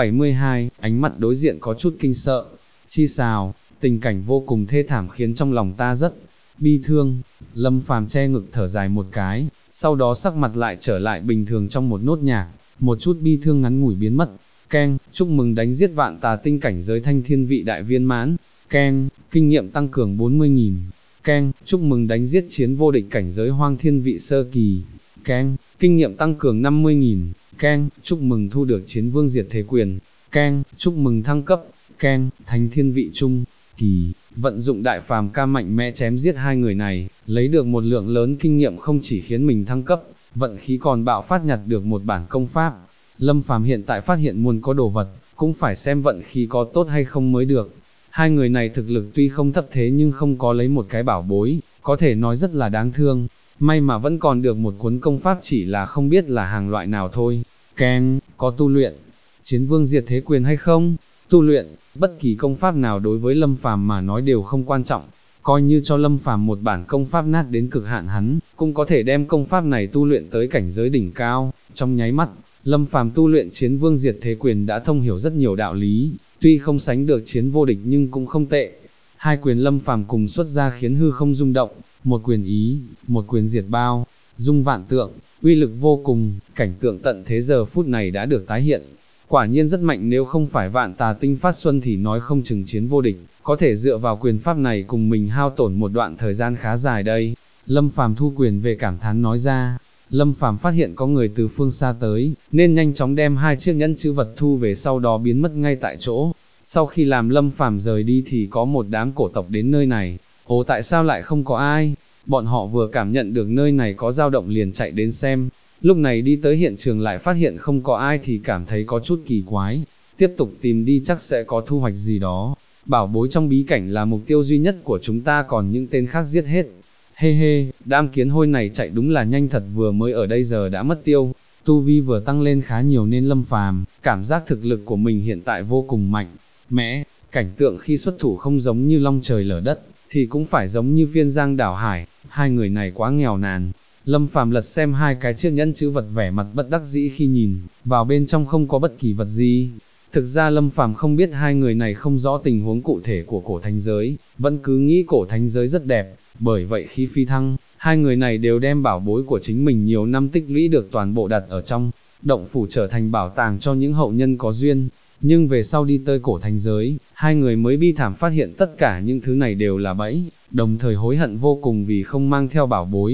472, ánh mặt đối diện có chút kinh sợ. Chi xào, tình cảnh vô cùng thê thảm khiến trong lòng ta rất bi thương. Lâm Phàm che ngực thở dài một cái, sau đó sắc mặt lại trở lại bình thường trong một nốt nhạc, một chút bi thương ngắn ngủi biến mất. Keng, chúc mừng đánh giết Vạn Tà Tinh cảnh giới thanh thiên vị đại viên mãn. Keng, kinh nghiệm tăng cường 40.000. Keng, chúc mừng đánh giết chiến vô địch cảnh giới hoang thiên vị sơ kỳ. Keng, kinh nghiệm tăng cường 50.000. Keng, chúc mừng thu được chiến vương diệt thế quyền. Keng, chúc mừng thăng cấp. Keng, thánh thiên vị trung kỳ. Vận dụng đại phàm ca mạnh mẽ chém giết hai người này, lấy được một lượng lớn kinh nghiệm không chỉ khiến mình thăng cấp, vận khí còn bạo phát nhặt được một bản công pháp. Lâm Phàm hiện tại phát hiện muốn có đồ vật, cũng phải xem vận khí có tốt hay không mới được. Hai người này thực lực tuy không thấp thế nhưng không có lấy một cái bảo bối, có thể nói rất là đáng thương. May mà vẫn còn được một cuốn công pháp, chỉ là không biết là hàng loại nào thôi. Keng, có tu luyện chiến vương diệt thế quyền hay không? Tu luyện, bất kỳ công pháp nào đối với Lâm Phàm mà nói đều không quan trọng. Coi như cho Lâm Phàm một bản công pháp nát đến cực hạn hắn, cũng có thể đem công pháp này tu luyện tới cảnh giới đỉnh cao. Trong nháy mắt, Lâm Phàm tu luyện chiến vương diệt thế quyền đã thông hiểu rất nhiều đạo lý, tuy không sánh được chiến vô địch nhưng cũng không tệ. Hai quyền Lâm Phàm cùng xuất ra khiến hư không rung động, một quyền ý, một quyền diệt bao, dung vạn tượng, uy lực vô cùng. Cảnh tượng tận thế giờ phút này đã được tái hiện. Quả nhiên rất mạnh, nếu không phải Vạn Tà Tinh phát xuân thì nói không chừng chiến vô địch có thể dựa vào quyền pháp này cùng mình hao tổn một đoạn thời gian khá dài đây. Lâm Phàm thu quyền về cảm thán nói ra. Lâm Phàm phát hiện có người từ phương xa tới, nên nhanh chóng đem hai chiếc nhẫn chữ vật thu về, sau đó biến mất ngay tại chỗ. Sau khi làm Lâm Phàm rời đi thì có một đám cổ tộc đến nơi này. Ồ, tại sao lại không có ai? Bọn họ vừa cảm nhận được nơi này có dao động liền chạy đến xem. Lúc này đi tới hiện trường lại phát hiện không có ai thì cảm thấy có chút kỳ quái. Tiếp tục tìm đi chắc sẽ có thu hoạch gì đó. Bảo bối trong bí cảnh là mục tiêu duy nhất của chúng ta, còn những tên khác giết hết. Hê hê, đám kiến hôi này chạy đúng là nhanh thật, vừa mới ở đây giờ đã mất tiêu. Tu vi vừa tăng lên khá nhiều nên Lâm Phàm cảm giác thực lực của mình hiện tại vô cùng mạnh mẽ. Cảnh tượng khi xuất thủ không giống như long trời lở đất, thì cũng phải giống như phiên giang đảo hải. Hai người này quá nghèo nàn. Lâm Phàm lật xem hai cái chiếc nhẫn chữ vật, vẻ mặt bất đắc dĩ khi nhìn vào bên trong không có bất kỳ vật gì. Thực ra Lâm Phàm không biết hai người này không rõ tình huống cụ thể của cổ thánh giới, vẫn cứ nghĩ cổ thánh giới rất đẹp, bởi vậy khi phi thăng, hai người này đều đem bảo bối của chính mình nhiều năm tích lũy được toàn bộ đặt ở trong động phủ trở thành bảo tàng cho những hậu nhân có duyên. Nhưng về sau đi tới cổ thánh giới, hai người mới bi thảm phát hiện tất cả những thứ này đều là bẫy, đồng thời hối hận vô cùng vì không mang theo bảo bối.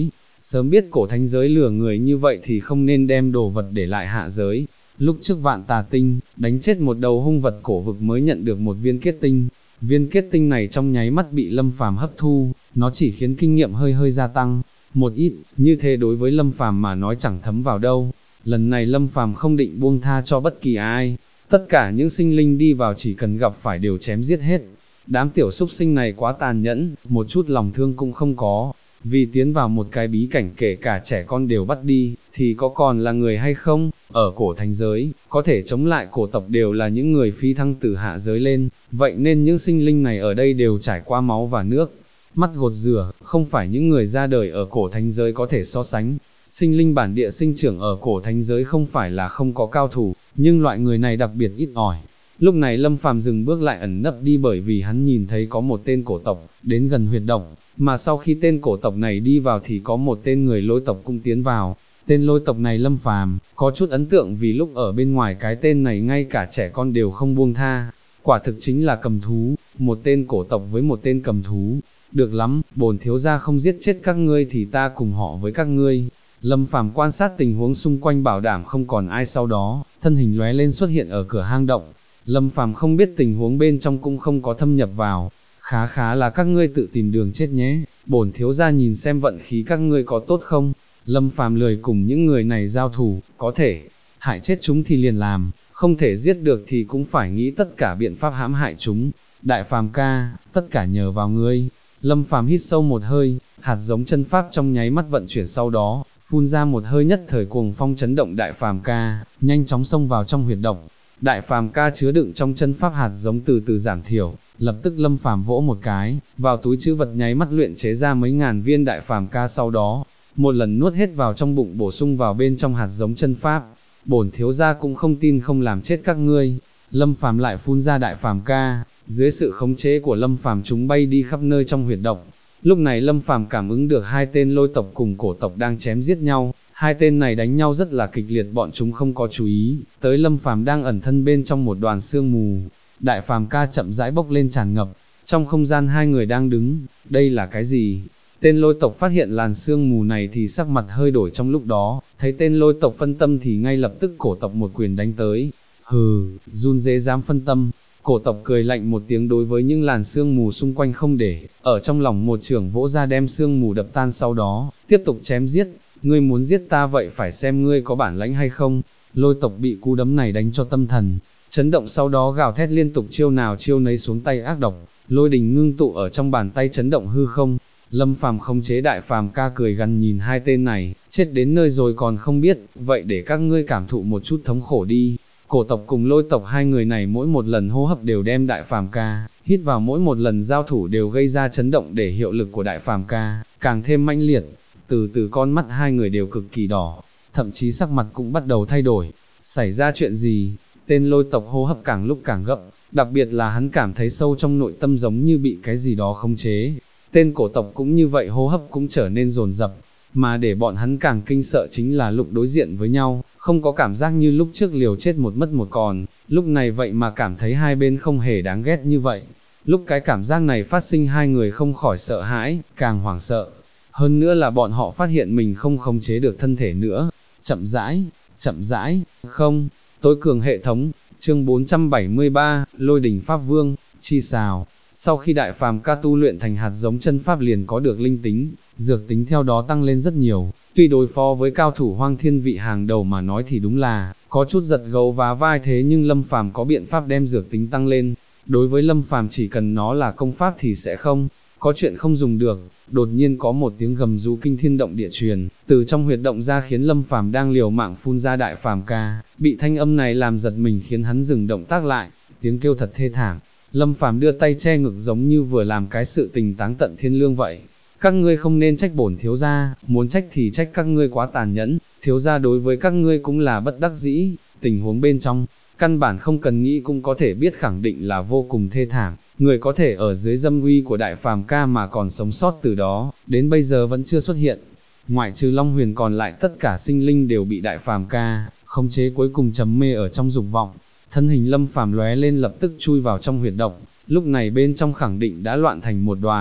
sớm biết cổ thánh giới lừa người như vậy thì không nên đem đồ vật để lại hạ giới. Lúc trước Vạn Tà Tinh, đánh chết một đầu hung vật cổ vực mới nhận được một viên kết tinh. Viên kết tinh này trong nháy mắt bị Lâm Phàm hấp thu, nó chỉ khiến kinh nghiệm hơi hơi gia tăng, một ít, như thế đối với Lâm Phàm mà nói chẳng thấm vào đâu. Lần này Lâm Phàm không định buông tha cho bất kỳ ai, tất cả những sinh linh đi vào chỉ cần gặp phải đều chém giết hết. Đám tiểu súc sinh này quá tàn nhẫn, một chút lòng thương cũng không có, vì tiến vào một cái bí cảnh kể cả trẻ con đều bắt đi, thì có còn là người hay không? Ở cổ thánh giới, có thể chống lại cổ tộc đều là những người phi thăng từ hạ giới lên, vậy nên những sinh linh này ở đây đều trải qua máu và nước, mắt gột rửa, không phải những người ra đời ở cổ thánh giới có thể so sánh. Sinh linh bản địa sinh trưởng ở cổ thánh giới không phải là không có cao thủ, nhưng loại người này đặc biệt ít ỏi. Lúc này Lâm Phàm dừng bước lại ẩn nấp đi bởi vì hắn nhìn thấy có một tên cổ tộc đến gần huyệt động, mà sau khi tên cổ tộc này đi vào thì có một tên người lôi tộc cũng tiến vào. Tên lôi tộc này Lâm Phàm có chút ấn tượng vì lúc ở bên ngoài cái tên này ngay cả trẻ con đều không buông tha. Quả thực chính là cầm thú, một tên cổ tộc với một tên cầm thú. Được lắm, bổn thiếu gia không giết chết các ngươi thì ta cùng họ với các ngươi. Lâm Phàm quan sát tình huống xung quanh bảo đảm không còn ai, sau đó, thân hình lóe lên xuất hiện ở cửa hang động. Lâm Phàm không biết tình huống bên trong cũng không có thâm nhập vào. Khá là các ngươi tự tìm đường chết nhé, bổn thiếu gia nhìn xem vận khí các ngươi có tốt không. Lâm Phàm lười cùng những người này giao thủ, có thể hại chết chúng thì liền làm, không thể giết được thì cũng phải nghĩ tất cả biện pháp hãm hại chúng. Đại Phàm ca, tất cả nhờ vào ngươi. Lâm Phàm hít sâu một hơi, hạt giống chân pháp trong nháy mắt vận chuyển, sau đó phun ra một hơi, nhất thời cuồng phong chấn động Đại Phàm ca, nhanh chóng xông vào trong huyệt động. Đại Phàm ca chứa đựng trong chân pháp hạt giống từ từ giảm thiểu, lập tức Lâm Phàm vỗ một cái, vào túi trữ vật nháy mắt luyện chế ra mấy ngàn viên Đại Phàm ca, sau đó một lần nuốt hết vào trong bụng, bổ sung vào bên trong hạt giống chân pháp. Bổn thiếu gia cũng không tin không làm chết các ngươi. Lâm Phàm lại phun ra Đại Phàm ca, dưới sự khống chế của Lâm Phàm chúng bay đi khắp nơi trong huyệt động. Lúc này Lâm Phàm cảm ứng được hai tên lôi tộc cùng cổ tộc đang chém giết nhau, hai tên này đánh nhau rất là kịch liệt, bọn chúng không có chú ý tới Lâm Phàm đang ẩn thân bên trong một đoàn sương mù. Đại Phàm ca chậm rãi bốc lên tràn ngập, trong không gian hai người đang đứng, đây là cái gì? Tên lôi tộc phát hiện làn sương mù này thì sắc mặt hơi đổi, trong lúc đó, thấy tên lôi tộc phân tâm thì ngay lập tức cổ tộc một quyền đánh tới. Hừ, run dế dám phân tâm. Cổ tộc cười lạnh một tiếng đối với những làn sương mù xung quanh không để, ở trong lòng một chưởng vỗ ra đem sương mù đập tan, sau đó, tiếp tục chém giết. Ngươi muốn giết ta vậy phải xem ngươi có bản lãnh hay không. Lôi tộc bị cú đấm này đánh cho tâm thần chấn động, sau đó gào thét liên tục, chiêu nào chiêu nấy xuống tay ác độc, lôi đình ngưng tụ ở trong bàn tay chấn động hư không. Lâm Phàm khống chế Đại Phàm ca cười gằn nhìn hai tên này, chết đến nơi rồi còn không biết, vậy để các ngươi cảm thụ một chút thống khổ đi. Cổ tộc cùng lôi tộc hai người này mỗi một lần hô hấp đều đem Đại Phàm ca hít vào, mỗi một lần giao thủ đều gây ra chấn động để hiệu lực của Đại Phàm ca càng thêm mãnh liệt. Từ từ con mắt hai người đều cực kỳ đỏ, thậm chí sắc mặt cũng bắt đầu thay đổi. Xảy ra chuyện gì? Tên lôi tộc hô hấp càng lúc càng gấp, đặc biệt là hắn cảm thấy sâu trong nội tâm giống như bị cái gì đó khống chế. Tên cổ tộc cũng như vậy, hô hấp cũng trở nên dồn dập, mà để bọn hắn càng kinh sợ chính là lúc đối diện với nhau, không có cảm giác như lúc trước liều chết một mất một còn, lúc này vậy mà cảm thấy hai bên không hề đáng ghét như vậy. Lúc cái cảm giác này phát sinh, hai người không khỏi sợ hãi, càng hoảng sợ. Hơn nữa là bọn họ phát hiện mình không khống chế được thân thể nữa. Chậm rãi, không, tối cường hệ thống, chương 473, Lôi đỉnh Pháp Vương, chi xào. Sau khi Đại Phàm ca tu luyện thành hạt giống chân pháp liền có được linh tính, dược tính theo đó tăng lên rất nhiều. Tuy đối phó với cao thủ hoang thiên vị hàng đầu mà nói thì đúng là có chút giật gấu vá vai, thế nhưng Lâm Phàm có biện pháp đem dược tính tăng lên. Đối với Lâm Phàm chỉ cần nó là công pháp thì sẽ không có chuyện không dùng được. Đột nhiên có một tiếng gầm rú kinh thiên động địa truyền từ trong huyệt động ra, khiến Lâm Phàm đang liều mạng phun ra Đại Phàm ca bị thanh âm này làm giật mình, khiến hắn dừng động tác lại. Tiếng kêu thật thê thảm. Lâm Phàm đưa tay che ngực giống như vừa làm cái sự tình táng tận thiên lương vậy. Các ngươi không nên trách bổn thiếu gia, muốn trách thì trách các ngươi quá tàn nhẫn, thiếu gia đối với các ngươi cũng là bất đắc dĩ. Tình huống bên trong, căn bản không cần nghĩ cũng có thể biết, khẳng định là vô cùng thê thảm. Người có thể ở dưới dâm uy của Đại Phàm ca mà còn sống sót từ đó đến bây giờ vẫn chưa xuất hiện. Ngoại trừ Long Huyền, còn lại tất cả sinh linh đều bị Đại Phàm ca khống chế, cuối cùng trầm mê ở trong dục vọng. Thân hình Lâm Phàm lóe lên lập tức chui vào trong huyệt động, lúc này bên trong khẳng định đã loạn thành một đoàn.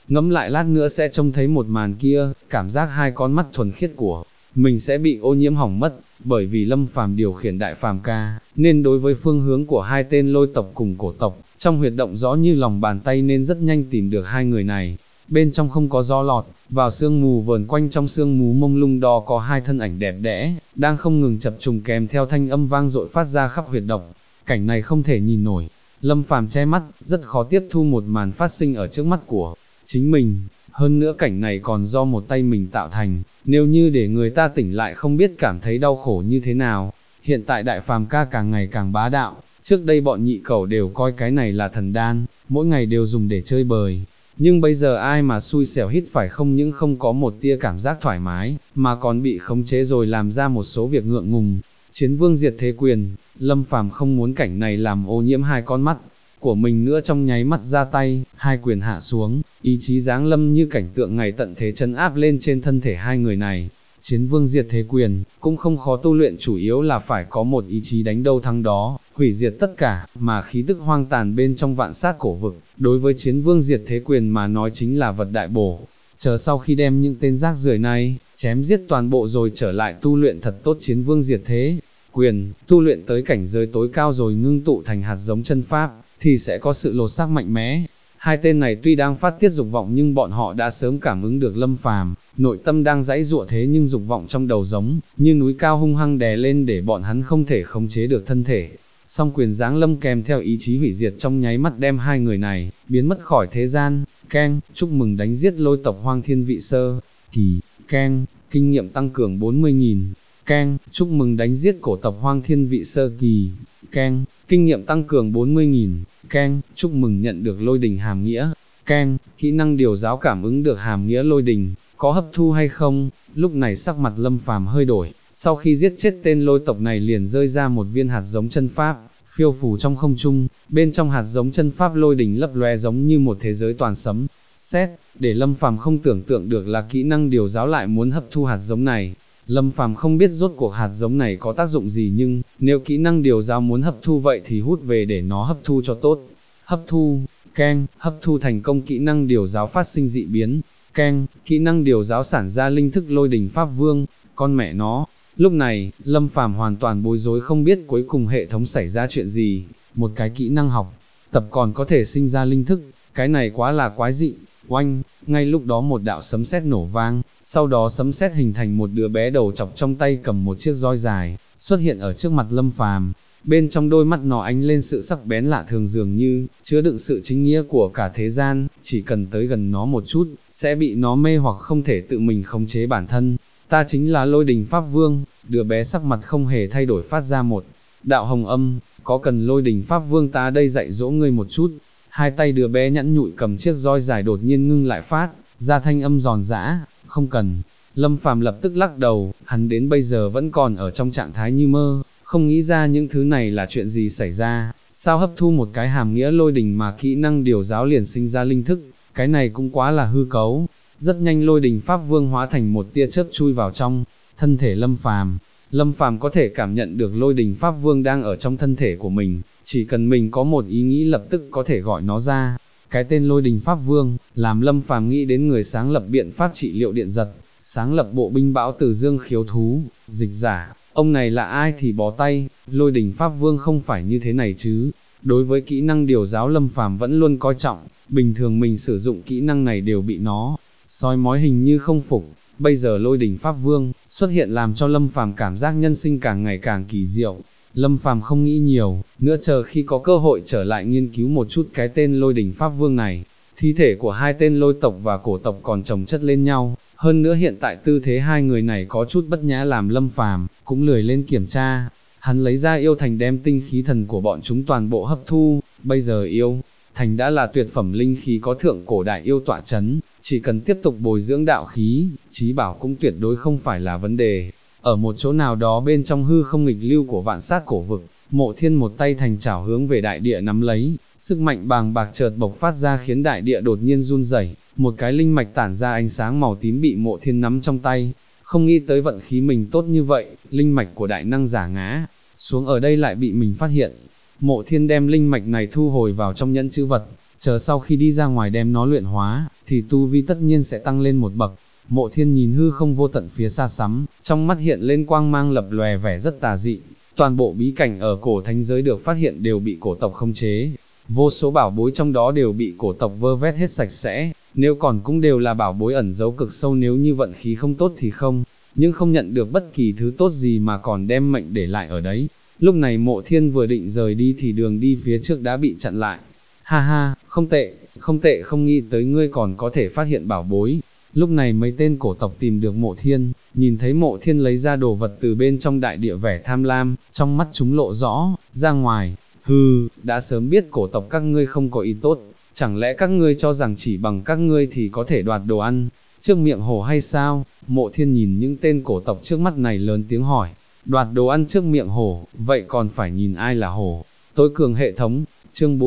ngẫm lại lát nữa sẽ trông thấy một màn kia, cảm giác hai con mắt thuần khiết của mình sẽ bị ô nhiễm hỏng mất, bởi vì Lâm Phàm điều khiển đại phàm ca, nên đối với phương hướng của hai tên lôi tộc cùng cổ tộc, trong huyệt động rõ như lòng bàn tay nên rất nhanh tìm được hai người này. Bên trong không có gió lọt, vào sương mù vờn quanh trong sương mù mông lung đó có hai thân ảnh đẹp đẽ, đang không ngừng chập trùng kèm theo thanh âm vang dội phát ra khắp huyệt động. Cảnh này không thể nhìn nổi, Lâm Phàm che mắt, rất khó tiếp thu một màn phát sinh ở trước mắt của chính mình. Hơn nữa cảnh này còn do một tay mình tạo thành, nếu như để người ta tỉnh lại không biết cảm thấy đau khổ như thế nào. Hiện tại đại phàm ca càng ngày càng bá đạo, trước đây bọn nhị cẩu đều coi cái này là thần đan, mỗi ngày đều dùng để chơi bời. Nhưng bây giờ ai mà xui xẻo hít phải không những không có một tia cảm giác thoải mái, mà còn bị khống chế rồi làm ra một số việc ngượng ngùng. Chiến vương diệt thế quyền, Lâm Phàm không muốn cảnh này làm ô nhiễm hai con mắt của mình nữa, trong nháy mắt ra tay, hai quyền hạ xuống, ý chí giáng lâm như cảnh tượng ngày tận thế trấn áp lên trên thân thể hai người này. Chiến vương diệt thế quyền, cũng không khó tu luyện, chủ yếu là phải có một ý chí đánh đâu thắng đó, hủy diệt tất cả, mà khí tức hoang tàn bên trong vạn sát cổ vực, đối với chiến vương diệt thế quyền mà nói chính là vật đại bổ. Chờ sau khi đem những tên rác rưởi này, chém giết toàn bộ rồi trở lại tu luyện thật tốt chiến vương diệt thế quyền, tu luyện tới cảnh giới tối cao rồi ngưng tụ thành hạt giống chân pháp, thì sẽ có sự lột xác mạnh mẽ. Hai tên này tuy đang phát tiết dục vọng nhưng bọn họ đã sớm cảm ứng được Lâm Phàm, nội tâm đang giãy giụa, thế nhưng dục vọng trong đầu giống như núi cao hung hăng đè lên để bọn hắn không thể khống chế được thân thể. Song quyền giáng lâm kèm theo ý chí hủy diệt trong nháy mắt đem hai người này biến mất khỏi thế gian. Keng, chúc mừng đánh giết lôi tộc Hoang Thiên Vị Sơ Kỳ. Keng, kinh nghiệm tăng cường 40.000. Keng, chúc mừng đánh giết cổ tộc Hoang Thiên Vị Sơ Kỳ. Keng, kinh nghiệm tăng cường 40.000. Keng, chúc mừng nhận được lôi đình hàm nghĩa. Keng, kỹ năng điều giáo cảm ứng được hàm nghĩa lôi đình, có hấp thu hay không? Lúc này sắc mặt Lâm Phàm hơi đổi, sau khi giết chết tên lôi tộc này liền rơi ra một viên hạt giống chân pháp, phiêu phù trong không trung, bên trong hạt giống chân pháp lôi đình lấp loe giống như một thế giới toàn sấm sét, để Lâm Phàm không tưởng tượng được là kỹ năng điều giáo lại muốn hấp thu hạt giống này. Lâm Phàm không biết rốt cuộc hạt giống này có tác dụng gì, nhưng nếu kỹ năng điều giáo muốn hấp thu vậy thì hút về để nó hấp thu cho tốt. Hấp thu, keng, hấp thu thành công, kỹ năng điều giáo phát sinh dị biến. Keng, kỹ năng điều giáo sản ra linh thức lôi đình pháp vương, con mẹ nó. Lúc này, Lâm Phàm hoàn toàn bối rối không biết cuối cùng hệ thống xảy ra chuyện gì, một cái kỹ năng học tập còn có thể sinh ra linh thức, cái này quá là quái dị. Oanh, ngay lúc đó một đạo sấm sét nổ vang, sau đó sấm sét hình thành một đứa bé đầu trọc trong tay cầm một chiếc roi dài, xuất hiện ở trước mặt Lâm Phàm. Bên trong đôi mắt nó ánh lên sự sắc bén lạ thường, dường như chứa đựng sự chính nghĩa của cả thế gian, chỉ cần tới gần nó một chút, sẽ bị nó mê hoặc không thể tự mình khống chế bản thân. Ta chính là lôi đình pháp vương. Đứa bé sắc mặt không hề thay đổi phát ra một đạo hồng âm, có cần lôi đình pháp vương ta đây dạy dỗ ngươi một chút. Hai tay đứa bé nhẵn nhụi cầm chiếc roi dài đột nhiên ngưng lại phát ra thanh âm giòn giã, không cần. Lâm Phàm lập tức lắc đầu, hắn đến bây giờ vẫn còn ở trong trạng thái như mơ, không nghĩ ra những thứ này là chuyện gì xảy ra, sao hấp thu một cái hàm nghĩa lôi đình mà kỹ năng điều giáo liền sinh ra linh thức, cái này cũng quá là hư cấu. Rất nhanh lôi đình pháp vương hóa thành một tia chớp chui vào trong thân thể Lâm Phàm. Lâm Phàm có thể cảm nhận được lôi đình pháp vương đang ở trong thân thể của mình, chỉ cần mình có một ý nghĩ lập tức có thể gọi nó ra. Cái tên lôi đình pháp vương, làm Lâm Phàm nghĩ đến người sáng lập biện pháp trị liệu điện giật, sáng lập bộ binh bão từ dương khiếu thú, dịch giả, ông này là ai thì bó tay, lôi đình pháp vương không phải như thế này chứ. Đối với kỹ năng điều giáo Lâm Phàm vẫn luôn coi trọng, bình thường mình sử dụng kỹ năng này đều bị nó soi mói hình như không phục, bây giờ lôi đình pháp vương xuất hiện làm cho Lâm Phàm cảm giác nhân sinh càng ngày càng kỳ diệu. Lâm Phàm không nghĩ nhiều, nữa chờ khi có cơ hội trở lại nghiên cứu một chút cái tên lôi đình pháp vương này. Thi thể của hai tên lôi tộc và cổ tộc còn chồng chất lên nhau, hơn nữa hiện tại tư thế hai người này có chút bất nhã làm Lâm Phàm cũng lười lên kiểm tra. Hắn lấy ra yêu thành đem tinh khí thần của bọn chúng toàn bộ hấp thu, bây giờ yêu thành đã là tuyệt phẩm linh khí có thượng cổ đại yêu tọa chấn, chỉ cần tiếp tục bồi dưỡng đạo khí, trí bảo cũng tuyệt đối không phải là vấn đề. Ở một chỗ nào đó bên trong hư không nghịch lưu của vạn sát cổ vực, Mộ Thiên một tay thành chảo hướng về đại địa nắm lấy, sức mạnh bàng bạc chợt bộc phát ra khiến đại địa đột nhiên run rẩy, một cái linh mạch tản ra ánh sáng màu tím bị Mộ Thiên nắm trong tay. Không nghĩ tới vận khí mình tốt như vậy, linh mạch của đại năng giả ngã xuống ở đây lại bị mình phát hiện. Mộ Thiên đem linh mạch này thu hồi vào trong nhẫn chữ vật, chờ sau khi đi ra ngoài đem nó luyện hóa, thì tu vi tất nhiên sẽ tăng lên một bậc. Mộ Thiên nhìn hư không vô tận phía xa xăm, trong mắt hiện lên quang mang lập lòe vẻ rất tà dị. Toàn bộ bí cảnh ở cổ thánh giới được phát hiện đều bị cổ tộc khống chế, vô số bảo bối trong đó đều bị cổ tộc vơ vét hết sạch sẽ, nếu còn cũng đều là bảo bối ẩn giấu cực sâu, nếu như vận khí không tốt thì không, nhưng không nhận được bất kỳ thứ tốt gì mà còn đem mệnh để lại ở đấy. Lúc này Mộ Thiên vừa định rời đi thì đường đi phía trước đã bị chặn lại. Ha ha, không tệ, không nghĩ tới ngươi còn có thể phát hiện bảo bối. Lúc này mấy tên cổ tộc tìm được Mộ Thiên, nhìn thấy Mộ Thiên lấy ra đồ vật từ bên trong đại địa vẻ tham lam, trong mắt chúng lộ rõ, ra ngoài, hừ, đã sớm biết cổ tộc các ngươi không có ý tốt, chẳng lẽ các ngươi cho rằng chỉ bằng các ngươi thì có thể đoạt đồ ăn, trước miệng hổ hay sao? Mộ Thiên nhìn những tên cổ tộc trước mắt này lớn tiếng hỏi, đoạt đồ ăn trước miệng hổ, vậy còn phải nhìn ai là hổ? Tối cường hệ thống, chương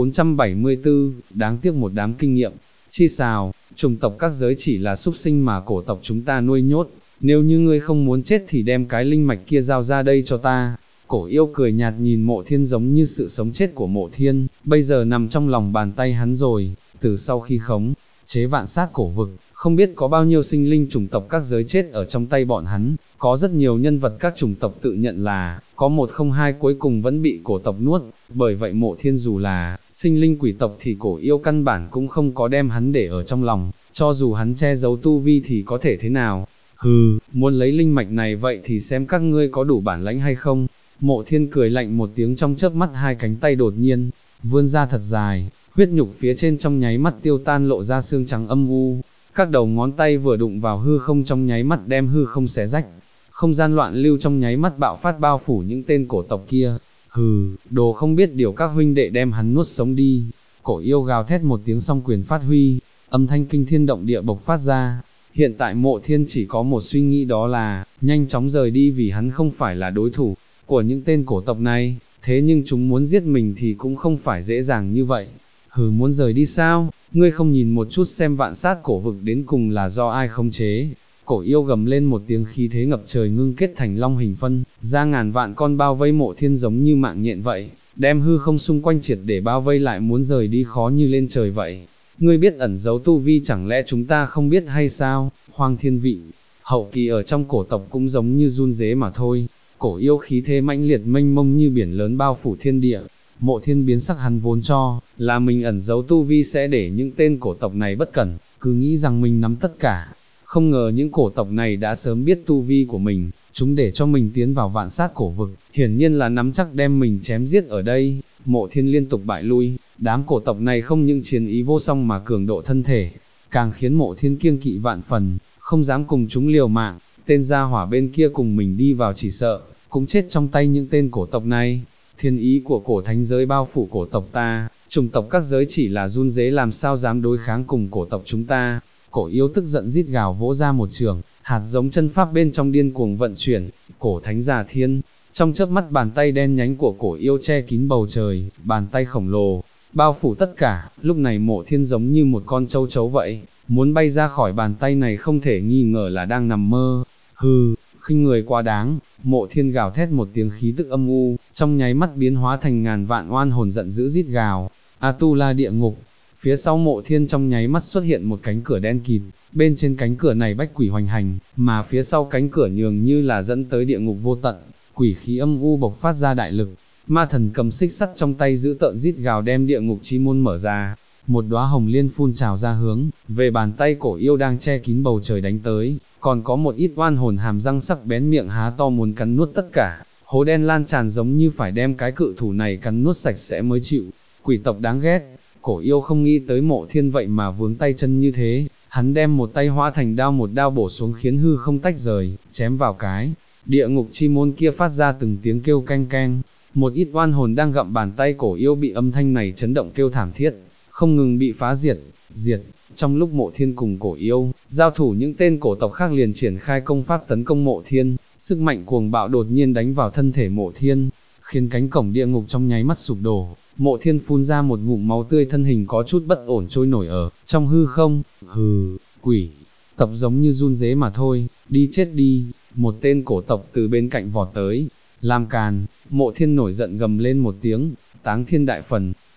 474, đáng tiếc một đám kinh nghiệm. Chi xào, chủng tộc các giới chỉ là súc sinh mà cổ tộc chúng ta nuôi nhốt, nếu như ngươi không muốn chết thì đem cái linh mạch kia giao ra đây cho ta. Cổ yêu cười nhạt nhìn Mộ Thiên giống như sự sống chết của Mộ Thiên, bây giờ nằm trong lòng bàn tay hắn rồi, từ sau khi khống chế vạn sát cổ vực, không biết có bao nhiêu sinh linh chủng tộc các giới chết ở trong tay bọn hắn, có rất nhiều nhân vật các chủng tộc tự nhận là, có một không hai cuối cùng vẫn bị cổ tộc nuốt, bởi vậy Mộ Thiên dù là sinh linh quỷ tộc thì cổ yêu căn bản cũng không có đem hắn để ở trong lòng, cho dù hắn che giấu tu vi thì có thể thế nào, hừ, muốn lấy linh mạch này vậy thì xem các ngươi có đủ bản lãnh hay không. Mộ Thiên cười lạnh một tiếng, trong chớp mắt hai cánh tay đột nhiên vươn ra thật dài, huyết nhục phía trên trong nháy mắt tiêu tan lộ ra xương trắng âm u, các đầu ngón tay vừa đụng vào hư không trong nháy mắt đem hư không xé rách, không gian loạn lưu trong nháy mắt bạo phát bao phủ những tên cổ tộc kia. Hừ, đồ không biết điều, các huynh đệ đem hắn nuốt sống đi. Cổ yêu gào thét một tiếng, song quyền phát huy, âm thanh kinh thiên động địa bộc phát ra. Hiện tại Mộ Thiên chỉ có một suy nghĩ, đó là nhanh chóng rời đi, vì hắn không phải là đối thủ của những tên cổ tộc này, thế nhưng chúng muốn giết mình thì cũng không phải dễ dàng như vậy. Hừ, muốn rời đi sao? Ngươi không nhìn một chút xem vạn sát cổ vực đến cùng là do ai khống chế? Cổ yêu gầm lên một tiếng, khí thế ngập trời ngưng kết thành long hình phân, ra ngàn vạn con bao vây Mộ Thiên giống như mạng nhện vậy, đem hư không xung quanh triệt để bao vây lại, muốn rời đi khó như lên trời vậy. Ngươi biết ẩn giấu tu vi, chẳng lẽ chúng ta không biết hay sao? Hoang thiên vị, hậu kỳ ở trong cổ tộc cũng giống như run rế mà thôi. Cổ yêu khí thế mãnh liệt mênh mông như biển lớn bao phủ thiên địa. Mộ Thiên biến sắc, hắn vốn cho là mình ẩn giấu tu vi sẽ để những tên cổ tộc này bất cẩn, cứ nghĩ rằng mình nắm tất cả. Không ngờ những cổ tộc này đã sớm biết tu vi của mình, chúng để cho mình tiến vào vạn sát cổ vực, hiển nhiên là nắm chắc đem mình chém giết ở đây. Mộ Thiên liên tục bại lui, đám cổ tộc này không những chiến ý vô song mà cường độ thân thể, càng khiến Mộ Thiên kiêng kỵ vạn phần, không dám cùng chúng liều mạng. Tên gia hỏa bên kia cùng mình đi vào chỉ sợ cũng chết trong tay những tên cổ tộc này. Thiên ý của cổ thánh giới bao phủ cổ tộc ta, chủng tộc các giới chỉ là run rế, làm sao dám đối kháng cùng cổ tộc chúng ta. Cổ yêu tức giận rít gào vỗ ra một trường, hạt giống chân pháp bên trong điên cuồng vận chuyển, cổ thánh giả thiên. Trong chớp mắt bàn tay đen nhánh của cổ yêu che kín bầu trời, bàn tay khổng lồ bao phủ tất cả. Lúc này Mộ Thiên giống như một con châu chấu vậy, muốn bay ra khỏi bàn tay này không thể nghi ngờ là đang nằm mơ. Hừ, khinh người quá đáng. Mộ Thiên gào thét một tiếng, khí tức âm u trong nháy mắt biến hóa thành ngàn vạn oan hồn giận dữ rít gào. Atula địa ngục. Phía sau Mộ Thiên trong nháy mắt xuất hiện một cánh cửa đen kịt, bên trên cánh cửa này bách quỷ hoành hành, mà phía sau cánh cửa nhường như là dẫn tới địa ngục vô tận, quỷ khí âm u bộc phát ra đại lực. Ma thần cầm xích sắt trong tay giữ tợn rít gào đem địa ngục chi môn mở ra, một đóa hồng liên phun trào ra hướng về bàn tay cổ yêu đang che kín bầu trời đánh tới, còn có một ít oan hồn hàm răng sắc bén miệng há to muốn cắn nuốt tất cả. Hố đen lan tràn giống như phải đem cái cự thủ này cắn nuốt sạch sẽ mới chịu. Quỷ tộc đáng ghét. Cổ yêu không nghĩ tới Mộ Thiên vậy mà vướng tay chân như thế, hắn đem một tay hóa thành đao, một đao bổ xuống khiến hư không tách rời, chém vào cái địa ngục chi môn kia, phát ra từng tiếng kêu canh canh. Một ít oan hồn đang gặm bàn tay cổ yêu bị âm thanh này chấn động kêu thảm thiết, không ngừng bị phá diệt. Trong lúc Mộ Thiên cùng cổ yêu giao thủ, những tên cổ tộc khác liền triển khai công pháp tấn công Mộ Thiên, sức mạnh cuồng bạo đột nhiên đánh vào thân thể Mộ Thiên, khiến cánh cổng địa ngục trong nháy mắt sụp đổ. Mộ Thiên phun ra một ngụm máu tươi, thân hình có chút bất ổn trôi nổi ở trong hư không. Hừ, quỷ tộc giống như run rế mà thôi, đi chết đi. Một tên cổ tộc từ bên cạnh vọt tới, làm càn. Mộ Thiên nổi giận gầm lên một tiếng, táng thiên đại phần.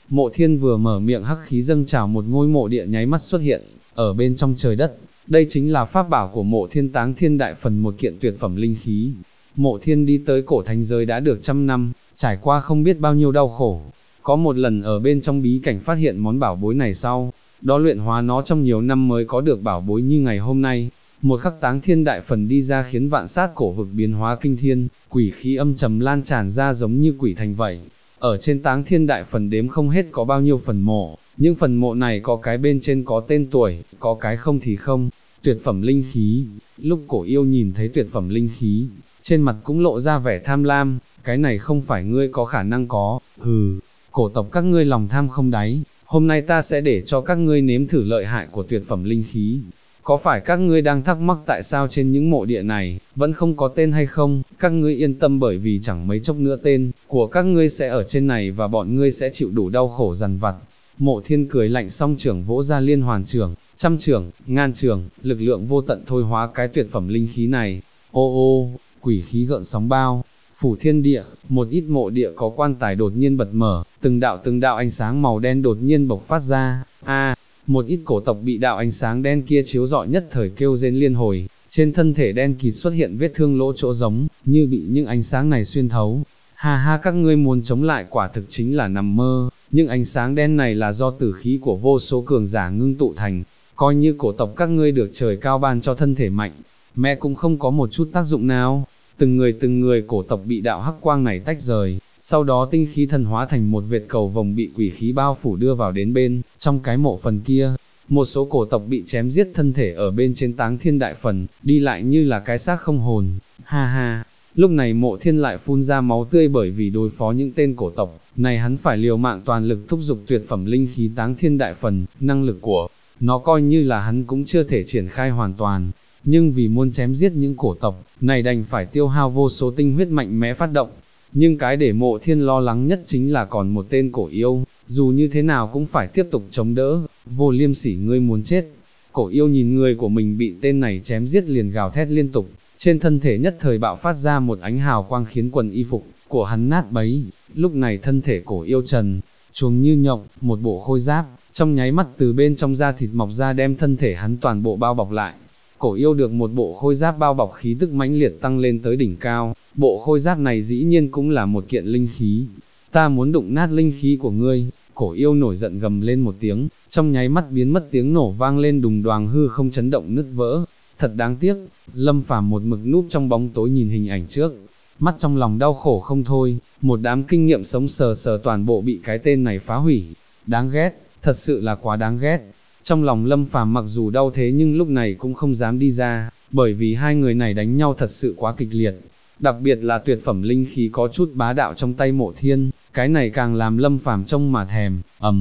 Mộ Thiên vừa mở miệng hắc khí dâng trào, một ngôi mộ địa nháy mắt xuất hiện, ở bên trong trời đất. Đây chính là pháp bảo của Mộ Thiên Táng Thiên Đại Phần, một kiện tuyệt phẩm linh khí. Mộ Thiên đi tới cổ thánh giới đã được 100 năm, trải qua không biết bao nhiêu đau khổ. Có một lần ở bên trong bí cảnh phát hiện món bảo bối này sau, đó luyện hóa nó trong nhiều năm mới có được bảo bối như ngày hôm nay. Một khắc Táng Thiên Đại Phần đi ra khiến vạn sát cổ vực biến hóa kinh thiên, quỷ khí âm trầm lan tràn ra giống như quỷ thành vậy. Ở trên Táng Thiên Đại Phần đếm không hết có bao nhiêu phần mộ, những phần mộ này có cái bên trên có tên tuổi, có cái không thì không. Tuyệt phẩm linh khí. Lúc Cổ Yêu nhìn thấy tuyệt phẩm linh khí, trên mặt cũng lộ ra vẻ tham lam, cái này không phải ngươi có khả năng có, hừ, cổ tộc các ngươi lòng tham không đáy, hôm nay ta sẽ để cho các ngươi nếm thử lợi hại của tuyệt phẩm linh khí. Có phải các ngươi đang thắc mắc tại sao trên những mộ địa này, vẫn không có tên hay không? Các ngươi yên tâm, bởi vì chẳng mấy chốc nữa tên của các ngươi sẽ ở trên này và bọn ngươi sẽ chịu đủ đau khổ dằn vặt. Mộ Thiên cười lạnh xong trưởng vỗ ra liên hoàn trưởng, trăm trưởng, ngàn trưởng, lực lượng vô tận thôi hóa cái tuyệt phẩm linh khí này. Ô ô, quỷ khí gợn sóng bao phủ thiên địa, một ít mộ địa có quan tài đột nhiên bật mở, từng đạo ánh sáng màu đen đột nhiên bộc phát ra. Một ít cổ tộc bị đạo ánh sáng đen kia chiếu rọi nhất thời kêu rên liên hồi, trên thân thể đen kịt xuất hiện vết thương lỗ chỗ giống, như bị những ánh sáng này xuyên thấu. Ha ha, các ngươi muốn chống lại quả thực chính là nằm mơ, những ánh sáng đen này là do tử khí của vô số cường giả ngưng tụ thành, coi như cổ tộc các ngươi được trời cao ban cho thân thể mạnh, mẹ cũng không có một chút tác dụng nào. Từng người cổ tộc bị đạo hắc quang này tách rời, sau đó tinh khí thần hóa thành một vệt cầu vồng bị quỷ khí bao phủ đưa vào đến bên trong cái mộ phần kia. Một số cổ tộc bị chém giết thân thể ở bên trên Táng Thiên Đại Phần, đi lại như là cái xác không hồn. Ha ha, lúc này Mộ Thiên lại phun ra máu tươi, bởi vì đối phó những tên cổ tộc này hắn phải liều mạng toàn lực thúc giục tuyệt phẩm linh khí Táng Thiên Đại Phần, năng lực của nó coi như là hắn cũng chưa thể triển khai hoàn toàn. Nhưng vì muốn chém giết những cổ tộc này đành phải tiêu hao vô số tinh huyết mạnh mẽ phát động. Nhưng cái để Mộ Thiên lo lắng nhất chính là còn một tên Cổ Yêu, dù như thế nào cũng phải tiếp tục chống đỡ. Vô liêm sỉ, ngươi muốn chết. Cổ Yêu nhìn người của mình bị tên này chém giết liền gào thét liên tục, trên thân thể nhất thời bạo phát ra một ánh hào quang khiến quần y phục của hắn nát bấy. Lúc này thân thể Cổ Yêu trần truồng như nhộng, một bộ khôi giáp trong nháy mắt từ bên trong da thịt mọc ra đem thân thể hắn toàn bộ bao bọc lại. Cổ Yêu được một bộ khôi giáp bao bọc, khí tức mãnh liệt tăng lên tới đỉnh cao. Bộ khôi giáp này dĩ nhiên cũng là một kiện linh khí. Ta muốn đụng nát linh khí của ngươi. Cổ Yêu nổi giận gầm lên một tiếng, trong nháy mắt biến mất, tiếng nổ vang lên đùng đoàng, hư không chấn động nứt vỡ. Thật đáng tiếc. Lâm Phàm một mực núp trong bóng tối nhìn hình ảnh trước, mắt trong lòng đau khổ không thôi. Một đám kinh nghiệm sống sờ sờ toàn bộ bị cái tên này phá hủy. Đáng ghét, thật sự là quá đáng ghét. Trong lòng Lâm Phàm mặc dù đau thế nhưng lúc này cũng không dám đi ra, bởi vì hai người này đánh nhau thật sự quá kịch liệt. Đặc biệt là tuyệt phẩm linh khí có chút bá đạo trong tay Mộ Thiên, cái này càng làm Lâm Phàm trông mà thèm.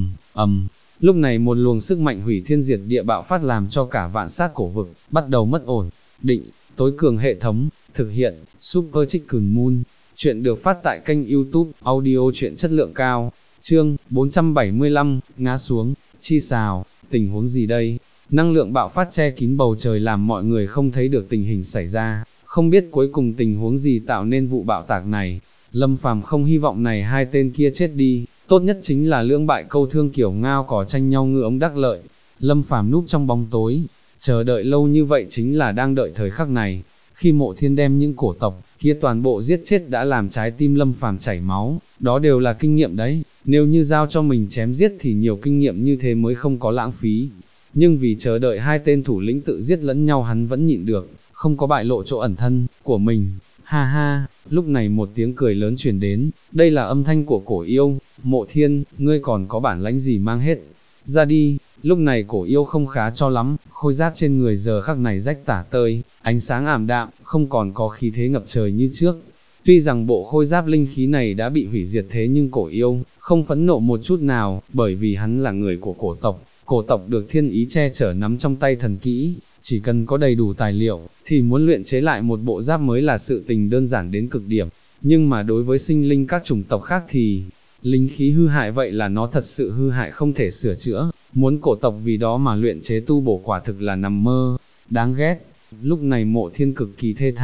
Lúc này một luồng sức mạnh hủy thiên diệt địa bạo phát làm cho cả vạn sát cổ vực bắt đầu mất ổn định. Tối cường hệ thống, thực hiện, Super Chicken Moon. Chuyện được phát tại kênh YouTube, audio truyện chất lượng cao. Chương 475, ngã xuống, chi xào, tình huống gì đây? Năng lượng bạo phát che kín bầu trời làm mọi người không thấy được tình hình xảy ra, không biết cuối cùng tình huống gì tạo nên vụ bạo tạc này. Lâm Phàm không hy vọng này hai tên kia chết đi, tốt nhất chính là lưỡng bại câu thương, kiểu ngao cỏ tranh nhau ngư ống đắc lợi. Lâm Phàm núp trong bóng tối, chờ đợi lâu như vậy chính là đang đợi thời khắc này. Khi Mộ Thiên đem những cổ tộc kia toàn bộ giết chết đã làm trái tim Lâm Phàm chảy máu, đó đều là kinh nghiệm đấy, nếu như giao cho mình chém giết thì nhiều kinh nghiệm như thế mới không có lãng phí. Nhưng vì chờ đợi hai tên thủ lĩnh tự giết lẫn nhau hắn vẫn nhịn được, không có bại lộ chỗ ẩn thân của mình. Ha ha, lúc này một tiếng cười lớn truyền đến, đây là âm thanh của Cổ Yêu. Mộ Thiên, ngươi còn có bản lãnh gì mang hết ra đi. Lúc này Cổ Yêu không khá cho lắm, khôi giáp trên người giờ khắc này rách tả tơi, ánh sáng ảm đạm, không còn có khí thế ngập trời như trước. Tuy rằng bộ khôi giáp linh khí này đã bị hủy diệt thế nhưng Cổ Yêu không phẫn nộ một chút nào, bởi vì hắn là người của cổ tộc được thiên ý che chở nắm trong tay thần kỹ, chỉ cần có đầy đủ tài liệu, thì muốn luyện chế lại một bộ giáp mới là sự tình đơn giản đến cực điểm. Nhưng mà đối với sinh linh các chủng tộc khác thì, linh khí hư hại vậy là nó thật sự hư hại không thể sửa chữa, muốn cổ tộc vì đó mà luyện chế tu bổ quả thực là nằm mơ, đáng ghét. Lúc này Mộ Thiên cực kỳ thê thảm,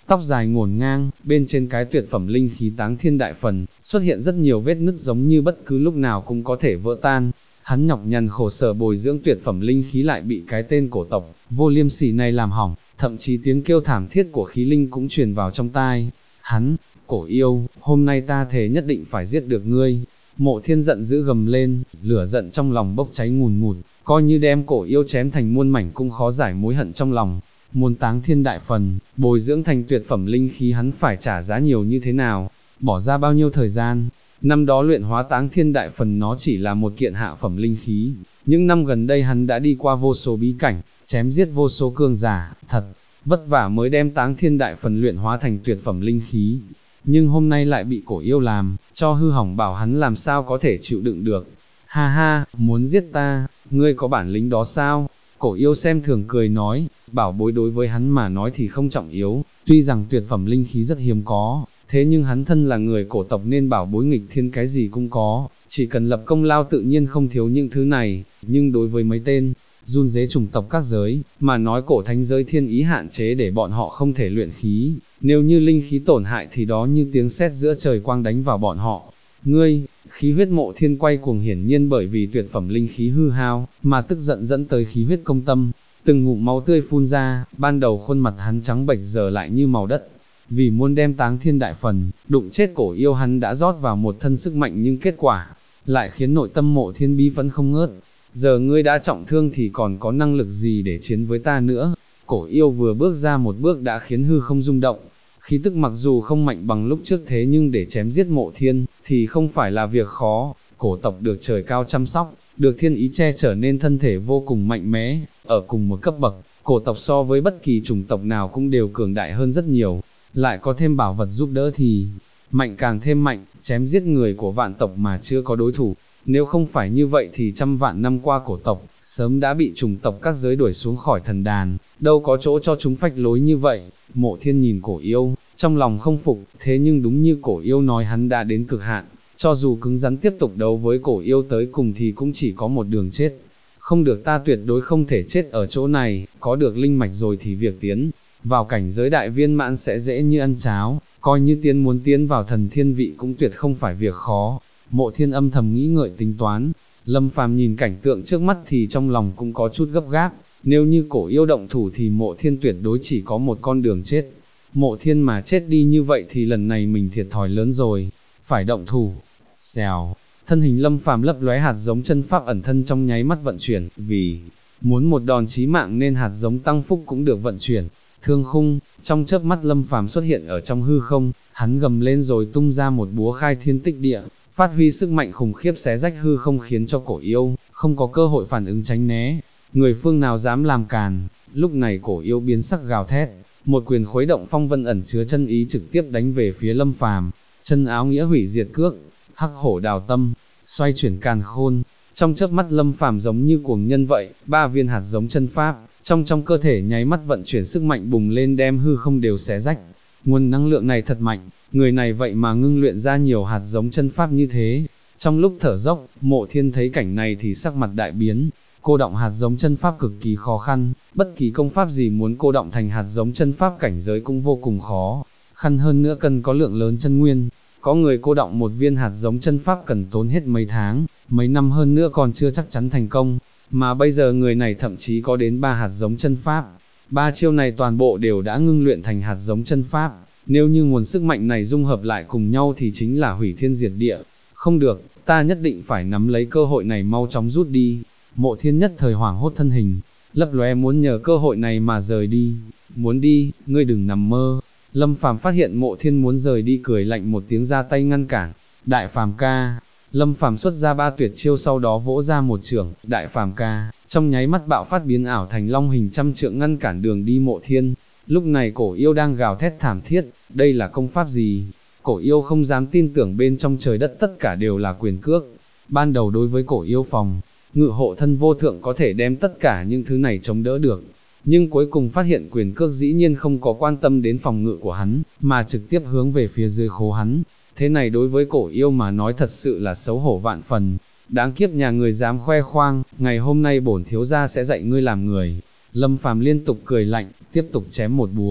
tóc dài ngổn ngang, bên trên cái tuyệt phẩm linh khí táng thiên đại phần, xuất hiện rất nhiều vết nứt giống như bất cứ lúc nào cũng có thể vỡ tan. Hắn nhọc nhằn khổ sở bồi dưỡng tuyệt phẩm linh khí lại bị cái tên cổ tộc vô liêm sỉ này làm hỏng, thậm chí tiếng kêu thảm thiết của khí linh cũng truyền vào trong tai. Hắn, Cổ Yêu, hôm nay ta thề nhất định phải giết được ngươi. Mộ Thiên giận dữ gầm lên, lửa giận trong lòng bốc cháy ngùn ngụt, coi như đem Cổ Yêu chém thành muôn mảnh cũng khó giải mối hận trong lòng. Muốn táng thiên đại phần, bồi dưỡng thành tuyệt phẩm linh khí hắn phải trả giá nhiều như thế nào, bỏ ra bao nhiêu thời gian. Năm đó luyện hóa táng thiên đại phần nó chỉ là một kiện hạ phẩm linh khí, những năm gần đây hắn đã đi qua vô số bí cảnh, chém giết vô số cường giả, thật vất vả mới đem táng thiên đại phần luyện hóa thành tuyệt phẩm linh khí. Nhưng hôm nay lại bị Cổ Yêu làm cho hư hỏng, bảo hắn làm sao có thể chịu đựng được. Ha ha, muốn giết ta, ngươi có bản lĩnh đó sao? Cổ Yêu xem thường cười nói, bảo bối đối với hắn mà nói thì không trọng yếu, tuy rằng tuyệt phẩm linh khí rất hiếm có, thế nhưng hắn thân là người cổ tộc nên bảo bối nghịch thiên cái gì cũng có, chỉ cần lập công lao tự nhiên không thiếu những thứ này. Nhưng đối với mấy tên run rế chủng tộc các giới, mà nói cổ thánh giới thiên ý hạn chế để bọn họ không thể luyện khí, nếu như linh khí tổn hại thì đó như tiếng sét giữa trời quang đánh vào bọn họ. Ngươi, khí huyết Mộ Thiên quay cuồng, hiển nhiên bởi vì tuyệt phẩm linh khí hư hao, mà tức giận dẫn tới khí huyết công tâm, từng ngụm máu tươi phun ra, ban đầu khuôn mặt hắn trắng bệch giờ lại như màu đất. Vì muốn đem táng thiên đại phần, đụng chết Cổ Yêu hắn đã rót vào một thân sức mạnh, nhưng kết quả lại khiến nội tâm Mộ Thiên bí vẫn không ngớt. Giờ ngươi đã trọng thương thì còn có năng lực gì để chiến với ta nữa? Cổ Yêu vừa bước ra một bước đã khiến hư không rung động. Khí tức mặc dù không mạnh bằng lúc trước thế nhưng để chém giết Mộ Thiên thì không phải là việc khó. Cổ tộc được trời cao chăm sóc, được thiên ý che chở nên thân thể vô cùng mạnh mẽ, ở cùng một cấp bậc, cổ tộc so với bất kỳ chủng tộc nào cũng đều cường đại hơn rất nhiều. Lại có thêm bảo vật giúp đỡ thì mạnh càng thêm mạnh, chém giết người của vạn tộc mà chưa có đối thủ. Nếu không phải như vậy thì trăm vạn năm qua cổ tộc sớm đã bị chủng tộc các giới đuổi xuống khỏi thần đàn, đâu có chỗ cho chúng phách lối như vậy. Mộ Thiên nhìn Cổ Yêu, trong lòng không phục, thế nhưng đúng như Cổ Yêu nói hắn đã đến cực hạn, cho dù cứng rắn tiếp tục đấu với Cổ Yêu tới cùng thì cũng chỉ có một đường chết. Không được, ta tuyệt đối không thể chết ở chỗ này, có được linh mạch rồi thì việc tiến vào cảnh giới đại viên mãn sẽ dễ như ăn cháo, coi như muốn tiến vào thần thiên vị cũng tuyệt không phải việc khó. Mộ Thiên âm thầm nghĩ ngợi tính toán. Lâm Phàm nhìn cảnh tượng trước mắt thì trong lòng cũng có chút gấp gáp, nếu như Cổ Yêu động thủ thì Mộ Thiên tuyệt đối chỉ có một con đường chết. Mộ Thiên mà chết đi như vậy thì lần này mình thiệt thòi lớn rồi, phải động thủ. Xèo, thân hình Lâm Phàm lấp lóe, hạt giống chân pháp ẩn thân trong nháy mắt vận chuyển, vì muốn một đòn chí mạng nên hạt giống tăng phúc cũng được vận chuyển. Thương khung, trong chớp mắt Lâm Phàm xuất hiện ở trong hư không, hắn gầm lên rồi tung ra một búa khai thiên tích địa, phát huy sức mạnh khủng khiếp xé rách hư không khiến cho Cổ Yêu không có cơ hội phản ứng tránh né. Người phương nào dám làm càn? Lúc này Cổ Yêu biến sắc gào thét, một quyền khuấy động phong vân ẩn chứa chân ý trực tiếp đánh về phía Lâm Phàm. Chân áo nghĩa hủy diệt cước, hắc hổ đào tâm, xoay chuyển càn khôn. Trong chớp mắt Lâm Phàm giống như cuồng nhân vậy, 3 viên hạt giống chân pháp trong cơ thể nháy mắt vận chuyển sức mạnh bùng lên đem hư không đều xé rách. Nguồn năng lượng này thật mạnh, người này vậy mà ngưng luyện ra nhiều hạt giống chân pháp như thế. Trong lúc thở dốc, Mộ Thiên thấy cảnh này thì sắc mặt đại biến. Cô động hạt giống chân pháp cực kỳ khó khăn, bất kỳ công pháp gì muốn cô động thành hạt giống chân pháp cảnh giới cũng vô cùng khó khăn, hơn nữa cần có lượng lớn chân nguyên. Có người cô động một viên hạt giống chân pháp cần tốn hết mấy tháng, mấy năm hơn nữa còn chưa chắc chắn thành công, mà bây giờ người này thậm chí có đến 3 hạt giống chân pháp. 3 chiêu này toàn bộ đều đã ngưng luyện thành hạt giống chân pháp, nếu như nguồn sức mạnh này dung hợp lại cùng nhau thì chính là hủy thiên diệt địa. Không được, ta nhất định phải nắm lấy cơ hội này mau chóng rút đi. Mộ Thiên nhất thời hoảng hốt thân hình, lấp lóe muốn nhờ cơ hội này mà rời đi. Muốn đi, ngươi đừng nằm mơ. Lâm Phàm phát hiện Mộ Thiên muốn rời đi cười lạnh một tiếng ra tay ngăn cản. Đại Phàm ca. Lâm Phàm xuất ra 3 tuyệt chiêu sau đó vỗ ra một chưởng, Đại Phàm ca, trong nháy mắt bạo phát biến ảo thành long hình trăm trượng ngăn cản đường đi Mộ Thiên. Lúc này Cổ Yêu đang gào thét thảm thiết, đây là công pháp gì? Cổ Yêu không dám tin tưởng bên trong trời đất tất cả đều là quyền cước. Ban đầu đối với Cổ Yêu phòng ngự hộ thân vô thượng có thể đem tất cả những thứ này chống đỡ được, nhưng cuối cùng phát hiện quyền cước dĩ nhiên không có quan tâm đến phòng ngự của hắn, mà trực tiếp hướng về phía dưới khố hắn. Thế này đối với Cổ Yêu mà nói thật sự là xấu hổ vạn phần. Đáng kiếp nhà người dám khoe khoang, ngày hôm nay bổn thiếu gia sẽ dạy ngươi làm người. Lâm Phàm liên tục cười lạnh, tiếp tục chém một búa.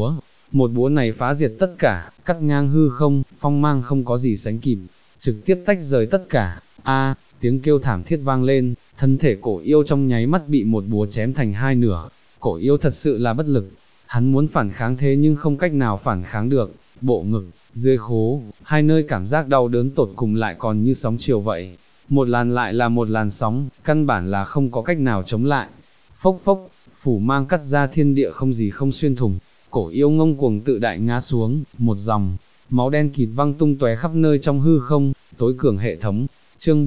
một búa này phá diệt tất cả, cắt ngang hư không, phong mang không có gì sánh kịp, trực tiếp tách rời tất cả. A, tiếng kêu thảm thiết vang lên, thân thể cổ yêu trong nháy mắt bị một búa chém thành hai nửa. Cổ yêu thật sự là bất lực, hắn muốn phản kháng thế nhưng không cách nào phản kháng được. Bộ ngực, dưới khố, hai nơi cảm giác đau đớn tột cùng lại còn như sóng chiều vậy. Một làn lại là một làn sóng, căn bản là không có cách nào chống lại. Phốc phốc, phủ mang cắt ra thiên địa không gì không xuyên thủng. Cổ yêu ngông cuồng tự đại ngã xuống, một dòng máu đen kịt văng tung tóe khắp nơi trong hư không. Tối cường hệ thống. Chương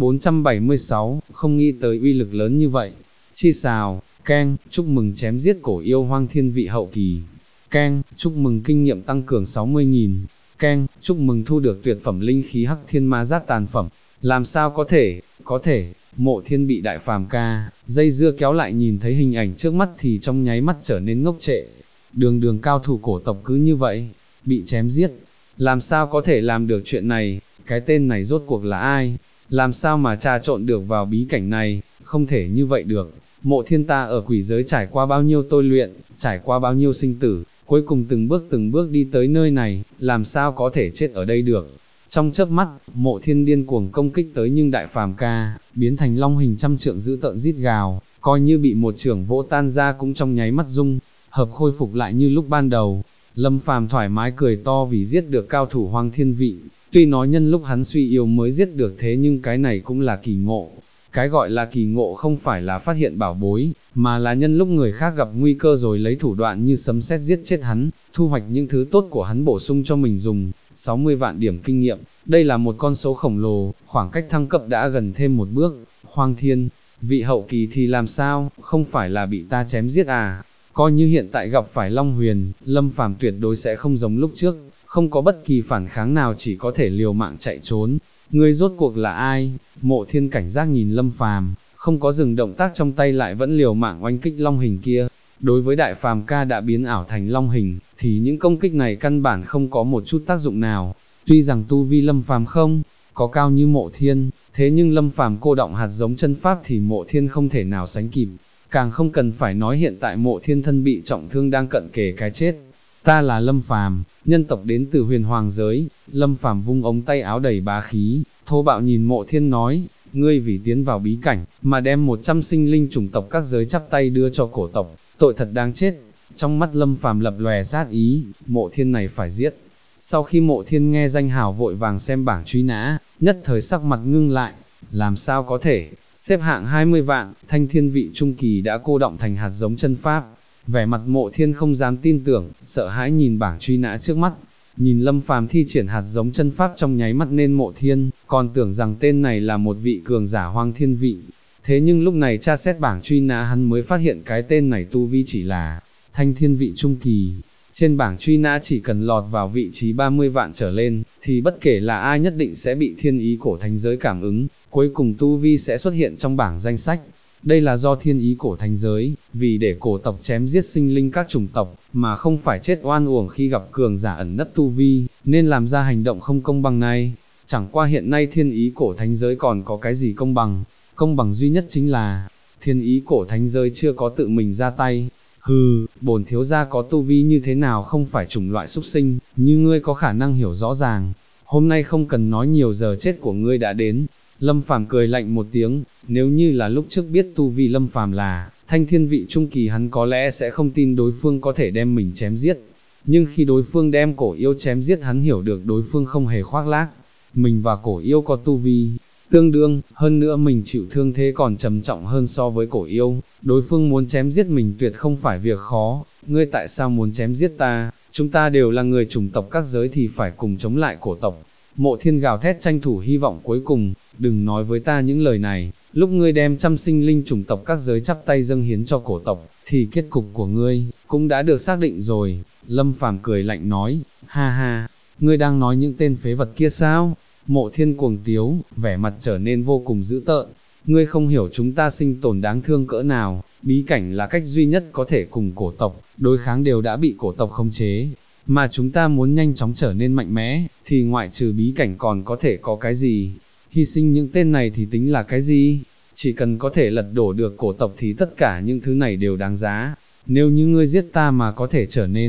476, không nghĩ tới uy lực lớn như vậy. Chi xào, keng, chúc mừng chém giết cổ yêu hoang thiên vị hậu kỳ. Keng, chúc mừng kinh nghiệm tăng cường 60.000. Keng, chúc mừng thu được tuyệt phẩm linh khí hắc thiên ma giác tàn phẩm. Làm sao có thể, Mộ Thiên bị đại phàm ca, dây dưa kéo lại nhìn thấy hình ảnh trước mắt thì trong nháy mắt trở nên ngốc trệ. Đường cao thủ cổ tộc cứ như vậy, bị chém giết. Làm sao có thể làm được chuyện này, cái tên này rốt cuộc là ai? Làm sao mà trà trộn được vào bí cảnh này, không thể như vậy được. Mộ Thiên ta ở quỷ giới trải qua bao nhiêu tôi luyện, trải qua bao nhiêu sinh tử, cuối cùng từng bước đi tới nơi này, làm sao có thể chết ở đây được. Trong chớp mắt, Mộ Thiên điên cuồng công kích tới nhưng đại phàm ca, biến thành long hình trăm trượng dữ tợn rít gào, coi như bị một trưởng vỗ tan ra cũng trong nháy mắt rung, hợp khôi phục lại như lúc ban đầu. Lâm Phàm thoải mái cười to vì giết được cao thủ hoang thiên vị, tuy nói nhân lúc hắn suy yếu mới giết được thế nhưng cái này cũng là kỳ ngộ. Cái gọi là kỳ ngộ không phải là phát hiện bảo bối, mà là nhân lúc người khác gặp nguy cơ rồi lấy thủ đoạn như sấm sét giết chết hắn, thu hoạch những thứ tốt của hắn bổ sung cho mình dùng. 60 vạn điểm kinh nghiệm, đây là một con số khổng lồ, khoảng cách thăng cấp đã gần thêm một bước. Hoang thiên, vị hậu kỳ thì làm sao, không phải là bị ta chém giết à? Coi như hiện tại gặp phải Long Huyền, Lâm Phàm tuyệt đối sẽ không giống lúc trước, không có bất kỳ phản kháng nào, chỉ có thể liều mạng chạy trốn. Ngươi rốt cuộc là ai? Mộ Thiên cảnh giác nhìn Lâm Phàm, không có dừng động tác trong tay lại vẫn liều mạng oanh kích long hình kia. Đối với đại phàm ca đã biến ảo thành long hình, thì những công kích này căn bản không có một chút tác dụng nào. Tuy rằng tu vi Lâm Phàm không có cao như Mộ Thiên, thế nhưng Lâm Phàm cô động hạt giống chân pháp thì Mộ Thiên không thể nào sánh kịp. Càng không cần phải nói hiện tại Mộ Thiên thân bị trọng thương đang cận kề cái chết. Ta là Lâm Phàm, nhân tộc đến từ huyền hoàng giới. Lâm Phàm vung ống tay áo đầy bá khí, thô bạo nhìn Mộ Thiên nói, ngươi vì tiến vào bí cảnh, mà đem 100 sinh linh chủng tộc các giới chắp tay đưa cho cổ tộc, tội thật đáng chết. Trong mắt Lâm Phàm lập lòe sát ý, Mộ Thiên này phải giết. Sau khi Mộ Thiên nghe danh hào vội vàng xem bảng truy nã, nhất thời sắc mặt ngưng lại, làm sao có thể, xếp hạng 20 vạn, thanh thiên vị trung kỳ đã cô động thành hạt giống chân pháp. Vẻ mặt Mộ Thiên không dám tin tưởng, sợ hãi nhìn bảng truy nã trước mắt, nhìn Lâm Phàm thi triển hạt giống chân pháp trong nháy mắt nên Mộ Thiên, còn tưởng rằng tên này là một vị cường giả hoang thiên vị. Thế nhưng lúc này tra xét bảng truy nã hắn mới phát hiện cái tên này tu vi chỉ là thanh thiên vị trung kỳ. Trên bảng truy nã chỉ cần lọt vào vị trí 30 vạn trở lên, thì bất kể là ai nhất định sẽ bị thiên ý cổ thánh giới cảm ứng, cuối cùng tu vi sẽ xuất hiện trong bảng danh sách. Đây là do thiên ý cổ thánh giới, vì để cổ tộc chém giết sinh linh các chủng tộc, mà không phải chết oan uổng khi gặp cường giả ẩn nấp tu vi, nên làm ra hành động không công bằng này. Chẳng qua hiện nay thiên ý cổ thánh giới còn có cái gì công bằng duy nhất chính là, thiên ý cổ thánh giới chưa có tự mình ra tay. Hừ, bổn thiếu gia có tu vi như thế nào không phải chủng loại súc sinh, như ngươi có khả năng hiểu rõ ràng. Hôm nay không cần nói nhiều, giờ chết của ngươi đã đến. Lâm Phàm cười lạnh một tiếng, nếu như là lúc trước biết tu vi Lâm Phàm là thanh thiên vị trung kỳ hắn có lẽ sẽ không tin đối phương có thể đem mình chém giết. Nhưng khi đối phương đem cổ yêu chém giết hắn hiểu được đối phương không hề khoác lác. Mình và cổ yêu có tu vi tương đương, hơn nữa mình chịu thương thế còn trầm trọng hơn so với cổ yêu, đối phương muốn chém giết mình tuyệt không phải việc khó. Ngươi tại sao muốn chém giết ta? Chúng ta đều là người chủng tộc các giới thì phải cùng chống lại cổ tộc. Mộ Thiên gào thét tranh thủ hy vọng cuối cùng, đừng nói với ta những lời này, lúc ngươi đem trăm sinh linh chủng tộc các giới chắp tay dâng hiến cho cổ tộc, thì kết cục của ngươi cũng đã được xác định rồi. Lâm Phàm cười lạnh nói, ha ha, ngươi đang nói những tên phế vật kia sao? Mộ Thiên cuồng tiếu, vẻ mặt trở nên vô cùng dữ tợn, ngươi không hiểu chúng ta sinh tồn đáng thương cỡ nào, bí cảnh là cách duy nhất có thể cùng cổ tộc đối kháng, đều đã bị cổ tộc khống chế. Mà chúng ta muốn nhanh chóng trở nên mạnh mẽ, thì ngoại trừ bí cảnh còn có thể có cái gì? Hy sinh những tên này thì tính là cái gì? Chỉ cần có thể lật đổ được cổ tộc thì tất cả những thứ này đều đáng giá. Nếu như ngươi giết ta mà có thể trở nên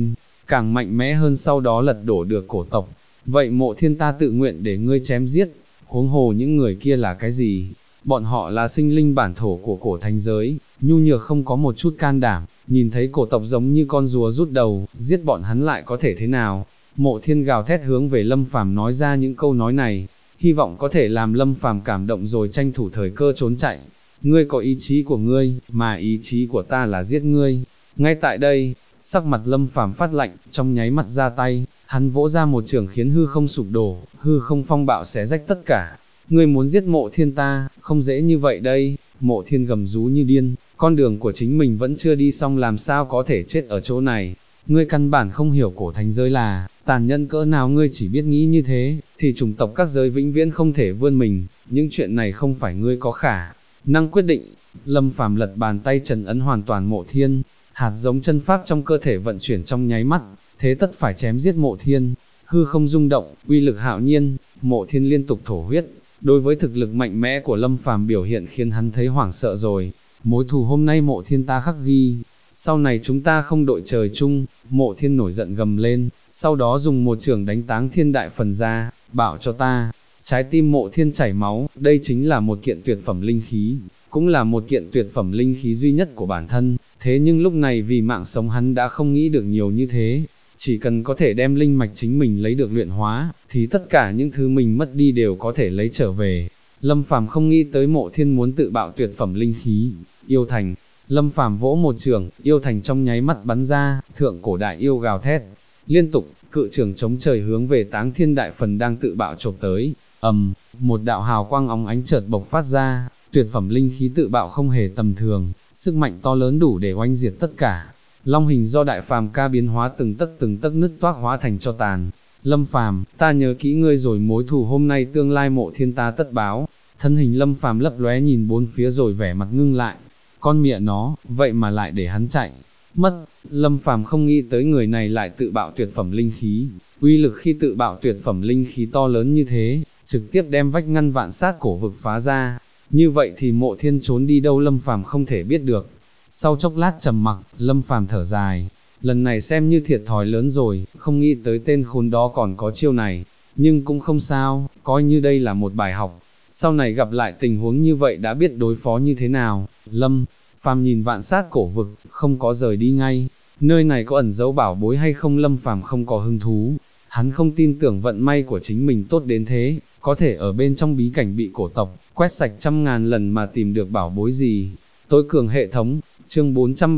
càng mạnh mẽ hơn sau đó lật đổ được cổ tộc. Vậy Mộ Thiên ta tự nguyện để ngươi chém giết, huống hồ những người kia là cái gì? Bọn họ là sinh linh bản thổ của cổ thánh giới, nhu nhược không có một chút can đảm, nhìn thấy cổ tộc giống như con rùa rút đầu, giết bọn hắn lại có thể thế nào? Mộ Thiên gào thét hướng về Lâm Phàm nói ra những câu nói này, hy vọng có thể làm Lâm Phàm cảm động rồi tranh thủ thời cơ trốn chạy. Ngươi có ý chí của ngươi, mà ý chí của ta là giết ngươi. Ngay tại đây, sắc mặt Lâm Phàm phát lạnh, trong nháy mắt ra tay, hắn vỗ ra một trường khiến hư không sụp đổ, hư không phong bạo xé rách tất cả. Ngươi muốn giết Mộ Thiên ta, không dễ như vậy đây. Mộ Thiên gầm rú như điên, con đường của chính mình vẫn chưa đi xong làm sao có thể chết ở chỗ này. Ngươi căn bản không hiểu cổ thánh giới là tàn nhẫn cỡ nào, ngươi chỉ biết nghĩ như thế, thì chủng tộc các giới vĩnh viễn không thể vươn mình, những chuyện này không phải ngươi có khả năng quyết định. Lâm Phàm lật bàn tay trần ấn hoàn toàn Mộ Thiên, hạt giống chân pháp trong cơ thể vận chuyển trong nháy mắt, thế tất phải chém giết Mộ Thiên. Hư không rung động, uy lực hạo nhiên, Mộ Thiên liên tục thổ huyết. Đối với thực lực mạnh mẽ của Lâm Phàm biểu hiện khiến hắn thấy hoảng sợ rồi. Mối thù hôm nay Mộ Thiên ta khắc ghi, sau này chúng ta không đội trời chung. Mộ Thiên nổi giận gầm lên, sau đó dùng một trường đánh táng thiên đại phần ra, bảo cho ta. Trái tim Mộ Thiên chảy máu, đây chính là một kiện tuyệt phẩm linh khí, cũng là một kiện tuyệt phẩm linh khí duy nhất của bản thân, thế nhưng lúc này vì mạng sống hắn đã không nghĩ được nhiều như thế. Chỉ cần có thể đem linh mạch chính mình lấy được luyện hóa, thì tất cả những thứ mình mất đi đều có thể lấy trở về. Lâm Phàm không nghĩ tới Mộ Thiên muốn tự bạo tuyệt phẩm linh khí, yêu thành. Lâm Phàm vỗ một trường, yêu thành trong nháy mắt bắn ra, thượng cổ đại yêu gào thét, liên tục, cự trường chống trời hướng về táng thiên đại phần đang tự bạo chộp tới. Một đạo hào quang óng ánh chợt bộc phát ra, tuyệt phẩm linh khí tự bạo không hề tầm thường, sức mạnh to lớn đủ để oanh diệt tất cả. Long hình do Đại Phàm ca biến hóa từng tấc nứt toác hóa thành cho tàn. Lâm Phàm, ta nhớ kỹ ngươi rồi, mối thù hôm nay tương lai Mộ Thiên ta tất báo. Thân hình Lâm Phàm lấp lóe nhìn bốn phía rồi vẻ mặt ngưng lại. Con mẹ nó, vậy mà lại để hắn chạy mất. Lâm Phàm không nghĩ tới người này lại tự bạo tuyệt phẩm linh khí, uy lực khi tự bạo tuyệt phẩm linh khí to lớn như thế, trực tiếp đem vách ngăn vạn sát cổ vực phá ra. Như vậy thì Mộ Thiên trốn đi đâu Lâm Phàm không thể biết được. Sau chốc lát trầm mặc, Lâm Phàm thở dài, lần này xem như thiệt thòi lớn rồi, không nghĩ tới tên khốn đó còn có chiêu này, nhưng cũng không sao, coi như đây là một bài học, sau này gặp lại tình huống như vậy đã biết đối phó như thế nào. Lâm Phàm nhìn vạn sát cổ vực, không có rời đi ngay, nơi này có ẩn giấu bảo bối hay không Lâm Phàm không có hứng thú, hắn không tin tưởng vận may của chính mình tốt đến thế, có thể ở bên trong bí cảnh bị cổ tộc quét sạch 100.000 lần mà tìm được bảo bối gì. Tối cường hệ thống, chương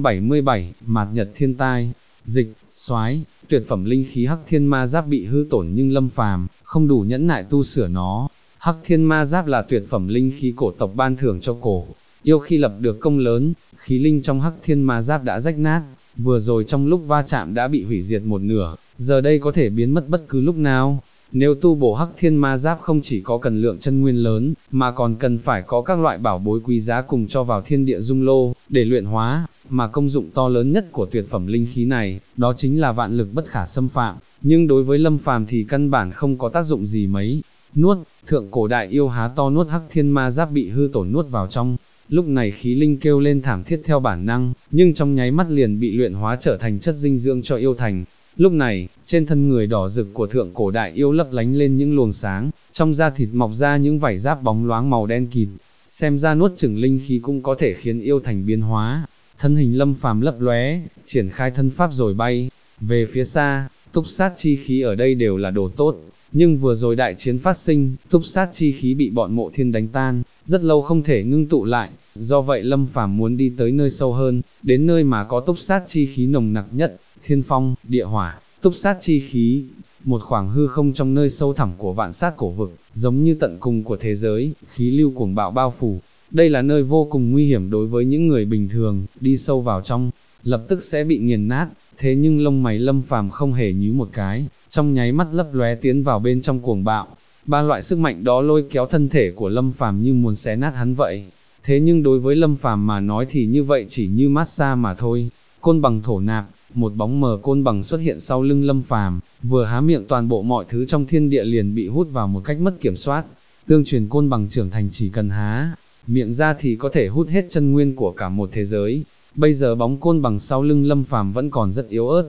477, Mạt Nhật Thiên Tai, dịch, soái, tuyệt phẩm linh khí Hắc Thiên Ma Giáp bị hư tổn nhưng Lâm Phàm không đủ nhẫn nại tu sửa nó. Hắc Thiên Ma Giáp là tuyệt phẩm linh khí cổ tộc ban thưởng cho cổ yêu khi lập được công lớn, khí linh trong Hắc Thiên Ma Giáp đã rách nát, vừa rồi trong lúc va chạm đã bị hủy diệt một nửa, giờ đây có thể biến mất bất cứ lúc nào. Nếu tu bổ Hắc Thiên Ma Giáp không chỉ có cần lượng chân nguyên lớn, mà còn cần phải có các loại bảo bối quý giá cùng cho vào thiên địa dung lô, để luyện hóa, mà công dụng to lớn nhất của tuyệt phẩm linh khí này, đó chính là vạn lực bất khả xâm phạm, nhưng đối với Lâm Phàm thì căn bản không có tác dụng gì mấy. Nuốt, thượng cổ đại yêu há to nuốt Hắc Thiên Ma Giáp bị hư tổn nuốt vào trong. Lúc này khí linh kêu lên thảm thiết theo bản năng, nhưng trong nháy mắt liền bị luyện hóa trở thành chất dinh dưỡng cho yêu thành. Lúc này, trên thân người đỏ rực của thượng cổ đại yêu lấp lánh lên những luồng sáng, trong da thịt mọc ra những vảy giáp bóng loáng màu đen kịt, xem ra nuốt chửng linh khí cũng có thể khiến yêu thành biến hóa. Thân hình Lâm Phàm lấp lóe, triển khai thân pháp rồi bay về phía xa. Túc sát chi khí ở đây đều là đồ tốt, nhưng vừa rồi đại chiến phát sinh, túc sát chi khí bị bọn Mộ Thiên đánh tan, rất lâu không thể ngưng tụ lại, do vậy Lâm Phàm muốn đi tới nơi sâu hơn, đến nơi mà có túc sát chi khí nồng nặc nhất, thiên phong, địa hỏa, túc sát chi khí, một khoảng hư không trong nơi sâu thẳm của vạn sát cổ vực, giống như tận cùng của thế giới, khí lưu cuồng bạo bao phủ. Đây là nơi vô cùng nguy hiểm đối với những người bình thường, đi sâu vào trong, lập tức sẽ bị nghiền nát. Thế nhưng lông mày Lâm Phàm không hề nhíu một cái, trong nháy mắt lấp lóe tiến vào bên trong cuồng bạo. Ba loại sức mạnh đó lôi kéo thân thể của Lâm Phàm như muốn xé nát hắn vậy. Thế nhưng đối với Lâm Phàm mà nói thì như vậy chỉ như massage mà thôi. Côn bằng thổ nạp, một bóng mờ côn bằng xuất hiện sau lưng Lâm Phàm, vừa há miệng toàn bộ mọi thứ trong thiên địa liền bị hút vào một cách mất kiểm soát. Tương truyền côn bằng trưởng thành chỉ cần há miệng ra thì có thể hút hết chân nguyên của cả một thế giới. Bây giờ bóng côn bằng sau lưng Lâm Phàm vẫn còn rất yếu ớt,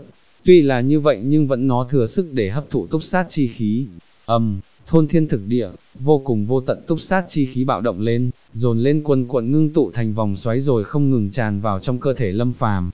tuy là như vậy nhưng vẫn nó thừa sức để hấp thụ túc sát chi khí. Thôn thiên thực địa, vô cùng vô tận túc sát chi khí bạo động lên, dồn lên quần quận ngưng tụ thành vòng xoáy rồi không ngừng tràn vào trong cơ thể Lâm Phàm,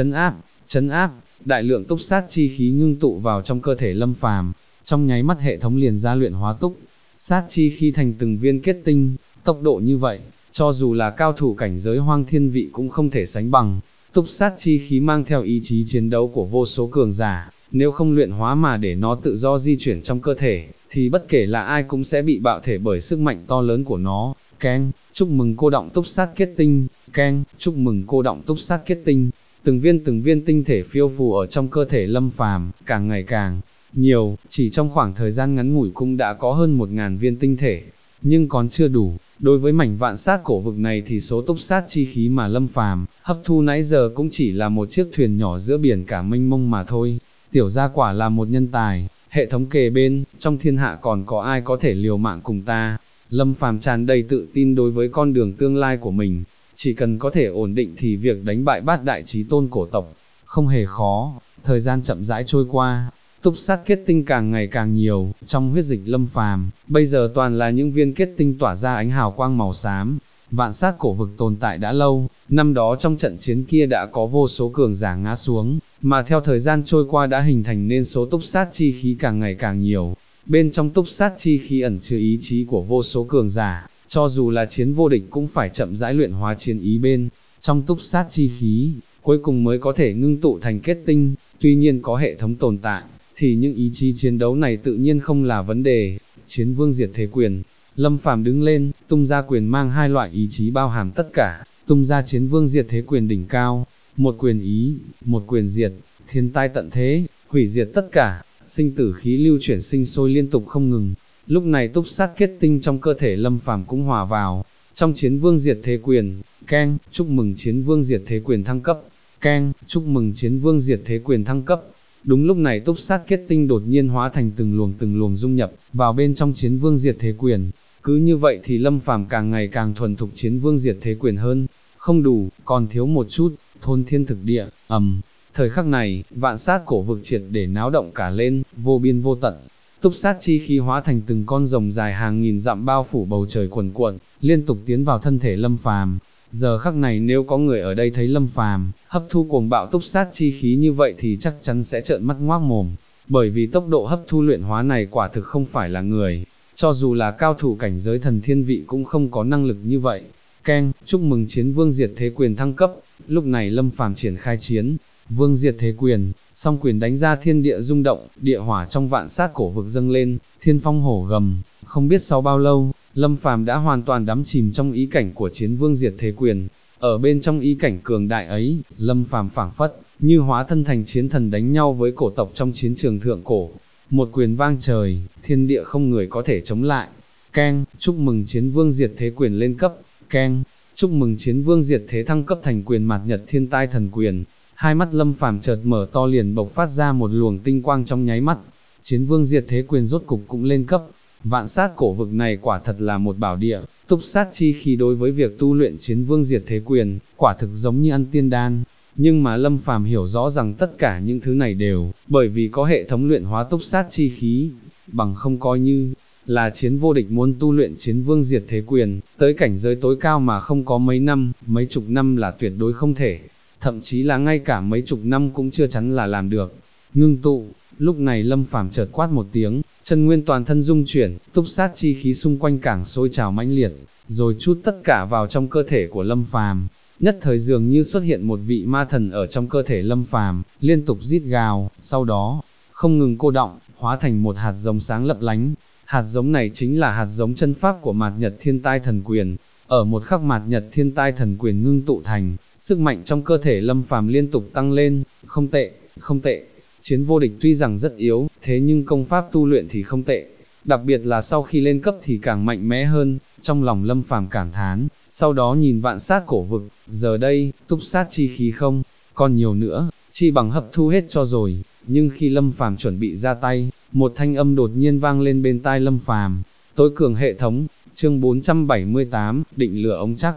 chấn áp, đại lượng túc sát chi khí ngưng tụ vào trong cơ thể Lâm Phàm, trong nháy mắt hệ thống liền ra luyện hóa túc sát chi khí thành từng viên kết tinh, tốc độ như vậy, cho dù là cao thủ cảnh giới hoang thiên vị cũng không thể sánh bằng. Túc sát chi khí mang theo ý chí chiến đấu của vô số cường giả, nếu không luyện hóa mà để nó tự do di chuyển trong cơ thể, thì bất kể là ai cũng sẽ bị bạo thể bởi sức mạnh to lớn của nó. Keng, chúc mừng cô động túc sát kết tinh, keng, chúc mừng cô động túc sát kết tinh. Từng viên tinh thể phiêu phù ở trong cơ thể Lâm Phàm, càng ngày càng nhiều, chỉ trong khoảng thời gian ngắn ngủi cũng đã có hơn 1000 viên tinh thể, nhưng còn chưa đủ. Đối với mảnh vạn sát cổ vực này thì số túc sát chi khí mà Lâm Phàm hấp thu nãy giờ cũng chỉ là một chiếc thuyền nhỏ giữa biển cả mênh mông mà thôi. Tiểu gia quả là một nhân tài, hệ thống kề bên, trong thiên hạ còn có ai có thể liều mạng cùng ta. Lâm Phàm tràn đầy tự tin đối với con đường tương lai của mình, chỉ cần có thể ổn định thì việc đánh bại bát đại chí tôn cổ tộc không hề khó. Thời gian chậm rãi trôi qua, túc sát kết tinh càng ngày càng nhiều, trong huyết dịch Lâm Phàm bây giờ toàn là những viên kết tinh tỏa ra ánh hào quang màu xám. Vạn sát cổ vực tồn tại đã lâu, năm đó trong trận chiến kia đã có vô số cường giả ngã xuống, mà theo thời gian trôi qua đã hình thành nên số túc sát chi khí càng ngày càng nhiều. Bên trong túc sát chi khí ẩn chứa ý chí của vô số cường giả, cho dù là chiến vô địch cũng phải chậm rãi luyện hóa chiến ý bên trong túc sát chi khí, cuối cùng mới có thể ngưng tụ thành kết tinh. Tuy nhiên có hệ thống tồn tại, thì những ý chí chiến đấu này tự nhiên không là vấn đề. Chiến vương diệt thế quyền, Lâm Phàm đứng lên, tung ra quyền mang hai loại ý chí bao hàm tất cả, tung ra chiến vương diệt thế quyền đỉnh cao, một quyền ý, một quyền diệt, thiên tai tận thế, hủy diệt tất cả, sinh tử khí lưu chuyển sinh sôi liên tục không ngừng. Lúc này túc sát kết tinh trong cơ thể Lâm Phàm cũng hòa vào trong chiến vương diệt thế quyền. Keng, chúc mừng chiến vương diệt thế quyền thăng cấp. Keng, chúc mừng chiến vương diệt thế quyền thăng cấp. Đúng lúc này túc sát kết tinh đột nhiên hóa thành từng luồng dung nhập vào bên trong chiến vương diệt thế quyền. Cứ như vậy thì Lâm Phàm càng ngày càng thuần thục chiến vương diệt thế quyền hơn. Không đủ, còn thiếu một chút. Thôn thiên thực địa, thời khắc này, vạn sát cổ vực triệt để náo động cả lên, vô biên vô tận. Túc sát chi khí hóa thành từng con rồng dài hàng nghìn dặm bao phủ bầu trời cuồn cuộn, liên tục tiến vào thân thể Lâm Phàm. Giờ khắc này nếu có người ở đây thấy Lâm Phàm hấp thu cuồng bạo túc sát chi khí như vậy thì chắc chắn sẽ trợn mắt ngoác mồm, bởi vì tốc độ hấp thu luyện hóa này quả thực không phải là người, cho dù là cao thủ cảnh giới thần thiên vị cũng không có năng lực như vậy. Keng, chúc mừng chiến vương diệt thế quyền thăng cấp. Lúc này Lâm Phàm triển khai chiến vương diệt thế quyền, song quyền đánh ra thiên địa rung động, địa hỏa trong vạn sát cổ vực dâng lên, thiên phong hổ gầm. Không biết sau bao lâu, Lâm Phàm đã hoàn toàn đắm chìm trong ý cảnh của chiến vương diệt thế quyền. Ở bên trong ý cảnh cường đại ấy, Lâm Phàm phảng phất như hóa thân thành chiến thần đánh nhau với cổ tộc trong chiến trường thượng cổ. Một quyền vang trời, thiên địa không người có thể chống lại. Keng, chúc mừng chiến vương diệt thế quyền lên cấp. Keng, chúc mừng chiến vương diệt thế thăng cấp thành quyền mạt nhật thiên tai thần quyền. Hai mắt Lâm Phàm chợt mở to liền bộc phát ra một luồng tinh quang trong nháy mắt. Chiến vương diệt thế quyền rốt cục cũng lên cấp. Vạn sát cổ vực này quả thật là một bảo địa, túc sát chi khí đối với việc tu luyện chiến vương diệt thế quyền, quả thực giống như ăn tiên đan. Nhưng mà Lâm Phàm hiểu rõ rằng tất cả những thứ này đều bởi vì có hệ thống luyện hóa túc sát chi khí, bằng không coi như là chiến vô địch muốn tu luyện chiến vương diệt thế quyền, tới cảnh giới tối cao mà không có mấy năm, mấy chục năm là tuyệt đối không thể, thậm chí là ngay cả mấy chục năm cũng chưa chắn là làm được. Ngưng tụ, lúc này Lâm Phàm chợt quát một tiếng, chân nguyên toàn thân rung chuyển, túc sát chi khí xung quanh càng sôi trào mãnh liệt, rồi chút tất cả vào trong cơ thể của Lâm Phàm. Nhất thời dường như xuất hiện một vị ma thần ở trong cơ thể Lâm Phàm, liên tục rít gào, sau đó không ngừng cô động, hóa thành một hạt giống sáng lấp lánh. Hạt giống này chính là hạt giống chân pháp của Mạt Nhật Thiên Tai Thần Quyền. Ở một khắc Mạt Nhật Thiên Tai Thần Quyền ngưng tụ thành, sức mạnh trong cơ thể Lâm Phàm liên tục tăng lên. Không tệ, không tệ. Chiến vô địch tuy rằng rất yếu, thế nhưng công pháp tu luyện thì không tệ. Đặc biệt là sau khi lên cấp thì càng mạnh mẽ hơn. Trong lòng Lâm Phàm cảm thán, sau đó nhìn vạn sát cổ vực, giờ đây, túc sát chi khí không còn nhiều nữa, chi bằng hấp thu hết cho rồi. Nhưng khi Lâm Phàm chuẩn bị ra tay, một thanh âm đột nhiên vang lên bên tai Lâm Phàm. Tối cường hệ thống, chương 478, định lửa ống chắc.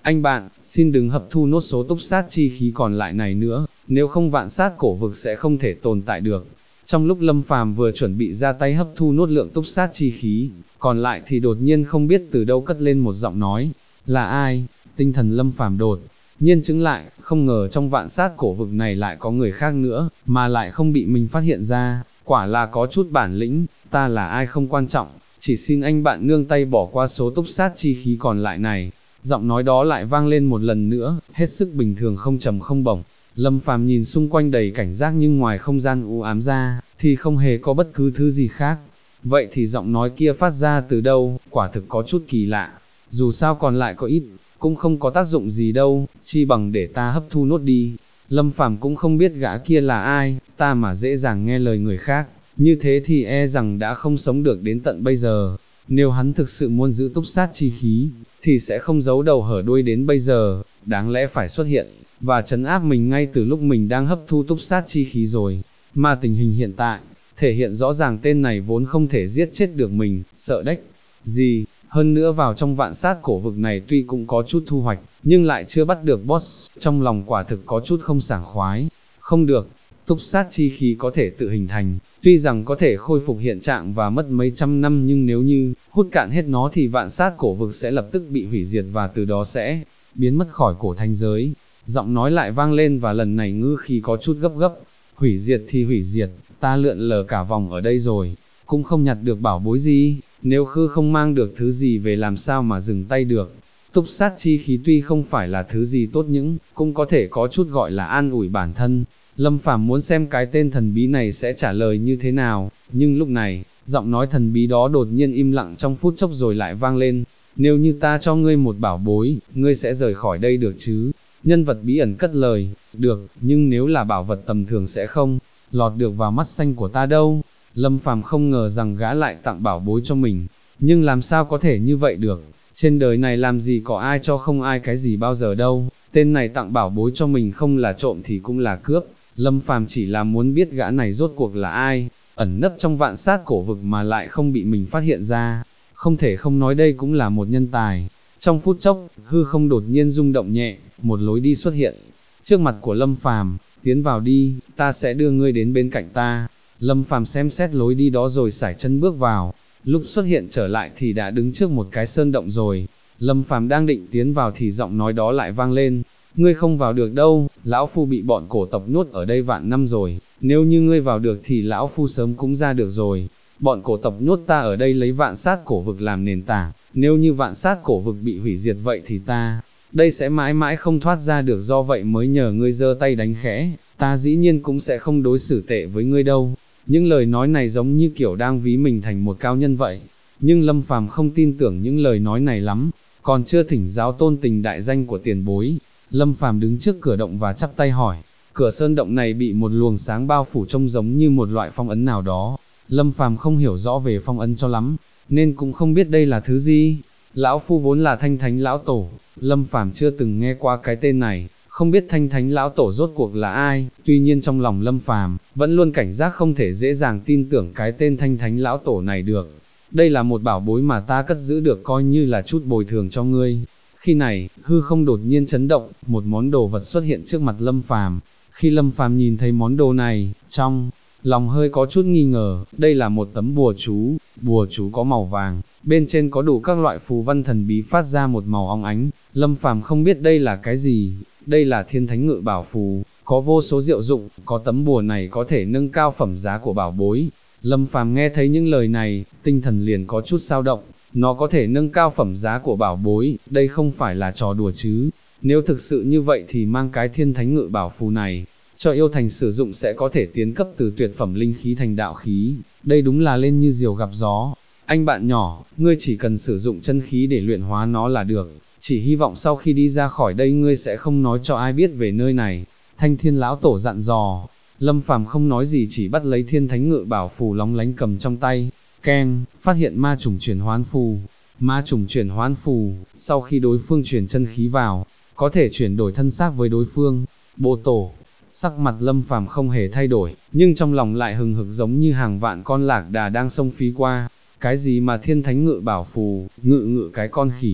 Anh bạn, xin đừng hấp thu nốt số túc sát chi khí còn lại này nữa, nếu không vạn sát cổ vực sẽ không thể tồn tại được. Trong lúc Lâm Phàm vừa chuẩn bị ra tay hấp thu nốt lượng túc sát chi khí, còn lại thì đột nhiên không biết từ đâu cất lên một giọng nói, là ai? Tinh thần Lâm Phàm đột nhiên chững lại, không ngờ trong vạn sát cổ vực này lại có người khác nữa, mà lại không bị mình phát hiện ra, quả là có chút bản lĩnh, ta là ai không quan trọng, chỉ xin anh bạn nương tay bỏ qua số túc sát chi khí còn lại này. Giọng nói đó lại vang lên một lần nữa, hết sức bình thường không trầm không bổng. Lâm Phàm nhìn xung quanh đầy cảnh giác nhưng ngoài không gian u ám ra, thì không hề có bất cứ thứ gì khác. Vậy thì giọng nói kia phát ra từ đâu, quả thực có chút kỳ lạ. Dù sao còn lại có ít, cũng không có tác dụng gì đâu, chi bằng để ta hấp thu nốt đi. Lâm Phàm cũng không biết gã kia là ai, ta mà dễ dàng nghe lời người khác, như thế thì e rằng đã không sống được đến tận bây giờ. Nếu hắn thực sự muốn giữ túc sát chi khí, thì sẽ không giấu đầu hở đuôi đến bây giờ, đáng lẽ phải xuất hiện, và trấn áp mình ngay từ lúc mình đang hấp thu túc sát chi khí rồi. Mà tình hình hiện tại, thể hiện rõ ràng tên này vốn không thể giết chết được mình, sợ đách gì, hơn nữa vào trong vạn sát cổ vực này tuy cũng có chút thu hoạch, nhưng lại chưa bắt được boss, trong lòng quả thực có chút không sảng khoái. Không được, túc sát chi khí có thể tự hình thành, tuy rằng có thể khôi phục hiện trạng và mất mấy trăm năm nhưng nếu như hút cạn hết nó thì vạn sát cổ vực sẽ lập tức bị hủy diệt và từ đó sẽ biến mất khỏi cổ thanh giới. Giọng nói lại vang lên và lần này ngữ khí có chút gấp gấp, hủy diệt thì hủy diệt, ta lượn lờ cả vòng ở đây rồi, cũng không nhặt được bảo bối gì, nếu khư không mang được thứ gì về làm sao mà dừng tay được. Túc sát chi khí tuy không phải là thứ gì tốt nhưng cũng có thể có chút gọi là an ủi bản thân. Lâm Phàm muốn xem cái tên thần bí này sẽ trả lời như thế nào, nhưng lúc này, giọng nói thần bí đó đột nhiên im lặng trong phút chốc rồi lại vang lên, nếu như ta cho ngươi một bảo bối, ngươi sẽ rời khỏi đây được chứ? Nhân vật bí ẩn cất lời, được, nhưng nếu là bảo vật tầm thường sẽ không lọt được vào mắt xanh của ta đâu. Lâm Phàm không ngờ rằng gã lại tặng bảo bối cho mình, nhưng làm sao có thể như vậy được, trên đời này làm gì có ai cho không ai cái gì bao giờ đâu, tên này tặng bảo bối cho mình không là trộm thì cũng là cướp. Lâm Phàm chỉ là muốn biết gã này rốt cuộc là ai, ẩn nấp trong vạn sát cổ vực mà lại không bị mình phát hiện ra, không thể không nói đây cũng là một nhân tài. Trong phút chốc, hư không đột nhiên rung động nhẹ, một lối đi xuất hiện trước mặt của Lâm Phàm, tiến vào đi, ta sẽ đưa ngươi đến bên cạnh ta. Lâm Phàm xem xét lối đi đó rồi sải chân bước vào, lúc xuất hiện trở lại thì đã đứng trước một cái sơn động rồi. Lâm Phàm đang định tiến vào thì giọng nói đó lại vang lên, ngươi không vào được đâu, lão phu bị bọn cổ tộc nhốt ở đây vạn năm rồi, nếu như ngươi vào được thì lão phu sớm cũng ra được rồi. Bọn cổ tộc nhốt ta ở đây lấy vạn sát cổ vực làm nền tảng, nếu như vạn sát cổ vực bị hủy diệt vậy thì ta đây sẽ mãi mãi không thoát ra được, do vậy mới nhờ ngươi giơ tay đánh khẽ, ta dĩ nhiên cũng sẽ không đối xử tệ với ngươi đâu. Những lời nói này giống như kiểu đang ví mình thành một cao nhân vậy, nhưng Lâm Phàm không tin tưởng những lời nói này lắm, còn chưa thỉnh giáo tôn tình đại danh của tiền bối. Lâm Phàm đứng trước cửa động và chắp tay hỏi, cửa sơn động này bị một luồng sáng bao phủ trông giống như một loại phong ấn nào đó. Lâm Phàm không hiểu rõ về phong ấn cho lắm, nên cũng không biết đây là thứ gì. Lão phu vốn là Thanh Thánh lão tổ, Lâm Phàm chưa từng nghe qua cái tên này, không biết Thanh Thánh lão tổ rốt cuộc là ai, tuy nhiên trong lòng Lâm Phàm vẫn luôn cảnh giác không thể dễ dàng tin tưởng cái tên Thanh Thánh lão tổ này được. Đây là một bảo bối mà ta cất giữ được, coi như là chút bồi thường cho ngươi. Khi này, hư không đột nhiên chấn động, một món đồ vật xuất hiện trước mặt Lâm Phàm. Khi Lâm Phàm nhìn thấy món đồ này, trong lòng hơi có chút nghi ngờ, đây là một tấm bùa chú có màu vàng, bên trên có đủ các loại phù văn thần bí phát ra một màu óng ánh. Lâm Phàm không biết đây là cái gì, đây là Thiên Thánh Ngự Bảo Phù, có vô số diệu dụng, có tấm bùa này có thể nâng cao phẩm giá của bảo bối. Lâm Phàm nghe thấy những lời này, tinh thần liền có chút dao động, nó có thể nâng cao phẩm giá của bảo bối, đây không phải là trò đùa chứ. Nếu thực sự như vậy thì mang cái Thiên Thánh Ngự Bảo Phù này cho yêu thành sử dụng sẽ có thể tiến cấp từ tuyệt phẩm linh khí thành đạo khí, đây đúng là lên như diều gặp gió. Anh bạn nhỏ, ngươi chỉ cần sử dụng chân khí để luyện hóa nó là được, chỉ hy vọng sau khi đi ra khỏi đây ngươi sẽ không nói cho ai biết về nơi này. Thanh Thiên lão tổ dặn dò. Lâm Phàm không nói gì, chỉ bắt lấy Thiên Thánh Ngự Bảo Phù lóng lánh cầm trong tay, keng, phát hiện ma chủng chuyển hoán phù. Ma chủng chuyển hoán phù, sau khi đối phương chuyển chân khí vào, có thể chuyển đổi thân xác với đối phương. Bộ tổ. Sắc mặt Lâm Phàm không hề thay đổi, nhưng trong lòng lại hừng hực giống như hàng vạn con lạc đà đang xông phí qua. Cái gì mà Thiên Thánh Ngự Bảo Phù, ngự cái con khỉ,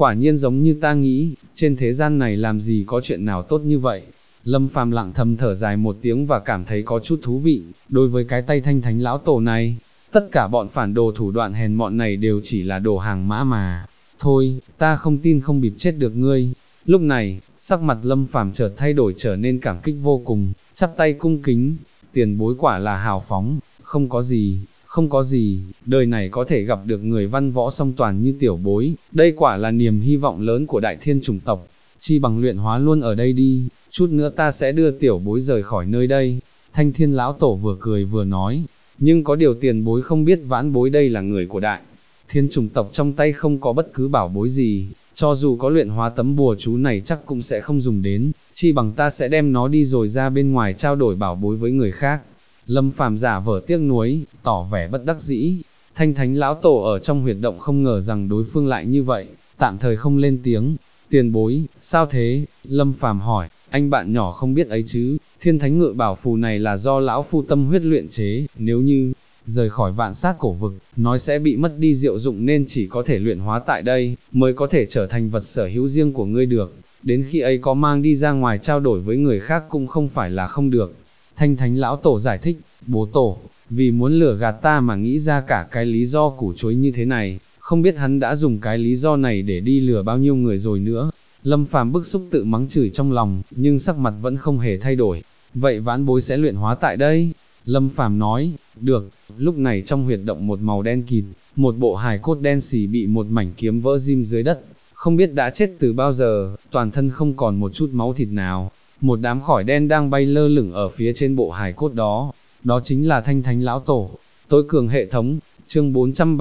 quả nhiên giống như ta nghĩ, trên thế gian này làm gì có chuyện nào tốt như vậy. Lâm Phàm lặng thầm thở dài một tiếng và cảm thấy có chút thú vị, đối với cái tay Thanh Thánh lão tổ này, tất cả bọn phản đồ thủ đoạn hèn mọn này đều chỉ là đồ hàng mã mà. Thôi, ta không tin không bịp chết được ngươi. Lúc này, sắc mặt Lâm Phàm chợt thay đổi trở nên cảm kích vô cùng, chắp tay cung kính, tiền bối quả là hào phóng, không có gì, không có gì, đời này có thể gặp được người văn võ song toàn như tiểu bối, đây quả là niềm hy vọng lớn của đại thiên chủng tộc, chi bằng luyện hóa luôn ở đây đi, chút nữa ta sẽ đưa tiểu bối rời khỏi nơi đây. Thanh Thiên lão tổ vừa cười vừa nói, nhưng có điều tiền bối không biết vãn bối đây là người của đại thiên chủng tộc, trong tay không có bất cứ bảo bối gì, cho dù có luyện hóa tấm bùa chú này chắc cũng sẽ không dùng đến, chi bằng ta sẽ đem nó đi rồi ra bên ngoài trao đổi bảo bối với người khác. Lâm Phàm giả vờ tiếc nuối, tỏ vẻ bất đắc dĩ. Thanh Thánh lão tổ ở trong huyệt động không ngờ rằng đối phương lại như vậy, tạm thời không lên tiếng. Tiền bối, sao thế? Lâm Phàm hỏi, anh bạn nhỏ không biết ấy chứ, Thiên Thánh Ngự Bảo phù này là do lão phu tâm huyết luyện chế, nếu như rời khỏi Vạn Sát cổ vực, nói sẽ bị mất đi diệu dụng nên chỉ có thể luyện hóa tại đây, mới có thể trở thành vật sở hữu riêng của ngươi được, đến khi ấy có mang đi ra ngoài trao đổi với người khác cũng không phải là không được. Thanh Thánh lão tổ giải thích, bố tổ, vì muốn lừa gạt ta mà nghĩ ra cả cái lý do củ chuối như thế này, không biết hắn đã dùng cái lý do này để đi lừa bao nhiêu người rồi nữa. Lâm Phàm bức xúc tự mắng chửi trong lòng, nhưng sắc mặt vẫn không hề thay đổi. Vậy vãn bối sẽ luyện hóa tại đây. Lâm Phàm nói, được. Lúc này trong huyệt động một màu đen kịt, một bộ hài cốt đen xì bị một mảnh kiếm vỡ rim dưới đất, không biết đã chết từ bao giờ, toàn thân không còn một chút máu thịt nào. Một đám khói đen đang bay lơ lửng ở phía trên bộ hài cốt đó, đó chính là Thanh Thánh lão tổ. Tối cường hệ thống, chương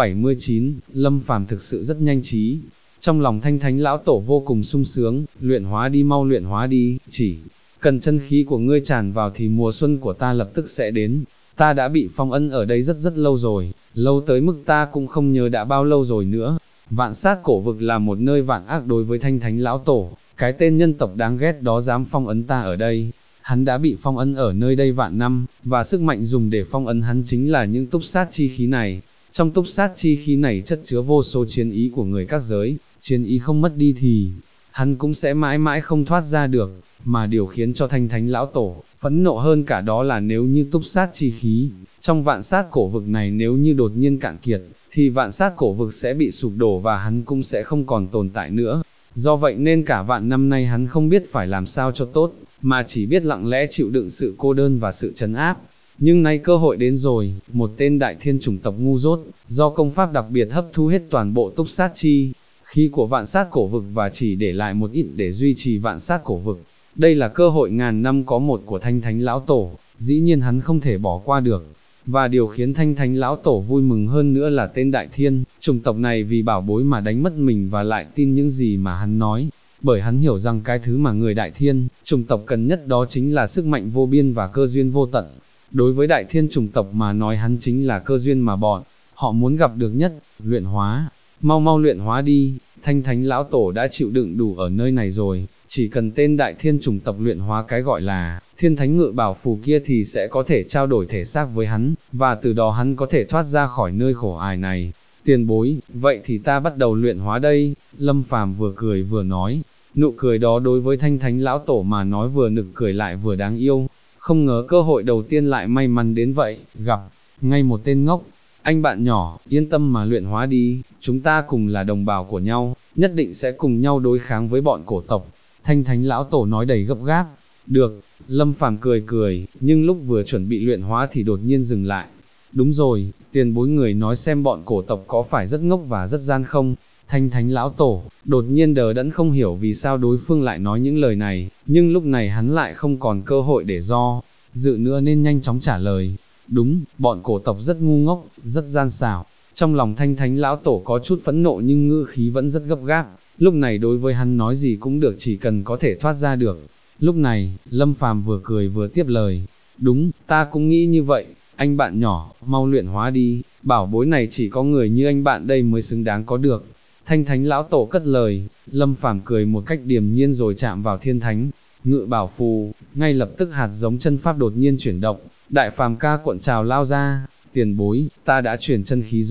479, Lâm Phàm thực sự rất nhanh trí. Trong lòng Thanh Thánh lão tổ vô cùng sung sướng, luyện hóa đi, mau luyện hóa đi, chỉ cần chân khí của ngươi tràn vào thì mùa xuân của ta lập tức sẽ đến. Ta đã bị phong ấn ở đây rất rất lâu rồi, lâu tới mức ta cũng không nhớ đã bao lâu rồi nữa. Vạn Sát cổ vực là một nơi vạn ác đối với Thanh Thánh lão tổ, cái tên nhân tộc đáng ghét đó dám phong ấn ta ở đây. Hắn đã bị phong ấn ở nơi đây vạn năm, và sức mạnh dùng để phong ấn hắn chính là những túc sát chi khí này. Trong túc sát chi khí này chất chứa vô số chiến ý của người các giới, chiến ý không mất đi thì hắn cũng sẽ mãi mãi không thoát ra được, mà điều khiến cho Thanh Thánh lão tổ phẫn nộ hơn cả đó là nếu như túc sát chi khí trong Vạn Sát cổ vực này nếu như đột nhiên cạn kiệt, thì Vạn Sát cổ vực sẽ bị sụp đổ và hắn cũng sẽ không còn tồn tại nữa. Do vậy nên cả vạn năm nay hắn không biết phải làm sao cho tốt, mà chỉ biết lặng lẽ chịu đựng sự cô đơn và sự trấn áp. Nhưng nay cơ hội đến rồi, một tên đại thiên chủng tộc ngu dốt, do công pháp đặc biệt hấp thu hết toàn bộ túc sát chi khí của Vạn Sát cổ vực và chỉ để lại một ít để duy trì Vạn Sát cổ vực. Đây là cơ hội ngàn năm có một của Thanh Thánh lão tổ, dĩ nhiên hắn không thể bỏ qua được. Và điều khiến Thanh Thánh lão tổ vui mừng hơn nữa là tên đại thiên chủng tộc này vì bảo bối mà đánh mất mình và lại tin những gì mà hắn nói, bởi hắn hiểu rằng cái thứ mà người đại thiên chủng tộc cần nhất đó chính là sức mạnh vô biên và cơ duyên vô tận. Đối với đại thiên chủng tộc mà nói hắn chính là cơ duyên mà bọn họ muốn gặp được nhất. Luyện hóa, mau mau luyện hóa đi. Thanh Thánh lão tổ đã chịu đựng đủ ở nơi này rồi, chỉ cần tên đại thiên chủng tộc luyện hóa cái gọi là Thiên Thánh Ngự Bảo phù kia thì sẽ có thể trao đổi thể xác với hắn, và từ đó hắn có thể thoát ra khỏi nơi khổ ải này. Tiền bối, vậy thì ta bắt đầu luyện hóa đây. Lâm Phàm vừa cười vừa nói, nụ cười đó đối với Thanh Thánh lão tổ mà nói vừa nực cười lại vừa đáng yêu. Không ngờ cơ hội đầu tiên lại may mắn đến vậy, gặp ngay một tên ngốc. Anh bạn nhỏ, yên tâm mà luyện hóa đi, chúng ta cùng là đồng bào của nhau, nhất định sẽ cùng nhau đối kháng với bọn cổ tộc. Thanh Thánh lão tổ nói đầy gấp gáp. Được. Lâm Phàm cười cười, nhưng lúc vừa chuẩn bị luyện hóa thì đột nhiên dừng lại. Đúng rồi, tiền bối người nói xem bọn cổ tộc có phải rất ngốc và rất gian không? Thanh Thánh lão tổ đột nhiên đờ đẫn không hiểu vì sao đối phương lại nói những lời này, nhưng lúc này hắn lại không còn cơ hội để do dự nữa nên nhanh chóng trả lời. Đúng, bọn cổ tộc rất ngu ngốc, rất gian xảo. Trong lòng Thanh Thánh lão tổ có chút phẫn nộ nhưng ngữ khí vẫn rất gấp gáp, lúc này đối với hắn nói gì cũng được chỉ cần có thể thoát ra được. Lúc này, Lâm Phàm vừa cười vừa tiếp lời, đúng, ta cũng nghĩ như vậy, anh bạn nhỏ, mau luyện hóa đi, bảo bối này chỉ có người như anh bạn đây mới xứng đáng có được. Thanh Thánh lão tổ cất lời, Lâm Phàm cười một cách điềm nhiên rồi chạm vào Thiên Thánh Ngự Bảo phù, ngay lập tức hạt giống chân pháp đột nhiên chuyển động, Đại Phàm ca cuộn trào lao ra, tiền bối, ta đã chuyển chân khí rồi,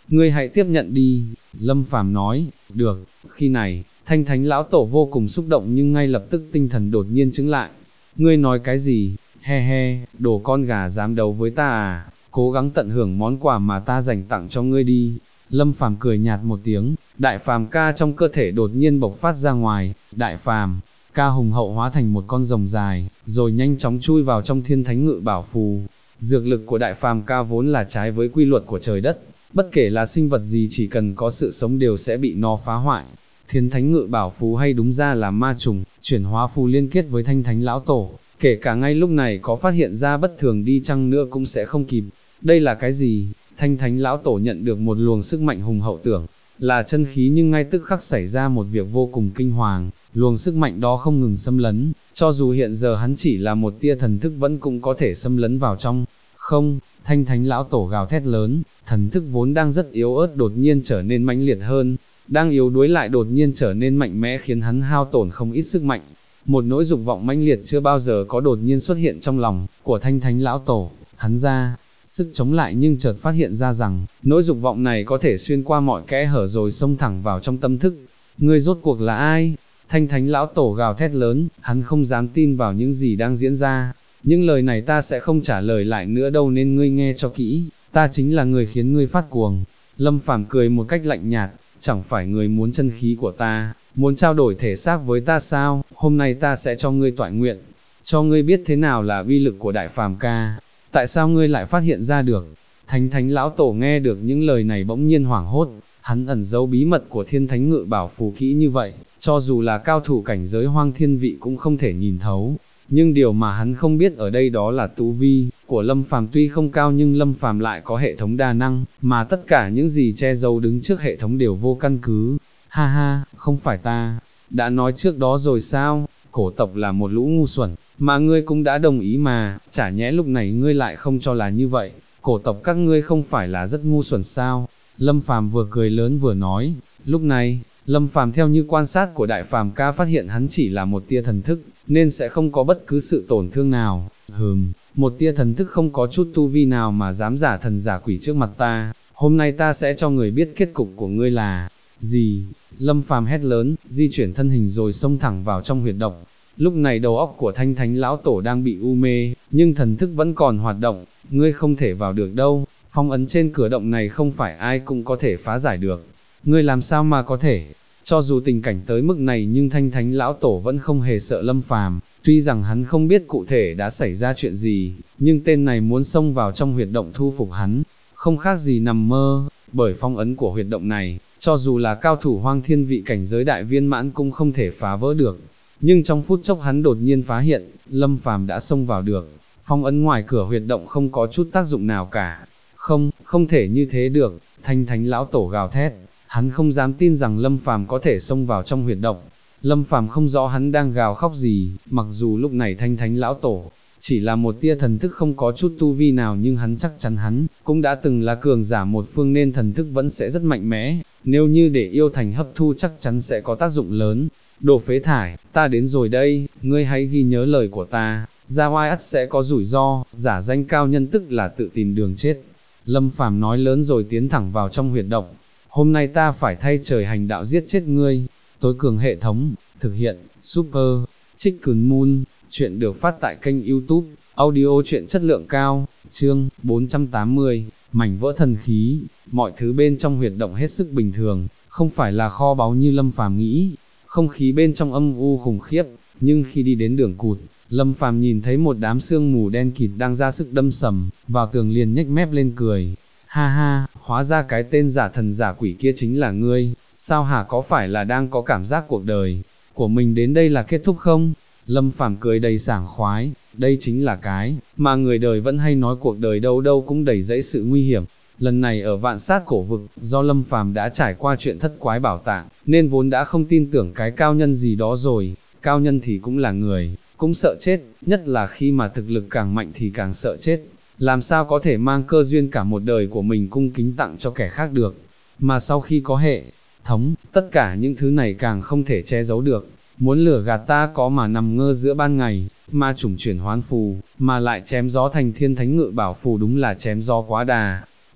ngươi hãy tiếp nhận đi, Lâm Phàm nói, được, khi này, Thanh Thánh lão tổ vô cùng xúc động nhưng ngay lập tức tinh thần đột nhiên chứng lại, ngươi nói cái gì, he he, đồ con gà dám đấu với ta à, cố gắng tận hưởng món quà mà ta dành tặng cho ngươi đi. Lâm Phàm cười nhạt một tiếng, đại phàm ca trong cơ thể đột nhiên bộc phát ra ngoài, đại phàm ca hùng hậu hóa thành một con rồng dài, rồi nhanh chóng chui vào trong thiên thánh ngự bảo phù. Dược lực của đại phàm ca vốn là trái với quy luật của trời đất, bất kể là sinh vật gì chỉ cần có sự sống đều sẽ bị nó phá hoại. Thiên thánh ngự bảo phù hay đúng ra là ma trùng, chuyển hóa phù liên kết với thanh thánh lão tổ, kể cả ngay lúc này có phát hiện ra bất thường đi chăng nữa cũng sẽ không kịp. Đây là cái gì? Thanh thánh lão tổ nhận được một luồng sức mạnh hùng hậu tưởng là chân khí nhưng ngay tức khắc xảy ra một việc vô cùng kinh hoàng, luồng sức mạnh đó không ngừng xâm lấn, cho dù hiện giờ hắn chỉ là một tia thần thức vẫn cũng có thể xâm lấn vào trong. Không, thanh thánh lão tổ gào thét lớn, thần thức vốn đang rất yếu ớt đột nhiên trở nên mãnh liệt hơn, đang yếu đuối lại đột nhiên trở nên mạnh mẽ khiến hắn hao tổn không ít sức mạnh. Một nỗi dục vọng mãnh liệt chưa bao giờ có đột nhiên xuất hiện trong lòng của thanh thánh lão tổ, hắn ra sức chống lại nhưng chợt phát hiện ra rằng, nỗi dục vọng này có thể xuyên qua mọi kẽ hở rồi xông thẳng vào trong tâm thức. Ngươi rốt cuộc là ai? Thanh thánh lão tổ gào thét lớn, hắn không dám tin vào những gì đang diễn ra. Những lời này ta sẽ không trả lời lại nữa đâu nên ngươi nghe cho kỹ, ta chính là người khiến ngươi phát cuồng. Lâm Phàm cười một cách lạnh nhạt, chẳng phải ngươi muốn chân khí của ta, muốn trao đổi thể xác với ta sao, hôm nay ta sẽ cho ngươi toại nguyện, cho ngươi biết thế nào là uy lực của đại phàm ca. Tại sao ngươi lại phát hiện ra được? Thánh thánh lão tổ nghe được những lời này bỗng nhiên hoảng hốt, hắn ẩn giấu bí mật của thiên thánh ngự bảo phù kỹ như vậy, cho dù là cao thủ cảnh giới hoang thiên vị cũng không thể nhìn thấu. Nhưng điều mà hắn không biết ở đây đó là tu vi của Lâm Phàm tuy không cao nhưng Lâm Phàm lại có hệ thống đa năng, mà tất cả những gì che giấu đứng trước hệ thống đều vô căn cứ. Ha ha, không phải ta, đã nói trước đó rồi sao, cổ tộc là một lũ ngu xuẩn, mà ngươi cũng đã đồng ý mà, chả nhẽ lúc này ngươi lại không cho là như vậy, cổ tộc các ngươi không phải là rất ngu xuẩn sao? Lâm Phàm vừa cười lớn vừa nói, lúc này, Lâm Phàm theo như quan sát của đại phàm ca phát hiện hắn chỉ là một tia thần thức, nên sẽ không có bất cứ sự tổn thương nào. Một tia thần thức không có chút tu vi nào mà dám giả thần giả quỷ trước mặt ta, hôm nay ta sẽ cho người biết kết cục của ngươi là gì. Lâm Phàm hét lớn, di chuyển thân hình rồi xông thẳng vào trong huyệt động. Lúc này đầu óc của thanh thánh lão tổ đang bị u mê, nhưng thần thức vẫn còn hoạt động, ngươi không thể vào được đâu, phong ấn trên cửa động này không phải ai cũng có thể phá giải được, ngươi làm sao mà có thể? Cho dù tình cảnh tới mức này nhưng thanh thánh lão tổ vẫn không hề sợ Lâm Phàm, tuy rằng hắn không biết cụ thể đã xảy ra chuyện gì, nhưng tên này muốn xông vào trong huyệt động thu phục hắn, không khác gì nằm mơ, bởi phong ấn của huyệt động này, cho dù là cao thủ hoang thiên vị cảnh giới đại viên mãn cũng không thể phá vỡ được. Nhưng trong phút chốc hắn đột nhiên phát hiện, Lâm Phàm đã xông vào được, phong ấn ngoài cửa huyệt động không có chút tác dụng nào cả. Không thể như thế được, thanh thánh lão tổ gào thét, hắn không dám tin rằng Lâm Phàm có thể xông vào trong huyệt động. Lâm Phàm không rõ hắn đang gào khóc gì, mặc dù lúc này thanh thánh lão tổ chỉ là một tia thần thức không có chút tu vi nào nhưng hắn chắc chắn hắn cũng đã từng là cường giả một phương nên thần thức vẫn sẽ rất mạnh mẽ, nếu như để yêu thành hấp thu chắc chắn sẽ có tác dụng lớn. Đồ phế thải, ta đến rồi đây, ngươi hãy ghi nhớ lời của ta, ra oai ắt sẽ có rủi ro, giả danh cao nhân tức là tự tìm đường chết. Lâm Phàm nói lớn rồi tiến thẳng vào trong huyệt động, hôm nay ta phải thay trời hành đạo giết chết ngươi. Tối cường hệ thống, thực hiện, Super, Chicken Moon, chuyện được phát tại kênh YouTube, audio chuyện chất lượng cao, chương 480, mảnh vỡ thần khí, mọi thứ bên trong huyệt động hết sức bình thường, không phải là kho báu như Lâm Phàm nghĩ. Không khí bên trong âm u khủng khiếp, nhưng khi đi đến đường cụt, Lâm Phàm nhìn thấy một đám sương mù đen kịt đang ra sức đâm sầm vào tường liền nhếch mép lên cười. Ha ha, hóa ra cái tên giả thần giả quỷ kia chính là ngươi, sao hả, có phải là đang có cảm giác cuộc đời của mình đến đây là kết thúc không? Lâm Phàm cười đầy sảng khoái, đây chính là cái mà người đời vẫn hay nói, cuộc đời đâu đâu cũng đầy dẫy sự nguy hiểm. Lần này ở Vạn Sát Cổ Vực, do Lâm Phàm đã trải qua chuyện thất quái bảo tạng, nên vốn đã không tin tưởng cái cao nhân gì đó rồi, cao nhân thì cũng là người, cũng sợ chết, nhất là khi mà thực lực càng mạnh thì càng sợ chết, làm sao có thể mang cơ duyên cả một đời của mình cung kính tặng cho kẻ khác được, mà sau khi có hệ thống, tất cả những thứ này càng không thể che giấu được, muốn lừa gạt ta có mà nằm ngơ giữa ban ngày, ma chủng chuyển hoán phù, mà lại chém gió thành thiên thánh ngự bảo phù đúng là chém gió quá đà.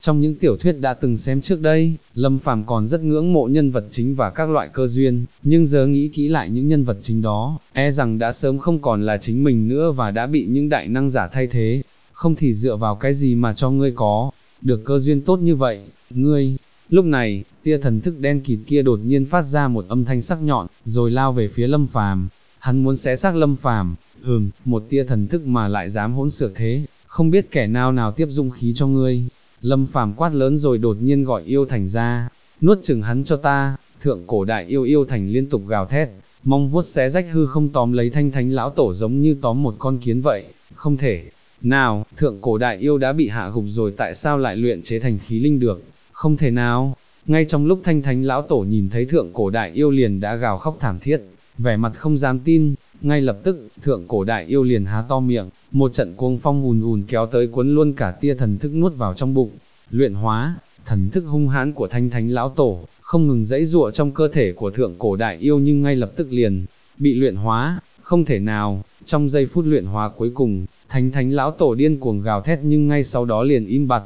Trong những tiểu thuyết đã từng xem trước đây, Lâm Phàm còn rất ngưỡng mộ nhân vật chính và các loại cơ duyên, nhưng giờ nghĩ kỹ lại những nhân vật chính đó, e rằng đã sớm không còn là chính mình nữa và đã bị những đại năng giả thay thế. Không thì dựa vào cái gì mà cho ngươi có được cơ duyên tốt như vậy, ngươi. Lúc này, tia thần thức đen kịt kia đột nhiên phát ra một âm thanh sắc nhọn, rồi lao về phía Lâm Phàm. Hắn muốn xé xác Lâm Phàm. Một tia thần thức mà lại dám hỗn xược thế, không biết kẻ nào nào tiếp dung khí cho ngươi. Lâm Phàm quát lớn rồi đột nhiên gọi yêu thành ra, nuốt chửng hắn cho ta. Thượng cổ đại yêu thành liên tục gào thét, mong vuốt xé rách hư không tóm lấy Thanh Thánh lão tổ giống như tóm một con kiến vậy. Không thể nào, thượng cổ đại yêu đã bị hạ gục rồi tại sao lại luyện chế thành khí linh được? Không thể nào. Ngay trong lúc Thanh Thánh lão tổ nhìn thấy thượng cổ đại yêu liền đã gào khóc thảm thiết, vẻ mặt không dám tin. Ngay lập tức, thượng cổ đại yêu liền há to miệng, một trận cuồng phong ùn ùn kéo tới cuốn luôn cả tia thần thức nuốt vào trong bụng. Luyện hóa, thần thức hung hãn của Thanh Thánh lão tổ, không ngừng giãy giụa trong cơ thể của thượng cổ đại yêu nhưng ngay lập tức liền bị luyện hóa. Không thể nào. Trong giây phút luyện hóa cuối cùng, Thanh Thánh lão tổ điên cuồng gào thét nhưng ngay sau đó liền im bặt.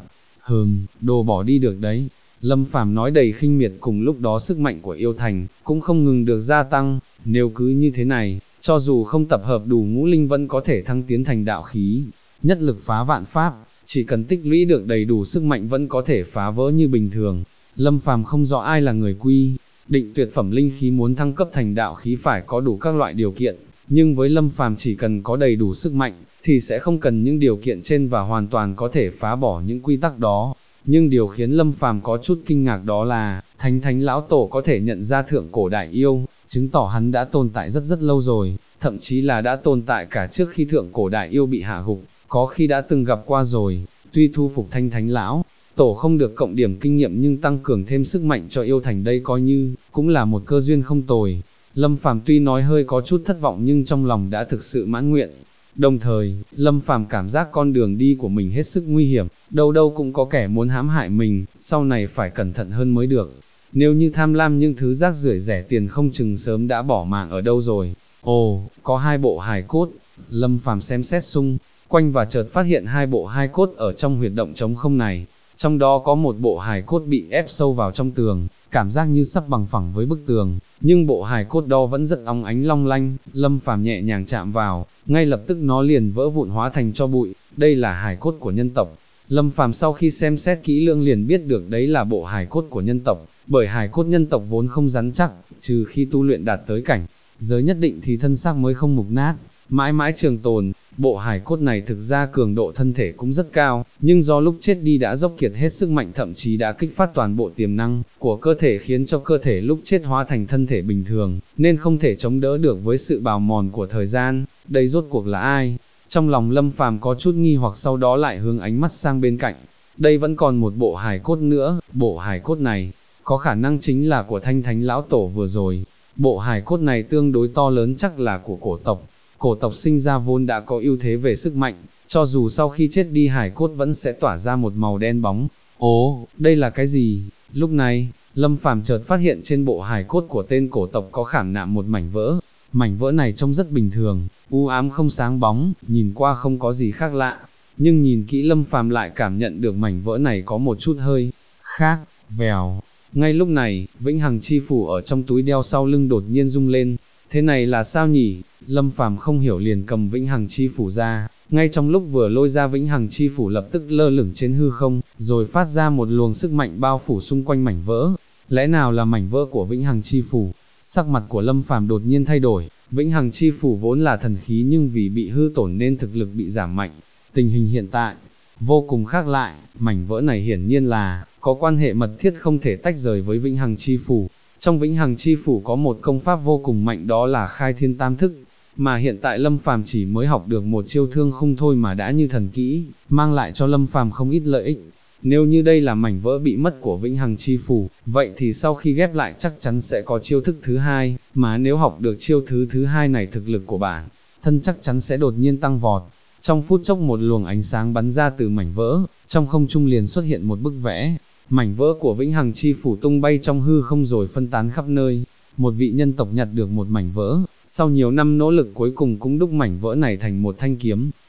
Đồ bỏ đi được đấy. Lâm Phàm nói đầy khinh miệt. Cùng lúc đó sức mạnh của yêu thành cũng không ngừng được gia tăng. Nếu cứ như thế này, cho dù không tập hợp đủ ngũ linh vẫn có thể thăng tiến thành đạo khí, nhất lực phá vạn pháp, chỉ cần tích lũy được đầy đủ sức mạnh vẫn có thể phá vỡ như bình thường. Lâm Phàm không rõ ai là người quy định tuyệt phẩm linh khí muốn thăng cấp thành đạo khí phải có đủ các loại điều kiện, nhưng với Lâm Phàm chỉ cần có đầy đủ sức mạnh, thì sẽ không cần những điều kiện trên và hoàn toàn có thể phá bỏ những quy tắc đó. Nhưng điều khiến Lâm Phàm có chút kinh ngạc đó là, Thanh Thánh lão tổ có thể nhận ra thượng cổ đại yêu, chứng tỏ hắn đã tồn tại rất rất lâu rồi, thậm chí là đã tồn tại cả trước khi thượng cổ đại yêu bị hạ gục, có khi đã từng gặp qua rồi. Tuy thu phục Thanh Thánh lão tổ không được cộng điểm kinh nghiệm nhưng tăng cường thêm sức mạnh cho yêu thành đây coi như cũng là một cơ duyên không tồi. Lâm Phàm tuy nói hơi có chút thất vọng nhưng trong lòng đã thực sự mãn nguyện. Đồng thời, Lâm Phàm cảm giác con đường đi của mình hết sức nguy hiểm, đâu đâu cũng có kẻ muốn hãm hại mình, sau này phải cẩn thận hơn mới được. Nếu như tham lam những thứ rác rưởi rẻ tiền không chừng sớm đã bỏ mạng ở đâu rồi. Ồ, có hai bộ hài cốt. Lâm Phàm xem xét xung quanh và chợt phát hiện hai bộ hài cốt ở trong huyệt động trống không này. Trong đó có một bộ hài cốt bị ép sâu vào trong tường, cảm giác như sắp bằng phẳng với bức tường, nhưng bộ hài cốt đó vẫn rất óng ánh long lanh. Lâm Phàm nhẹ nhàng chạm vào, ngay lập tức nó liền vỡ vụn hóa thành tro bụi. Đây là hài cốt của nhân tộc. Lâm Phàm sau khi xem xét kỹ lưỡng liền biết được đấy là bộ hài cốt của nhân tộc, bởi hài cốt nhân tộc vốn không rắn chắc, trừ khi tu luyện đạt tới cảnh giới nhất định thì thân xác mới không mục nát, mãi mãi trường tồn. Bộ hài cốt này thực ra cường độ thân thể cũng rất cao, nhưng do lúc chết đi đã dốc kiệt hết sức mạnh, thậm chí đã kích phát toàn bộ tiềm năng của cơ thể khiến cho cơ thể lúc chết hóa thành thân thể bình thường, nên không thể chống đỡ được với sự bào mòn của thời gian. Đây rốt cuộc là ai? Trong lòng Lâm Phàm có chút nghi hoặc, sau đó lại hướng ánh mắt sang bên cạnh. Đây vẫn còn một bộ hài cốt nữa, bộ hài cốt này có khả năng chính là của Thanh Thánh lão tổ vừa rồi. Bộ hài cốt này tương đối to lớn, chắc là của cổ tộc. Cổ tộc sinh ra vốn đã có ưu thế về sức mạnh, cho dù sau khi chết đi hài cốt vẫn sẽ tỏa ra một màu đen bóng. Ồ, đây là cái gì? Lúc này, Lâm Phàm chợt phát hiện trên bộ hài cốt của tên cổ tộc có khảm nạm một mảnh vỡ. Mảnh vỡ này trông rất bình thường, u ám không sáng bóng, nhìn qua không có gì khác lạ. Nhưng nhìn kỹ Lâm Phàm lại cảm nhận được mảnh vỡ này có một chút hơi khác. Vèo. Ngay lúc này, Vĩnh Hằng chi phủ ở trong túi đeo sau lưng đột nhiên rung lên. Thế này là sao nhỉ? Lâm Phàm không hiểu liền cầm Vĩnh Hằng chi phủ ra. Ngay trong lúc vừa lôi ra Vĩnh Hằng chi phủ lập tức lơ lửng trên hư không, rồi phát ra một luồng sức mạnh bao phủ xung quanh mảnh vỡ. Lẽ nào là mảnh vỡ của Vĩnh Hằng chi phủ? Sắc mặt của Lâm Phàm đột nhiên thay đổi. Vĩnh Hằng chi phủ vốn là thần khí nhưng vì bị hư tổn nên thực lực bị giảm mạnh. Tình hình hiện tại vô cùng khác lại, mảnh vỡ này hiển nhiên là có quan hệ mật thiết không thể tách rời với Vĩnh Hằng chi phủ. Trong Vĩnh Hằng chi phủ có một công pháp vô cùng mạnh, đó là Khai Thiên Tam Thức, mà hiện tại Lâm Phàm chỉ mới học được một chiêu thương khung thôi mà đã như thần kỹ, mang lại cho Lâm Phàm không ít lợi ích. Nếu như đây là mảnh vỡ bị mất của Vĩnh Hằng chi phủ, vậy thì sau khi ghép lại chắc chắn sẽ có chiêu thức thứ hai, mà nếu học được chiêu thứ hai này thực lực của bản thân chắc chắn sẽ đột nhiên tăng vọt. Trong phút chốc một luồng ánh sáng bắn ra từ mảnh vỡ, trong không trung liền xuất hiện một bức vẽ. Mảnh vỡ của Vĩnh Hằng chi phủ tung bay trong hư không rồi phân tán khắp nơi. Một vị nhân tộc nhặt được một mảnh vỡ, sau nhiều năm nỗ lực cuối cùng cũng đúc mảnh vỡ này thành một thanh kiếm.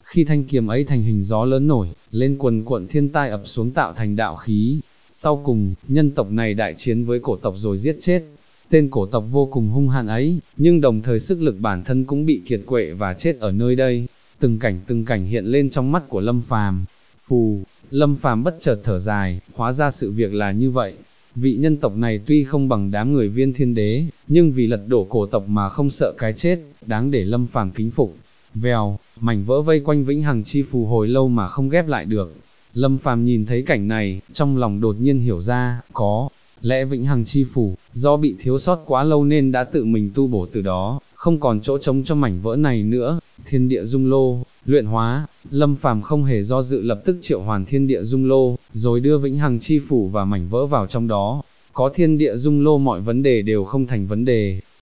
khi thanh kiếm ấy thành hình gió lớn nổi, lên quần cuộn thiên tai ập xuống tạo thành đạo khí. Sau cùng, nhân tộc này đại chiến với cổ tộc rồi giết chết. Tên cổ tộc vô cùng hung hãn ấy, nhưng đồng thời sức lực bản thân cũng bị kiệt quệ và chết ở nơi đây. Từng cảnh hiện lên trong mắt của Lâm Phàm. Phù, Lâm Phàm bất chợt thở dài, hóa ra sự việc là như vậy. Vị nhân tộc này tuy không bằng đám người Viên Thiên Đế, nhưng vì lật đổ cổ tộc mà không sợ cái chết, đáng để Lâm Phàm kính phục. Vèo, mảnh vỡ vây quanh vĩnh hằng chi phù hồi lâu mà không ghép lại được. Lâm Phàm nhìn thấy cảnh này, trong lòng đột nhiên hiểu ra, có lẽ vĩnh hằng chi phù, do bị thiếu sót quá lâu nên đã tự mình tu bổ từ đó, không còn chỗ trống cho mảnh vỡ này nữa. Thiên địa dung lô, luyện hóa, Lâm Phàm không hề do dự lập tức triệu hoàn thiên địa dung lô, rồi đưa vĩnh hằng chi phủ và mảnh vỡ vào trong đó. Có thiên địa dung lô mọi vấn đề đều không thành vấn đề.